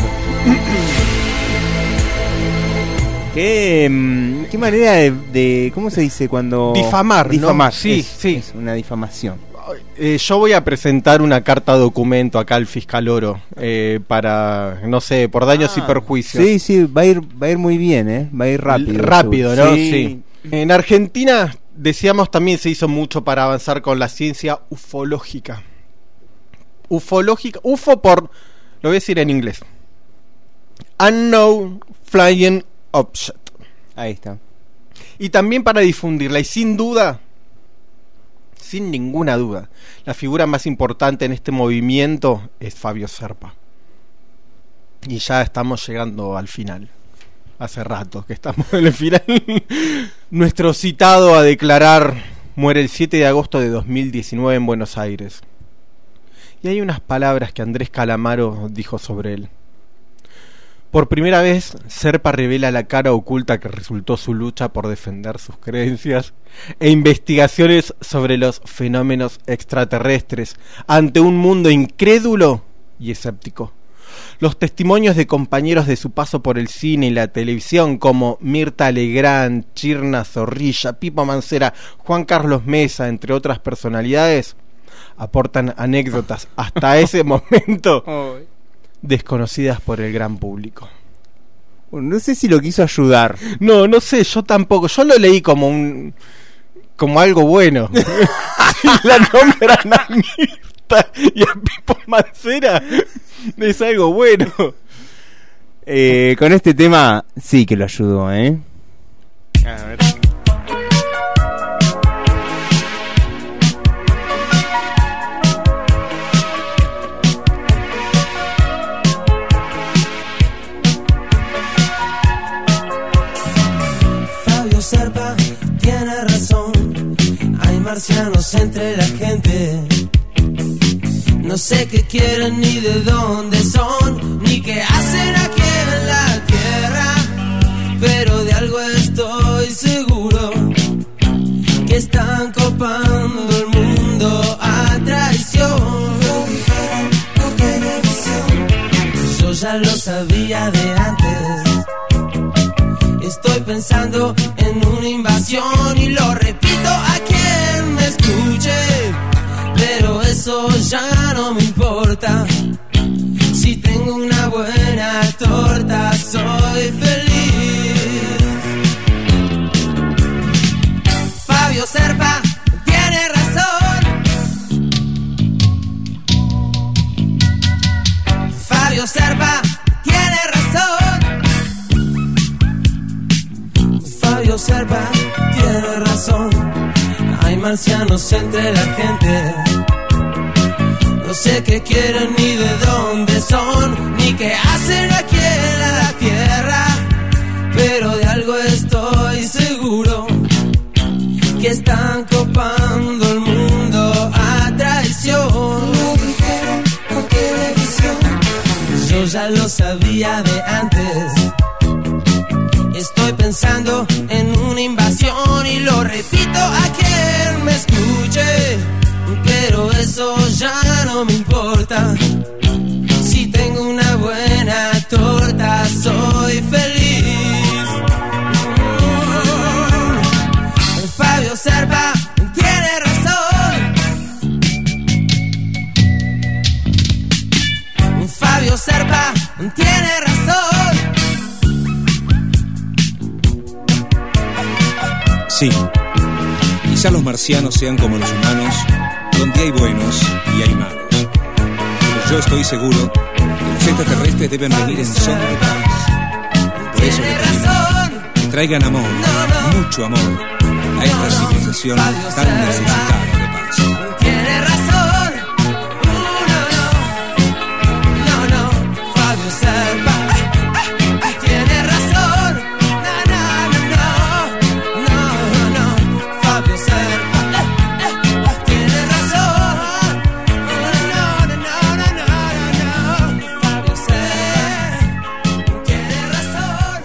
¿Qué, qué manera de, de... ¿Cómo se dice cuando...? Difamar, Difamar, ¿no? Sí, es, sí. Es una difamación. Eh, yo voy a presentar una carta documento acá al fiscal Oro eh, para, no sé, por daños ah, y perjuicios. Sí, sí, va a ir, va a ir muy bien, ¿eh? Va a ir rápido. Rápido, ¿no? Sí. Sí. En Argentina, decíamos, también se hizo mucho para avanzar con la ciencia ufológica. Ufológica, U F O por, lo voy a decir en inglés. Unknown Flying Object. Ahí está. Y también para difundirla, y sin duda, sin ninguna duda, la figura más importante en este movimiento es Fabio Serpa. Y ya estamos llegando al final. Hace rato que estamos en el final. Nuestro citado a declarar muere el siete de agosto de dos mil diecinueve en Buenos Aires. Y hay unas palabras que Andrés Calamaro dijo sobre él. Por primera vez, Serpa revela la cara oculta que resultó su lucha por defender sus creencias e investigaciones sobre los fenómenos extraterrestres ante un mundo incrédulo y escéptico. Los testimonios de compañeros de su paso por el cine y la televisión como Mirta Legrand, Chirna Zorrilla, Pipo Mancera, Juan Carlos Mesa, entre otras personalidades, aportan anécdotas hasta ese momento desconocidas por el gran público. No sé si lo quiso ayudar. No, no sé, yo tampoco. Yo lo leí como un... como algo bueno. Si la nombran a Mirta y a Pipo Mancera, es algo bueno. Eh, con este tema sí que lo ayudó, ¿eh? A ver. Serpa tiene razón, hay marcianos entre la gente. No sé qué quieren ni de dónde son, ni qué hacen aquí en la tierra, pero de algo estoy seguro, que están copando el mundo a traición. Yo ya lo sabía de antes. Estoy pensando en una invasión y lo repito a quien me escuche, pero eso ya no me importa. Si tengo una buena torta, soy feliz. Fabio Serpa tiene razón. Fabio Serpa tiene razón. Fabio Serpa tiene razón, hay marcianos entre la gente. No sé qué quieren ni de dónde son, ni qué hacen aquí en la tierra, pero de algo estoy seguro, que están copando el mundo a traición. Yo ya lo sabía de antes. pensando en una invasión y lo repito a quien me escuche, pero eso ya no me importa. Si tengo una buena torta soy feliz. Mm, Fabio Serpa tiene razón. Fabio Serpa tiene razón. Sí, quizá los marcianos sean como los humanos, donde hay buenos y hay malos. Pero yo estoy seguro que los extraterrestres deben venir en son de paz. Por eso les pido que traigan amor, mucho amor, a esta civilización tan necesitada de paz. Tiene razón. No, no, no, no, Fabio Serpa tiene razón. No, no, no, no, no, Fabio Serpa tiene razón. No, no, no, no, no, no, Fabio Serpa tiene razón.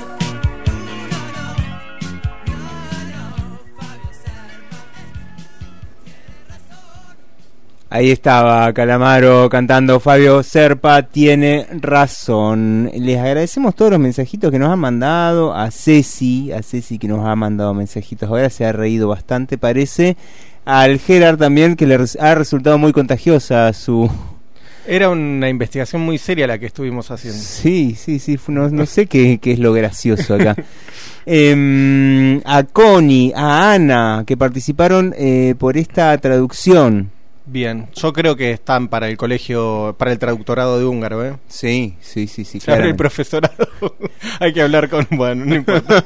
Ahí estaba Calamaro cantando Fabio Serpa tiene razón. Les agradecemos todos los mensajitos que nos han mandado. A Ceci, a Ceci que nos ha mandado mensajitos. Ahora se ha reído bastante, parece. Al Gerard también, que le ha resultado muy contagiosa su... Era una investigación muy seria la que estuvimos haciendo. Sí, sí, sí. No, no sé qué, qué es lo gracioso acá. eh, a Connie, a Ana, que participaron eh, por esta traducción. Bien, yo creo que están para el colegio, para el traductorado de húngaro, ¿eh? Sí, sí, sí, sí. Claro, el profesorado. Hay que hablar con... Bueno, no importa.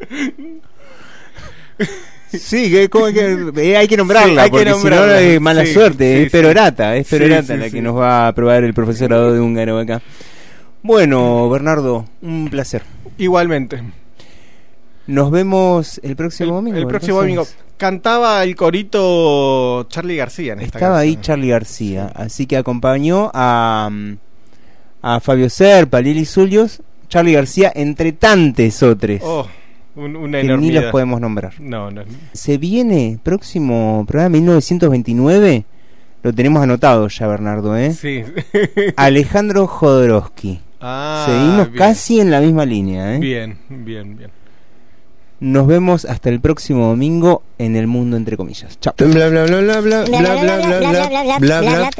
Sí, que, como que eh, hay que nombrarla, sí, hay porque que nombrarla. Si no es mala sí, suerte, sí, es perorata, sí. es perorata sí, sí, la sí. que nos va a aprobar el profesorado de húngaro acá. Bueno, Bernardo, un placer. Igualmente. Nos vemos el próximo el, domingo. El próximo entonces. domingo. Cantaba el corito Charly García en esta Estaba canción. ahí Charly García, así que acompañó a, a Fabio Serpa, Lili Zulios, Charly García, entre tantos otros. Oh, un, una que enormidad. Ni los podemos nombrar. No, no. Se viene próximo programa mil novecientos veintinueve, lo tenemos anotado ya, Bernardo, ¿eh? Sí. Alejandro Jodorowsky. Ah, seguimos bien. Casi en la misma línea, ¿eh? Bien, bien, bien. Nos vemos hasta el próximo domingo en El Mundo Entre Comillas. Chao. Bla bla bla bla bla bla bla bla bla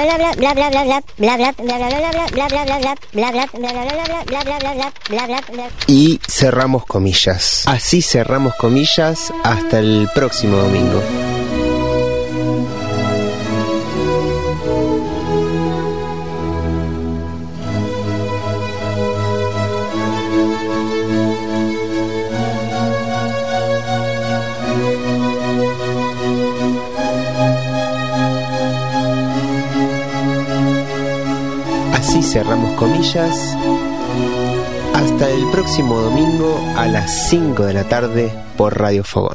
bla. Y cerramos comillas. Así cerramos comillas hasta el próximo domingo. Así cerramos comillas. Hasta el próximo domingo a las cinco de la tarde por Radio Fogón.